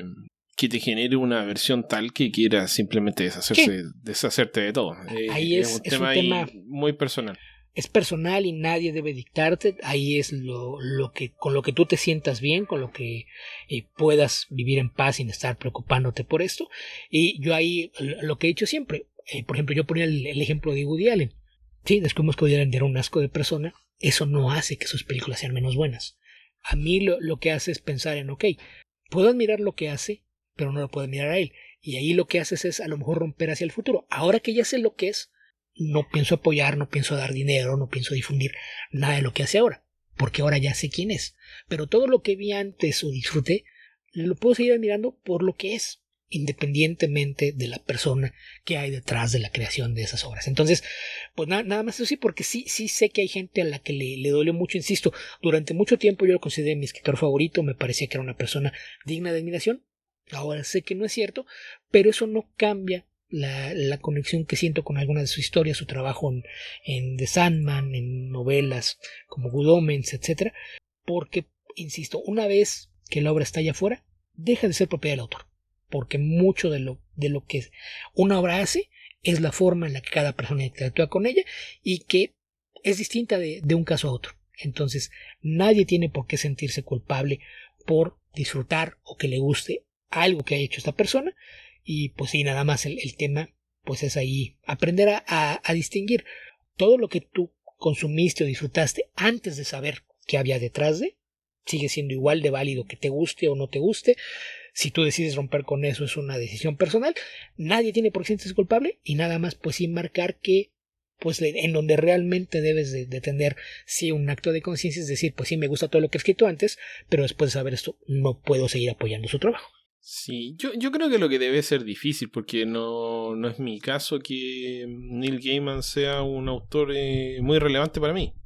que te genere una versión tal que quieras simplemente deshacerte de todo. Ahí es un tema muy personal. Es personal y nadie debe dictarte. Ahí es lo que con lo que tú te sientas bien, con lo que puedas vivir en paz sin estar preocupándote por esto. Y yo ahí lo que he dicho siempre, por ejemplo, yo ponía el ejemplo de Woody Allen. Sí, descubrimos que Woody Allen era un asco de persona. Eso no hace que sus películas sean menos buenas. A mí lo que hace es pensar en, ok, puedo admirar lo que hace, pero no lo puedo admirar a él. Y ahí lo que haces es a lo mejor romper hacia el futuro. Ahora que ya sé lo que es, no pienso apoyar, no pienso dar dinero, no pienso difundir nada de lo que hace ahora, porque ahora ya sé quién es. Pero todo lo que vi antes o disfruté, lo puedo seguir admirando por lo que es, independientemente de la persona que hay detrás de la creación de esas obras. Entonces, pues nada más eso sí, porque sí sé que hay gente a la que le dolió mucho, insisto. Durante mucho tiempo yo lo consideré mi escritor favorito, me parecía que era una persona digna de admiración. Ahora sé que no es cierto, pero eso no cambia la conexión que siento con algunas de sus historias, su trabajo en The Sandman, en novelas como Good Omens, etc. Porque, insisto, una vez que la obra está allá afuera, deja de ser propiedad del autor. Porque mucho de lo que una obra hace es la forma en la que cada persona interactúa con ella, y que es distinta de un caso a otro. Entonces, nadie tiene por qué sentirse culpable por disfrutar o que le guste algo que haya hecho esta persona. Y pues sí, nada más el tema pues es ahí aprender a distinguir todo lo que tú consumiste o disfrutaste antes de saber qué había detrás de, sigue siendo igual de válido que te guste o no te guste. Si tú decides romper con eso, es una decisión personal, nadie tiene por qué sentirse culpable, y nada más pues sí marcar que pues en donde realmente debes de tener sí un acto de conciencia, es decir, pues sí me gusta todo lo que he escrito antes, pero después de saber esto no puedo seguir apoyando su trabajo. Sí, yo creo que lo que debe ser difícil, porque no es mi caso que Neil Gaiman sea un autor muy relevante para mí.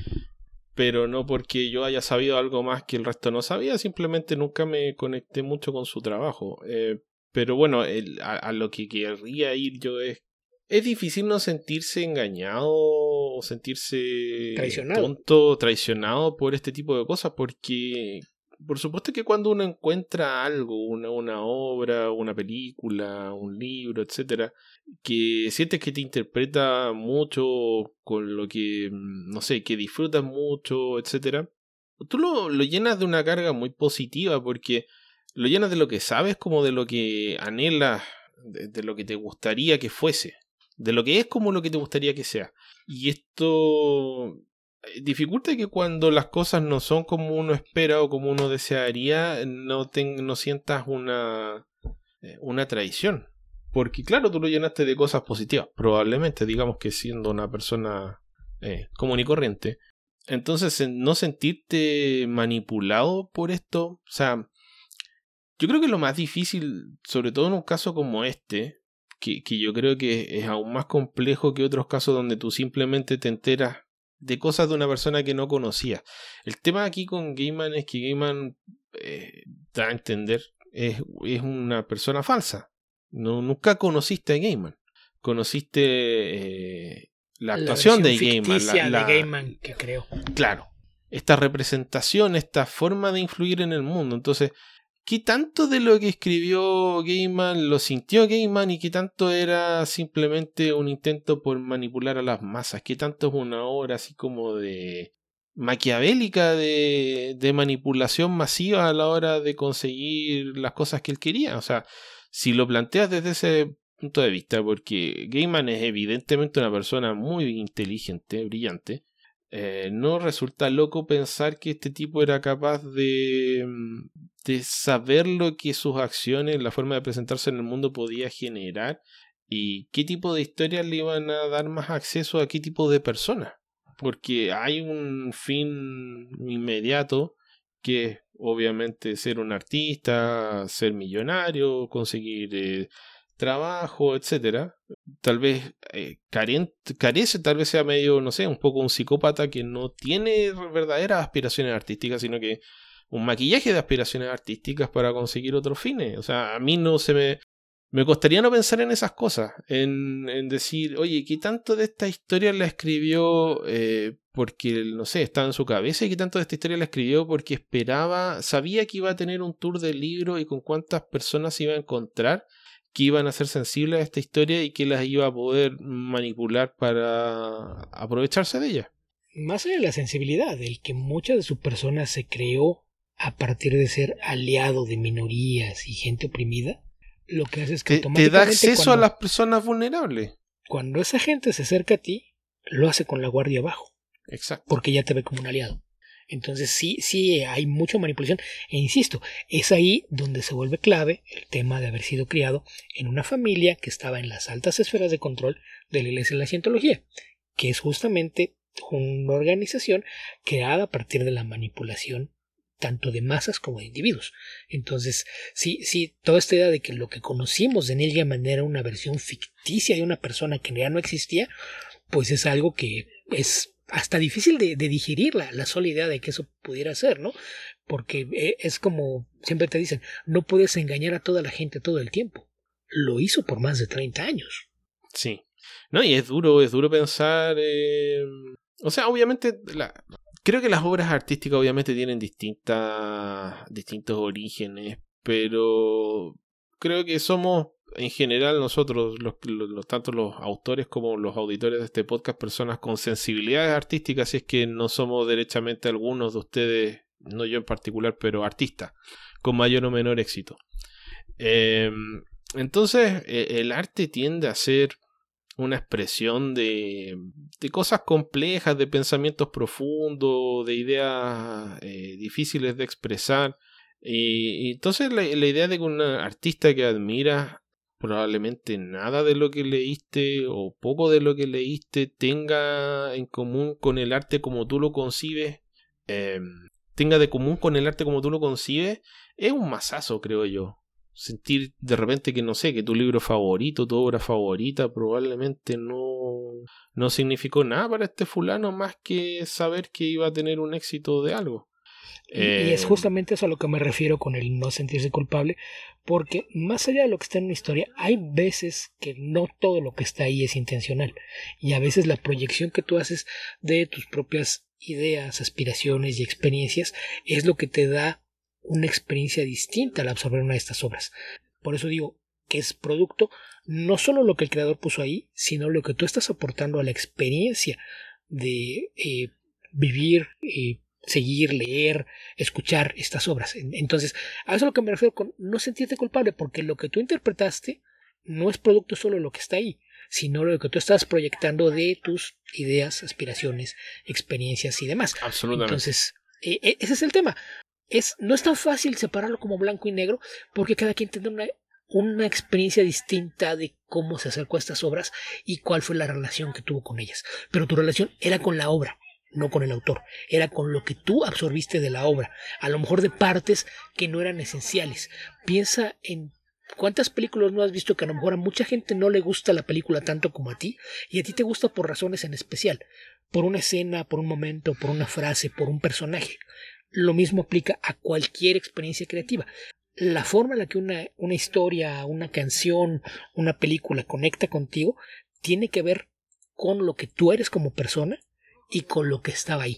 Pero no porque yo haya sabido algo más que el resto no sabía, simplemente nunca me conecté mucho con su trabajo. Pero bueno, a lo que querría ir yo es difícil no sentirse engañado o sentirse tonto, traicionado por este tipo de cosas, porque por supuesto que cuando uno encuentra algo, una obra, una película, un libro, etcétera, que sientes que te interpreta mucho, con lo que, no sé, que disfrutas mucho, etcétera, tú lo llenas de una carga muy positiva, porque lo llenas de lo que sabes como de lo que anhelas, de lo que te gustaría que fuese, de lo que es como lo que te gustaría que sea. Y esto dificulta que cuando las cosas no son como uno espera o como uno desearía, no sientas una traición. Porque claro, tú lo llenaste de cosas positivas, probablemente, digamos que siendo una persona común y corriente. Entonces, no sentirte manipulado por esto, o sea, yo creo que lo más difícil, sobre todo en un caso como este, que yo creo que es aún más complejo que otros casos donde tú simplemente te enteras de cosas de una persona que no conocías. El tema aquí con Gaiman es que Gaiman da a entender es una persona falsa. Nunca conociste a Gaiman. Conociste la actuación de Gaiman. La de Gaiman que creo. Claro. Esta representación, esta forma de influir en el mundo. Entonces, ¿qué tanto de lo que escribió Gaiman lo sintió Gaiman y qué tanto era simplemente un intento por manipular a las masas? ¿Qué tanto es una obra así como de maquiavélica de manipulación masiva a la hora de conseguir las cosas que él quería? O sea, si lo planteas desde ese punto de vista, porque Gaiman es evidentemente una persona muy inteligente, brillante, no resulta loco pensar que este tipo era capaz de saber lo que sus acciones, la forma de presentarse en el mundo podía generar y qué tipo de historias le iban a dar más acceso a qué tipo de personas. Porque hay un fin inmediato que es obviamente ser un artista, ser millonario, conseguir trabajo, etcétera. Tal vez carece, tal vez sea medio, no sé, un poco un psicópata que no tiene verdaderas aspiraciones artísticas, sino que un maquillaje de aspiraciones artísticas para conseguir otros fines. O sea, a mí no se me costaría no pensar en esas cosas, en decir, oye, ¿qué tanto de esta historia la escribió porque, no sé, estaba en su cabeza? ¿Y qué tanto de esta historia la escribió porque esperaba, sabía que iba a tener un tour del libro y con cuántas personas se iba a encontrar que iban a ser sensibles a esta historia y que las iba a poder manipular para aprovecharse de ella? Más allá de la sensibilidad, el que muchas de sus personas se creó a partir de ser aliado de minorías y gente oprimida, lo que hace es que te da acceso a las personas vulnerables. Cuando esa gente se acerca a ti, lo hace con la guardia abajo. Exacto. Porque ya te ve como un aliado. Entonces sí hay mucha manipulación. E insisto, es ahí donde se vuelve clave el tema de haber sido criado en una familia que estaba en las altas esferas de control de la Iglesia de la Cientología, que es justamente una organización creada a partir de la manipulación tanto de masas como de individuos. Entonces, sí, toda esta idea de que lo que conocimos de Neil Gaiman era una versión ficticia de una persona que ya no existía, pues es algo que es hasta difícil de digerir la sola idea de que eso pudiera ser, ¿no? Porque es como siempre te dicen, no puedes engañar a toda la gente todo el tiempo. Lo hizo por más de 30 años. Sí. No, y es duro pensar... O sea, obviamente... Creo que las obras artísticas obviamente tienen distintos orígenes, pero creo que somos en general nosotros, tanto los autores como los auditores de este podcast, personas con sensibilidades artísticas, si es que no somos derechamente algunos de ustedes, no yo en particular, pero artistas, con mayor o menor éxito. Entonces, el arte tiende a ser una expresión de cosas complejas, de pensamientos profundos, de ideas difíciles de expresar. Y entonces la idea de que un artista que admiras, probablemente nada de lo que leíste o poco de lo que leíste tenga en común con el arte como tú lo concibes, tenga de común con el arte como tú lo concibes, es un mazazo, creo yo. Sentir de repente que, no sé, que tu libro favorito, tu obra favorita probablemente no significó nada para este fulano más que saber que iba a tener un éxito de algo. Y es justamente eso a lo que me refiero con el no sentirse culpable, porque más allá de lo que está en una historia, hay veces que no todo lo que está ahí es intencional, y a veces la proyección que tú haces de tus propias ideas, aspiraciones y experiencias es lo que te da una experiencia distinta al absorber una de estas obras. Por eso digo que es producto no solo lo que el creador puso ahí, sino lo que tú estás aportando a la experiencia de vivir, seguir, leer, escuchar estas obras. Entonces, a eso es lo que me refiero con no sentirte culpable, porque lo que tú interpretaste no es producto solo de lo que está ahí, sino lo que tú estás proyectando de tus ideas, aspiraciones, experiencias y demás. Absolutamente. Entonces, ese es el tema. No es tan fácil separarlo como blanco y negro, porque cada quien tiene una experiencia distinta de cómo se acercó a estas obras y cuál fue la relación que tuvo con ellas. Pero tu relación era con la obra, no con el autor, era con lo que tú absorbiste de la obra, a lo mejor de partes que no eran esenciales. Piensa en cuántas películas no has visto que a lo mejor a mucha gente no le gusta la película tanto como a ti, y a ti te gusta por razones en especial, por una escena, por un momento, por una frase, por un personaje. Lo mismo aplica a cualquier experiencia creativa. La forma en la que una historia, una canción, una película conecta contigo tiene que ver con lo que tú eres como persona y con lo que estaba ahí.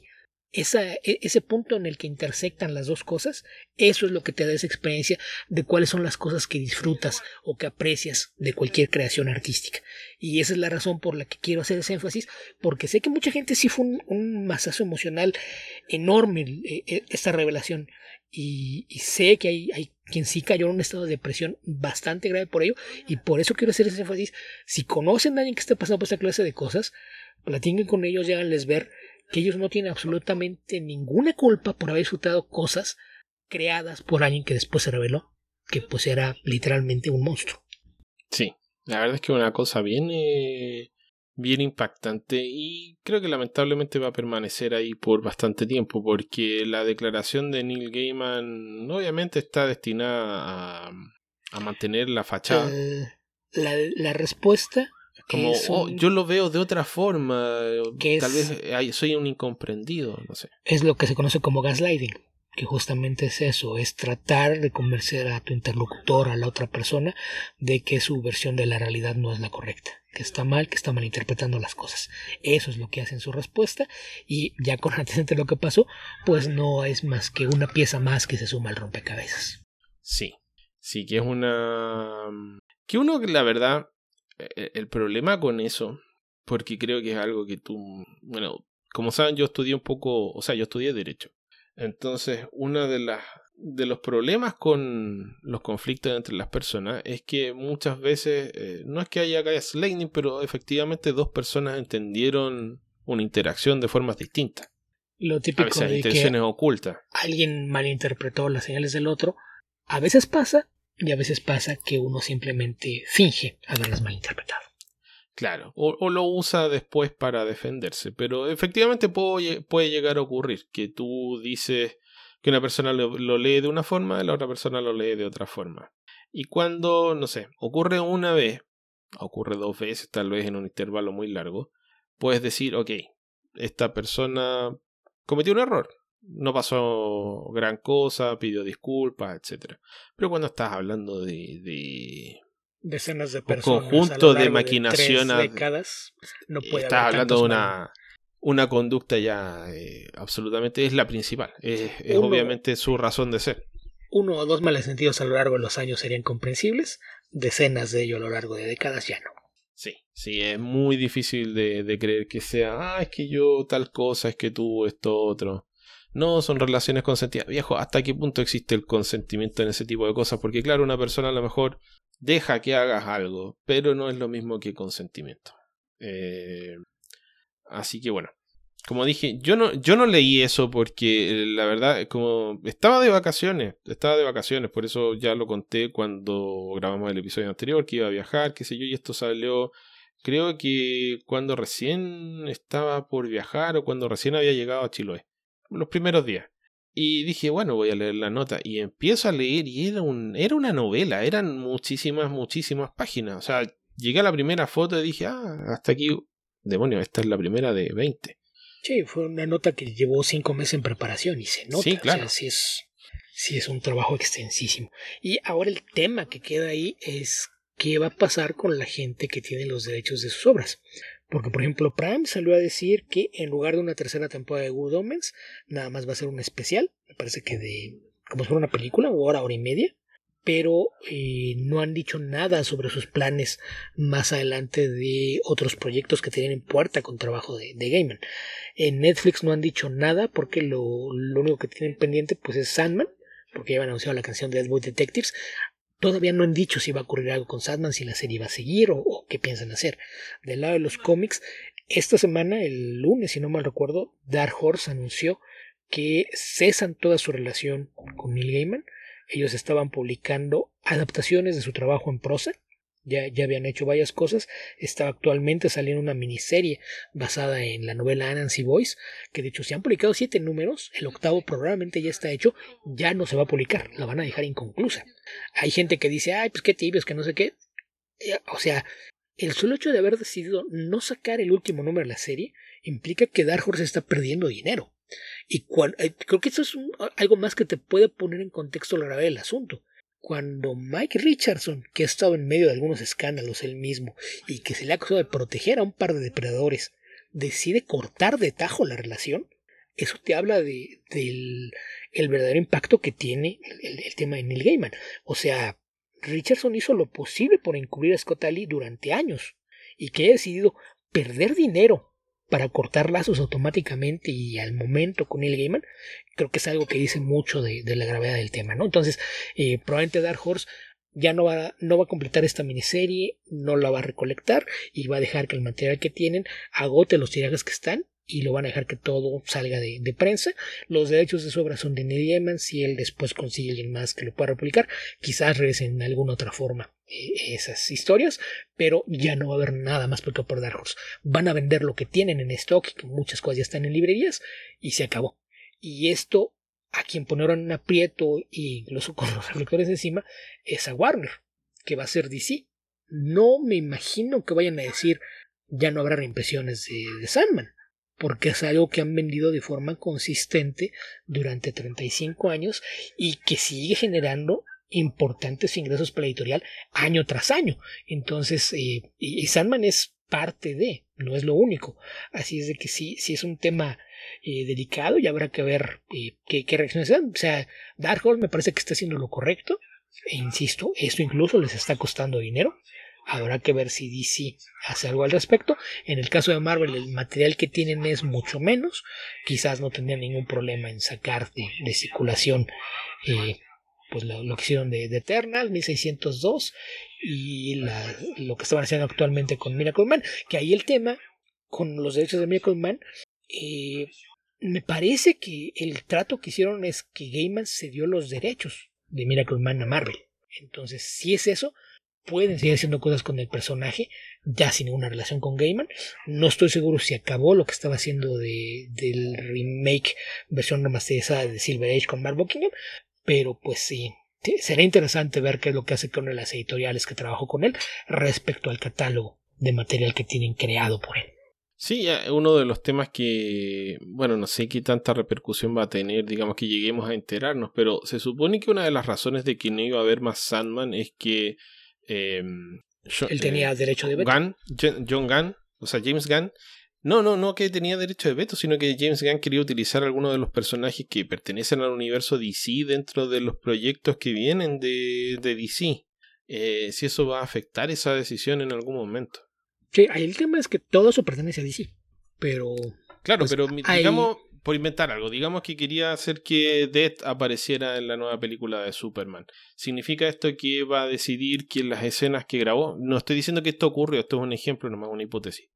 ese punto en el que intersectan las dos cosas, eso es lo que te da esa experiencia de cuáles son las cosas que disfrutas o que aprecias de cualquier creación artística. Y esa es la razón por la que quiero hacer ese énfasis, porque sé que mucha gente sí fue un masazo emocional enorme esta revelación. Y sé que hay quien sí cayó en un estado de depresión bastante grave por ello, y por eso quiero hacer ese énfasis. Si conocen a alguien que esté pasando por esta clase de cosas, platiquen con ellos y háganles ver que ellos no tienen absolutamente ninguna culpa por haber disfrutado cosas creadas por alguien que después se reveló que pues era literalmente un monstruo. Sí, la verdad es que es una cosa bien impactante y creo que lamentablemente va a permanecer ahí por bastante tiempo, porque la declaración de Neil Gaiman obviamente está destinada a mantener la fachada. La respuesta como, yo lo veo de otra forma, tal vez soy un incomprendido, no sé. Es lo que se conoce como gaslighting, que justamente es eso, es tratar de convencer a tu interlocutor, a la otra persona, de que su versión de la realidad no es la correcta, que está malinterpretando las cosas. Eso es lo que hace en su respuesta, y ya con antecedente de lo que pasó, pues no es más que una pieza más que se suma al rompecabezas. Sí, que es que uno, la verdad, el problema con eso, porque creo que es algo que tú, bueno, como saben, yo estudié yo estudié Derecho. Entonces, uno de los problemas con los conflictos entre las personas es que muchas veces, no es que haya gaslighting, pero efectivamente dos personas entendieron una interacción de formas distintas. Lo típico a veces hay de intenciones ocultas. Alguien malinterpretó las señales del otro. A veces pasa, y a veces pasa que uno simplemente finge haberlas malinterpretado. Claro, o lo usa después para defenderse, pero efectivamente puede llegar a ocurrir que tú dices que una persona lo lee de una forma y la otra persona lo lee de otra forma. Y cuando, no sé, ocurre una vez, ocurre dos veces, tal vez en un intervalo muy largo, puedes decir, ok, esta persona cometió un error, no pasó gran cosa, pidió disculpas, etc. Pero cuando estás hablando de decenas de personas, un conjunto de maquinación, de 3 décadas, no puede estás haber hablando de una conducta ya absolutamente es la principal, es obviamente su razón de ser. 1 o 2 malentendidos a lo largo de los años serían comprensibles, decenas de ellos a lo largo de décadas ya no. Sí, es muy difícil de creer que sea, es que yo tal cosa, es que tú esto otro. No, son relaciones consentidas. Viejo, ¿hasta qué punto existe el consentimiento en ese tipo de cosas? Porque claro, una persona a lo mejor deja que hagas algo, pero no es lo mismo que consentimiento. Así que bueno, como dije, yo no leí eso porque la verdad, como estaba de vacaciones, por eso ya lo conté cuando grabamos el episodio anterior, que iba a viajar, qué sé yo, y esto salió, creo que cuando recién estaba por viajar o cuando recién había llegado a Chiloé, los primeros días. Y dije, bueno, voy a leer la nota. Y empiezo a leer y era una novela. Eran muchísimas páginas. O sea, llegué a la primera foto y dije, hasta aquí, demonio, esta es la primera de 20. Sí, fue una nota que llevó 5 meses en preparación y se nota. Sí, claro. O sea, sí es un trabajo extensísimo. Y ahora el tema que queda ahí es qué va a pasar con la gente que tiene los derechos de sus obras. Porque, por ejemplo, Prime salió a decir que en lugar de una tercera temporada de Good Omens, nada más va a ser un especial. Me parece que como si fuera una película, hora y media. Pero no han dicho nada sobre sus planes más adelante de otros proyectos que tienen en puerta con trabajo de Gaiman. En Netflix no han dicho nada porque lo único que tienen pendiente pues es Sandman, porque ya han anunciado la canción de Deadwood Detectives. Todavía no han dicho si va a ocurrir algo con Sandman, si la serie va a seguir o qué piensan hacer. Del lado de los cómics, esta semana, el lunes, si no mal recuerdo, Dark Horse anunció que cesan toda su relación con Neil Gaiman. Ellos estaban publicando adaptaciones de su trabajo en prosa. Ya habían hecho varias cosas. Está actualmente saliendo una miniserie basada en la novela Anansi Boys, que de hecho se han publicado 7 números. El 8º probablemente ya está hecho. Ya no se va a publicar, la van a dejar inconclusa. Hay gente que dice, pues qué tibios, que no sé qué. O sea, el solo hecho de haber decidido no sacar el último número de la serie implica que Dark Horse está perdiendo dinero. Y creo que eso es algo más que te puede poner en contexto la gravedad del asunto. Cuando Mike Richardson, que ha estado en medio de algunos escándalos él mismo y que se le ha acusado de proteger a un par de depredadores, decide cortar de tajo la relación, eso te habla del el verdadero impacto que tiene el tema de Neil Gaiman. O sea, Richardson hizo lo posible por encubrir a Scott Allie durante años y que ha decidido perder dinero para cortar lazos automáticamente y al momento con Neil Gaiman, creo que es algo que dice mucho de la gravedad del tema, ¿no? Entonces, probablemente Dark Horse ya no va a completar esta miniserie, no la va a recolectar y va a dejar que el material que tienen agote los tirajes que están y lo van a dejar que todo salga de prensa. Los derechos de su obra son de Neil Gaiman. Si él después consigue alguien más que lo pueda republicar, quizás regresen de alguna otra forma esas historias, pero ya no va a haber nada más publicado por Dark Horse. Van a vender lo que tienen en stock, que muchas cosas ya están en librerías, y se acabó. Y esto, a quien ponieron en aprieto e incluso con los reflectores encima, es a Warner, que va a ser DC. No me imagino que vayan a decir ya no habrá reimpresiones de Sandman, porque es algo que han vendido de forma consistente durante 35 años y que sigue generando importantes ingresos para la editorial año tras año. Entonces, y Sandman es parte de, no es lo único. Así es de que sí es un tema delicado y habrá que ver qué reacciones dan. O sea, Dark Horse me parece que está haciendo lo correcto. E insisto, esto incluso les está costando dinero. Habrá que ver si DC hace algo al respecto. En el caso de Marvel, el material que tienen es mucho menos. Quizás no tendrían ningún problema en sacar de circulación pues lo que hicieron de Eternal, 1602, y lo que estaban haciendo actualmente con Miracle Man. Que ahí el tema con los derechos de Miracle Man, me parece que el trato que hicieron es que Gaiman cedió los derechos de Miracle Man a Marvel. Entonces, si es eso, pueden seguir haciendo cosas con el personaje, ya sin ninguna relación con Gaiman. No estoy seguro si acabó lo que estaba haciendo del remake versión remasterizada de Silver Age con Mark Buckingham, pero pues sí, será interesante ver qué es lo que hace con las editoriales que trabajó con él respecto al catálogo de material que tienen creado por él. Sí, uno de los temas que, bueno, no sé qué tanta repercusión va a tener, digamos que lleguemos a enterarnos, pero se supone que una de las razones de que no iba a haber más Sandman es que él tenía derecho de veto. John Gunn, o sea, James Gunn, no que tenía derecho de veto, sino que James Gunn quería utilizar algunos de los personajes que pertenecen al universo DC dentro de los proyectos que vienen de DC. Si eso va a afectar esa decisión en algún momento. Sí, el tema es que todo eso pertenece a DC, pero... Claro, pues, pero digamos, por inventar algo, digamos que quería hacer que Death apareciera en la nueva película de Superman. ¿Significa esto que va a decidir que las escenas que grabó, no estoy diciendo que esto ocurrió, esto es un ejemplo, nomás una hipótesis,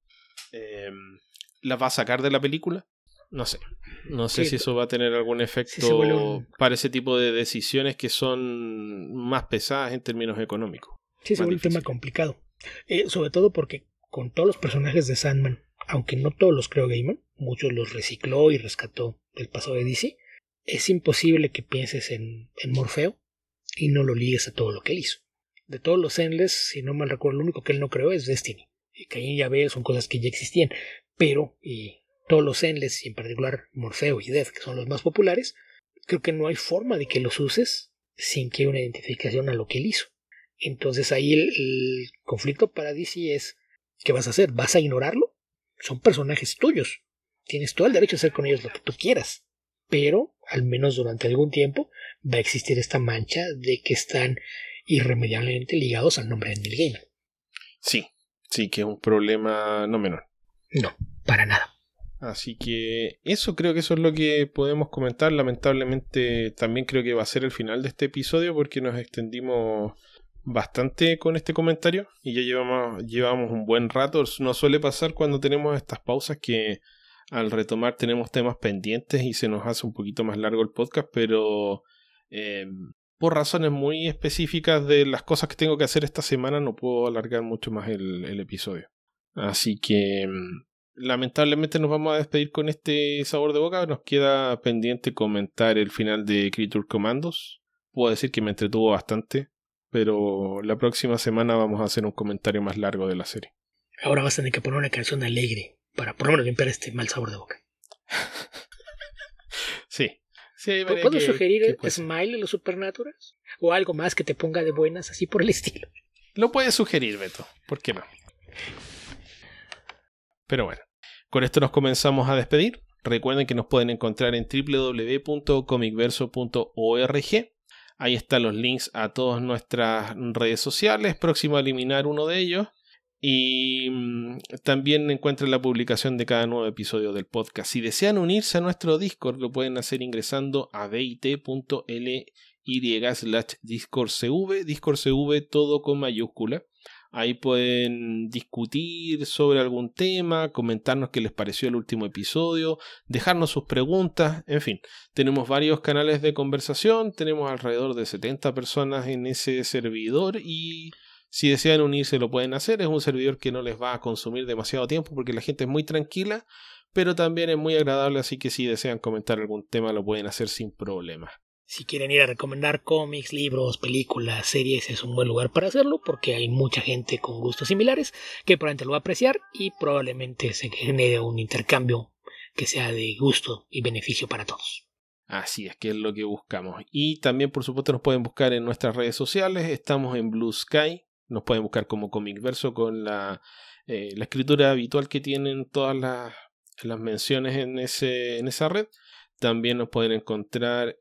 las va a sacar de la película? No sé sí, si eso va a tener algún efecto para ese tipo de decisiones que son más pesadas en términos económicos. Sí, se vuelve un tema complicado, sobre todo porque con todos los personajes de Sandman, aunque no todos los creó Gaiman, muchos los recicló y rescató del pasado de DC, es imposible que pienses en Morfeo y no lo ligues a todo lo que él hizo. De todos los Endless, si no mal recuerdo, lo único que él no creó es Destiny. Y Caín y Abel son cosas que ya existían, pero todos los Endless, y en particular Morfeo y Death, que son los más populares, creo que no hay forma de que los uses sin que haya una identificación a lo que él hizo. Entonces ahí el conflicto para DC es: ¿qué vas a hacer? ¿Vas a ignorarlo? Son personajes tuyos. Tienes todo el derecho a hacer con ellos lo que tú quieras. Pero, al menos durante algún tiempo, va a existir esta mancha de que están irremediablemente ligados al nombre de Neil Gaiman. Sí, que es un problema no menor. No, para nada. Así que creo que eso es lo que podemos comentar. Lamentablemente también creo que va a ser el final de este episodio porque nos extendimos bastante con este comentario y ya llevamos un buen rato. No suele pasar cuando tenemos estas pausas que al retomar tenemos temas pendientes y se nos hace un poquito más largo el podcast, pero por razones muy específicas de las cosas que tengo que hacer esta semana no puedo alargar mucho más el episodio. Así que lamentablemente nos vamos a despedir con este sabor de boca. Nos queda pendiente comentar el final de Creature Commandos. Puedo decir que me entretuvo bastante, pero la próxima semana vamos a hacer un comentario más largo de la serie. Ahora vas a tener que poner una canción alegre para por lo menos limpiar este mal sabor de boca. Sí. ¿Puedo sugerir Smile de los Supernaturals? ¿O algo más que te ponga de buenas, así por el estilo? Lo puedes sugerir, Beto. ¿Por qué no? Pero bueno, con esto nos comenzamos a despedir. Recuerden que nos pueden encontrar en www.comicverso.org. Ahí están los links a todas nuestras redes sociales, próximo a eliminar uno de ellos. Y también encuentran la publicación de cada nuevo episodio del podcast. Si desean unirse a nuestro Discord, lo pueden hacer ingresando a bit.ly/discordcv, discordcv todo con mayúscula. Ahí pueden discutir sobre algún tema, comentarnos qué les pareció el último episodio, dejarnos sus preguntas, en fin. Tenemos varios canales de conversación, tenemos alrededor de 70 personas en ese servidor y si desean unirse lo pueden hacer. Es un servidor que no les va a consumir demasiado tiempo porque la gente es muy tranquila, pero también es muy agradable, así que si desean comentar algún tema lo pueden hacer sin problema. Si quieren ir a recomendar cómics, libros, películas, series, es un buen lugar para hacerlo porque hay mucha gente con gustos similares que probablemente lo va a apreciar y probablemente se genere un intercambio que sea de gusto y beneficio para todos. Así es, que es lo que buscamos. Y también, por supuesto, nos pueden buscar en nuestras redes sociales. Estamos en Blue Sky. Nos pueden buscar como Comicverso con la escritura habitual que tienen todas las menciones en esa red. También nos pueden encontrar,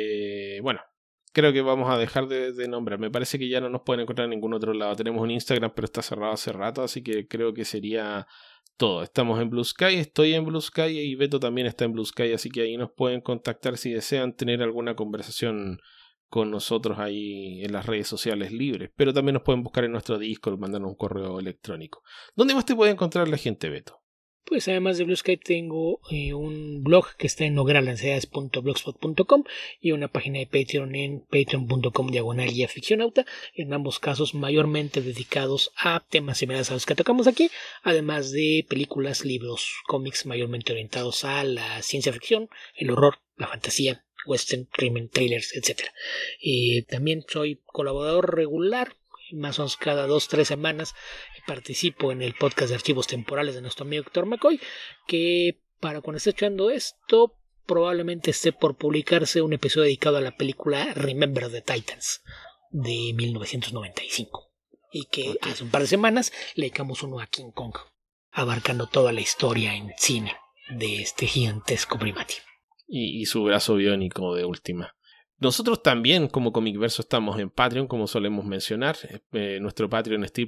creo que vamos a dejar de nombrar. Me parece que ya no nos pueden encontrar en ningún otro lado. Tenemos un Instagram, pero está cerrado hace rato, así que creo que sería todo. Estamos en Blue Sky, estoy en Blue Sky y Beto también está en Blue Sky, así que ahí nos pueden contactar si desean tener alguna conversación con nosotros ahí en las redes sociales libres. Pero también nos pueden buscar en nuestro Discord, mandarnos un correo electrónico. ¿Dónde más te puede encontrar la gente, Beto? Pues además de Blue Sky tengo un blog que está en nogueralanceadas.blogspot.com y una página de Patreon en patreon.com/guiaficcionauta, en ambos casos mayormente dedicados a temas similares a los que tocamos aquí, además de películas, libros, cómics mayormente orientados a la ciencia ficción, el horror, la fantasía, western, crimen, trailers, etc. También soy colaborador regular. Más o menos cada 2-3 semanas participo en el podcast de archivos temporales de nuestro amigo Héctor McCoy, que para cuando esté echando esto probablemente esté por publicarse un episodio dedicado a la película Remember the Titans de 1995 y que hace un par de semanas le dedicamos uno a King Kong, abarcando toda la historia en cine de este gigantesco primate y su brazo biónico de última. Nosotros también como Comicverso estamos en Patreon, como solemos mencionar. Nuestro Patreon es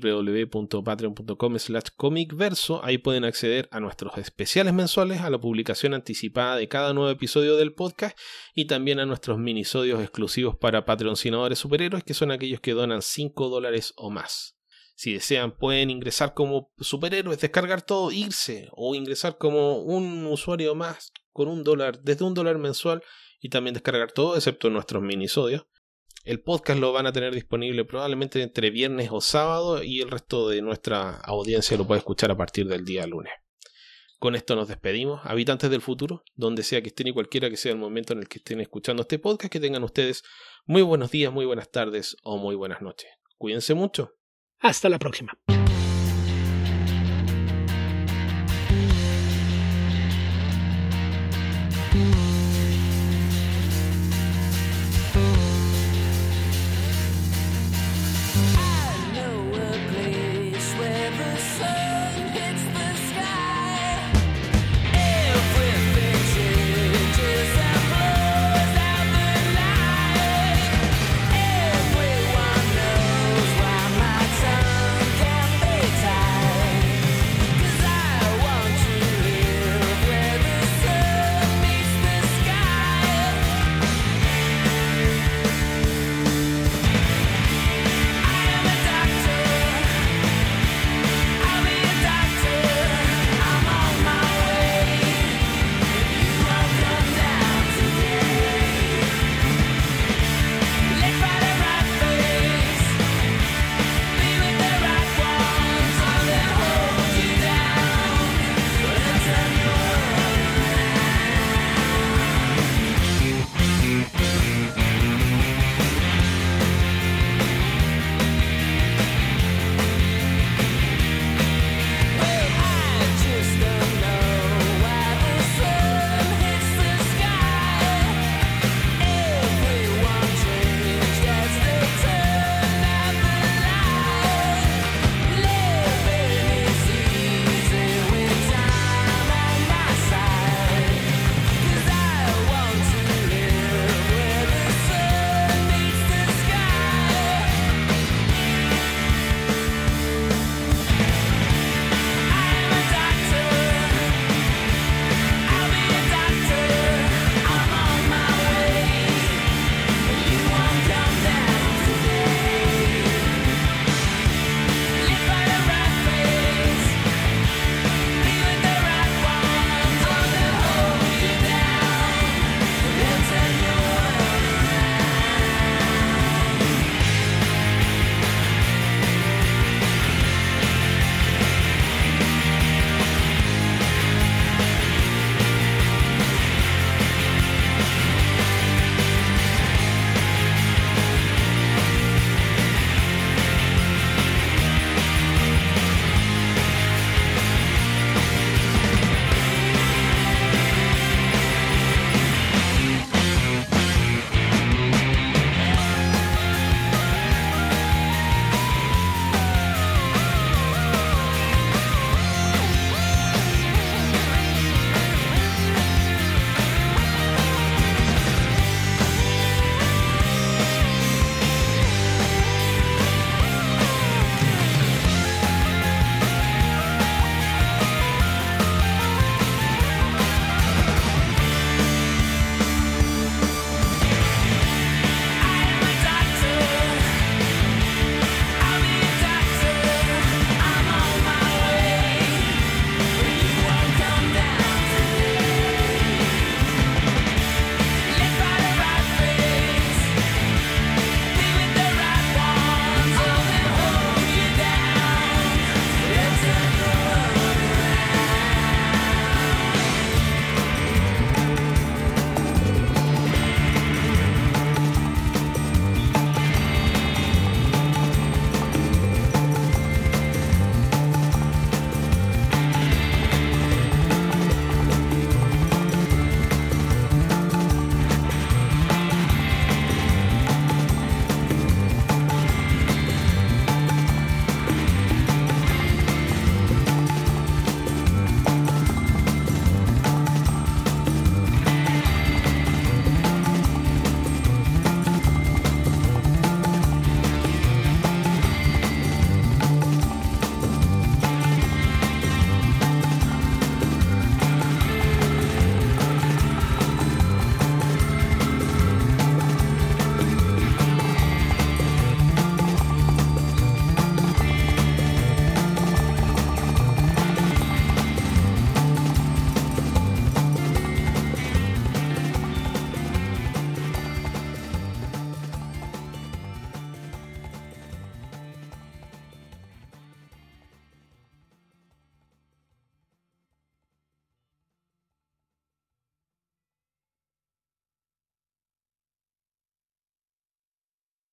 www.patreon.com/comicverso. Ahí pueden acceder a nuestros especiales mensuales, a la publicación anticipada de cada nuevo episodio del podcast y también a nuestros minisodios exclusivos para patrocinadores superhéroes, que son aquellos que donan $5 o más. Si desean pueden ingresar como superhéroes, descargar todo, irse, o ingresar como un usuario más con $1, desde $1 mensual, y también descargar todo, excepto nuestros minisodios. El podcast lo van a tener disponible probablemente entre viernes o sábado y el resto de nuestra audiencia lo puede escuchar a partir del día lunes. Con esto nos despedimos. Habitantes del futuro, donde sea que estén y cualquiera que sea el momento en el que estén escuchando este podcast, que tengan ustedes muy buenos días, muy buenas tardes o muy buenas noches. Cuídense mucho. Hasta la próxima.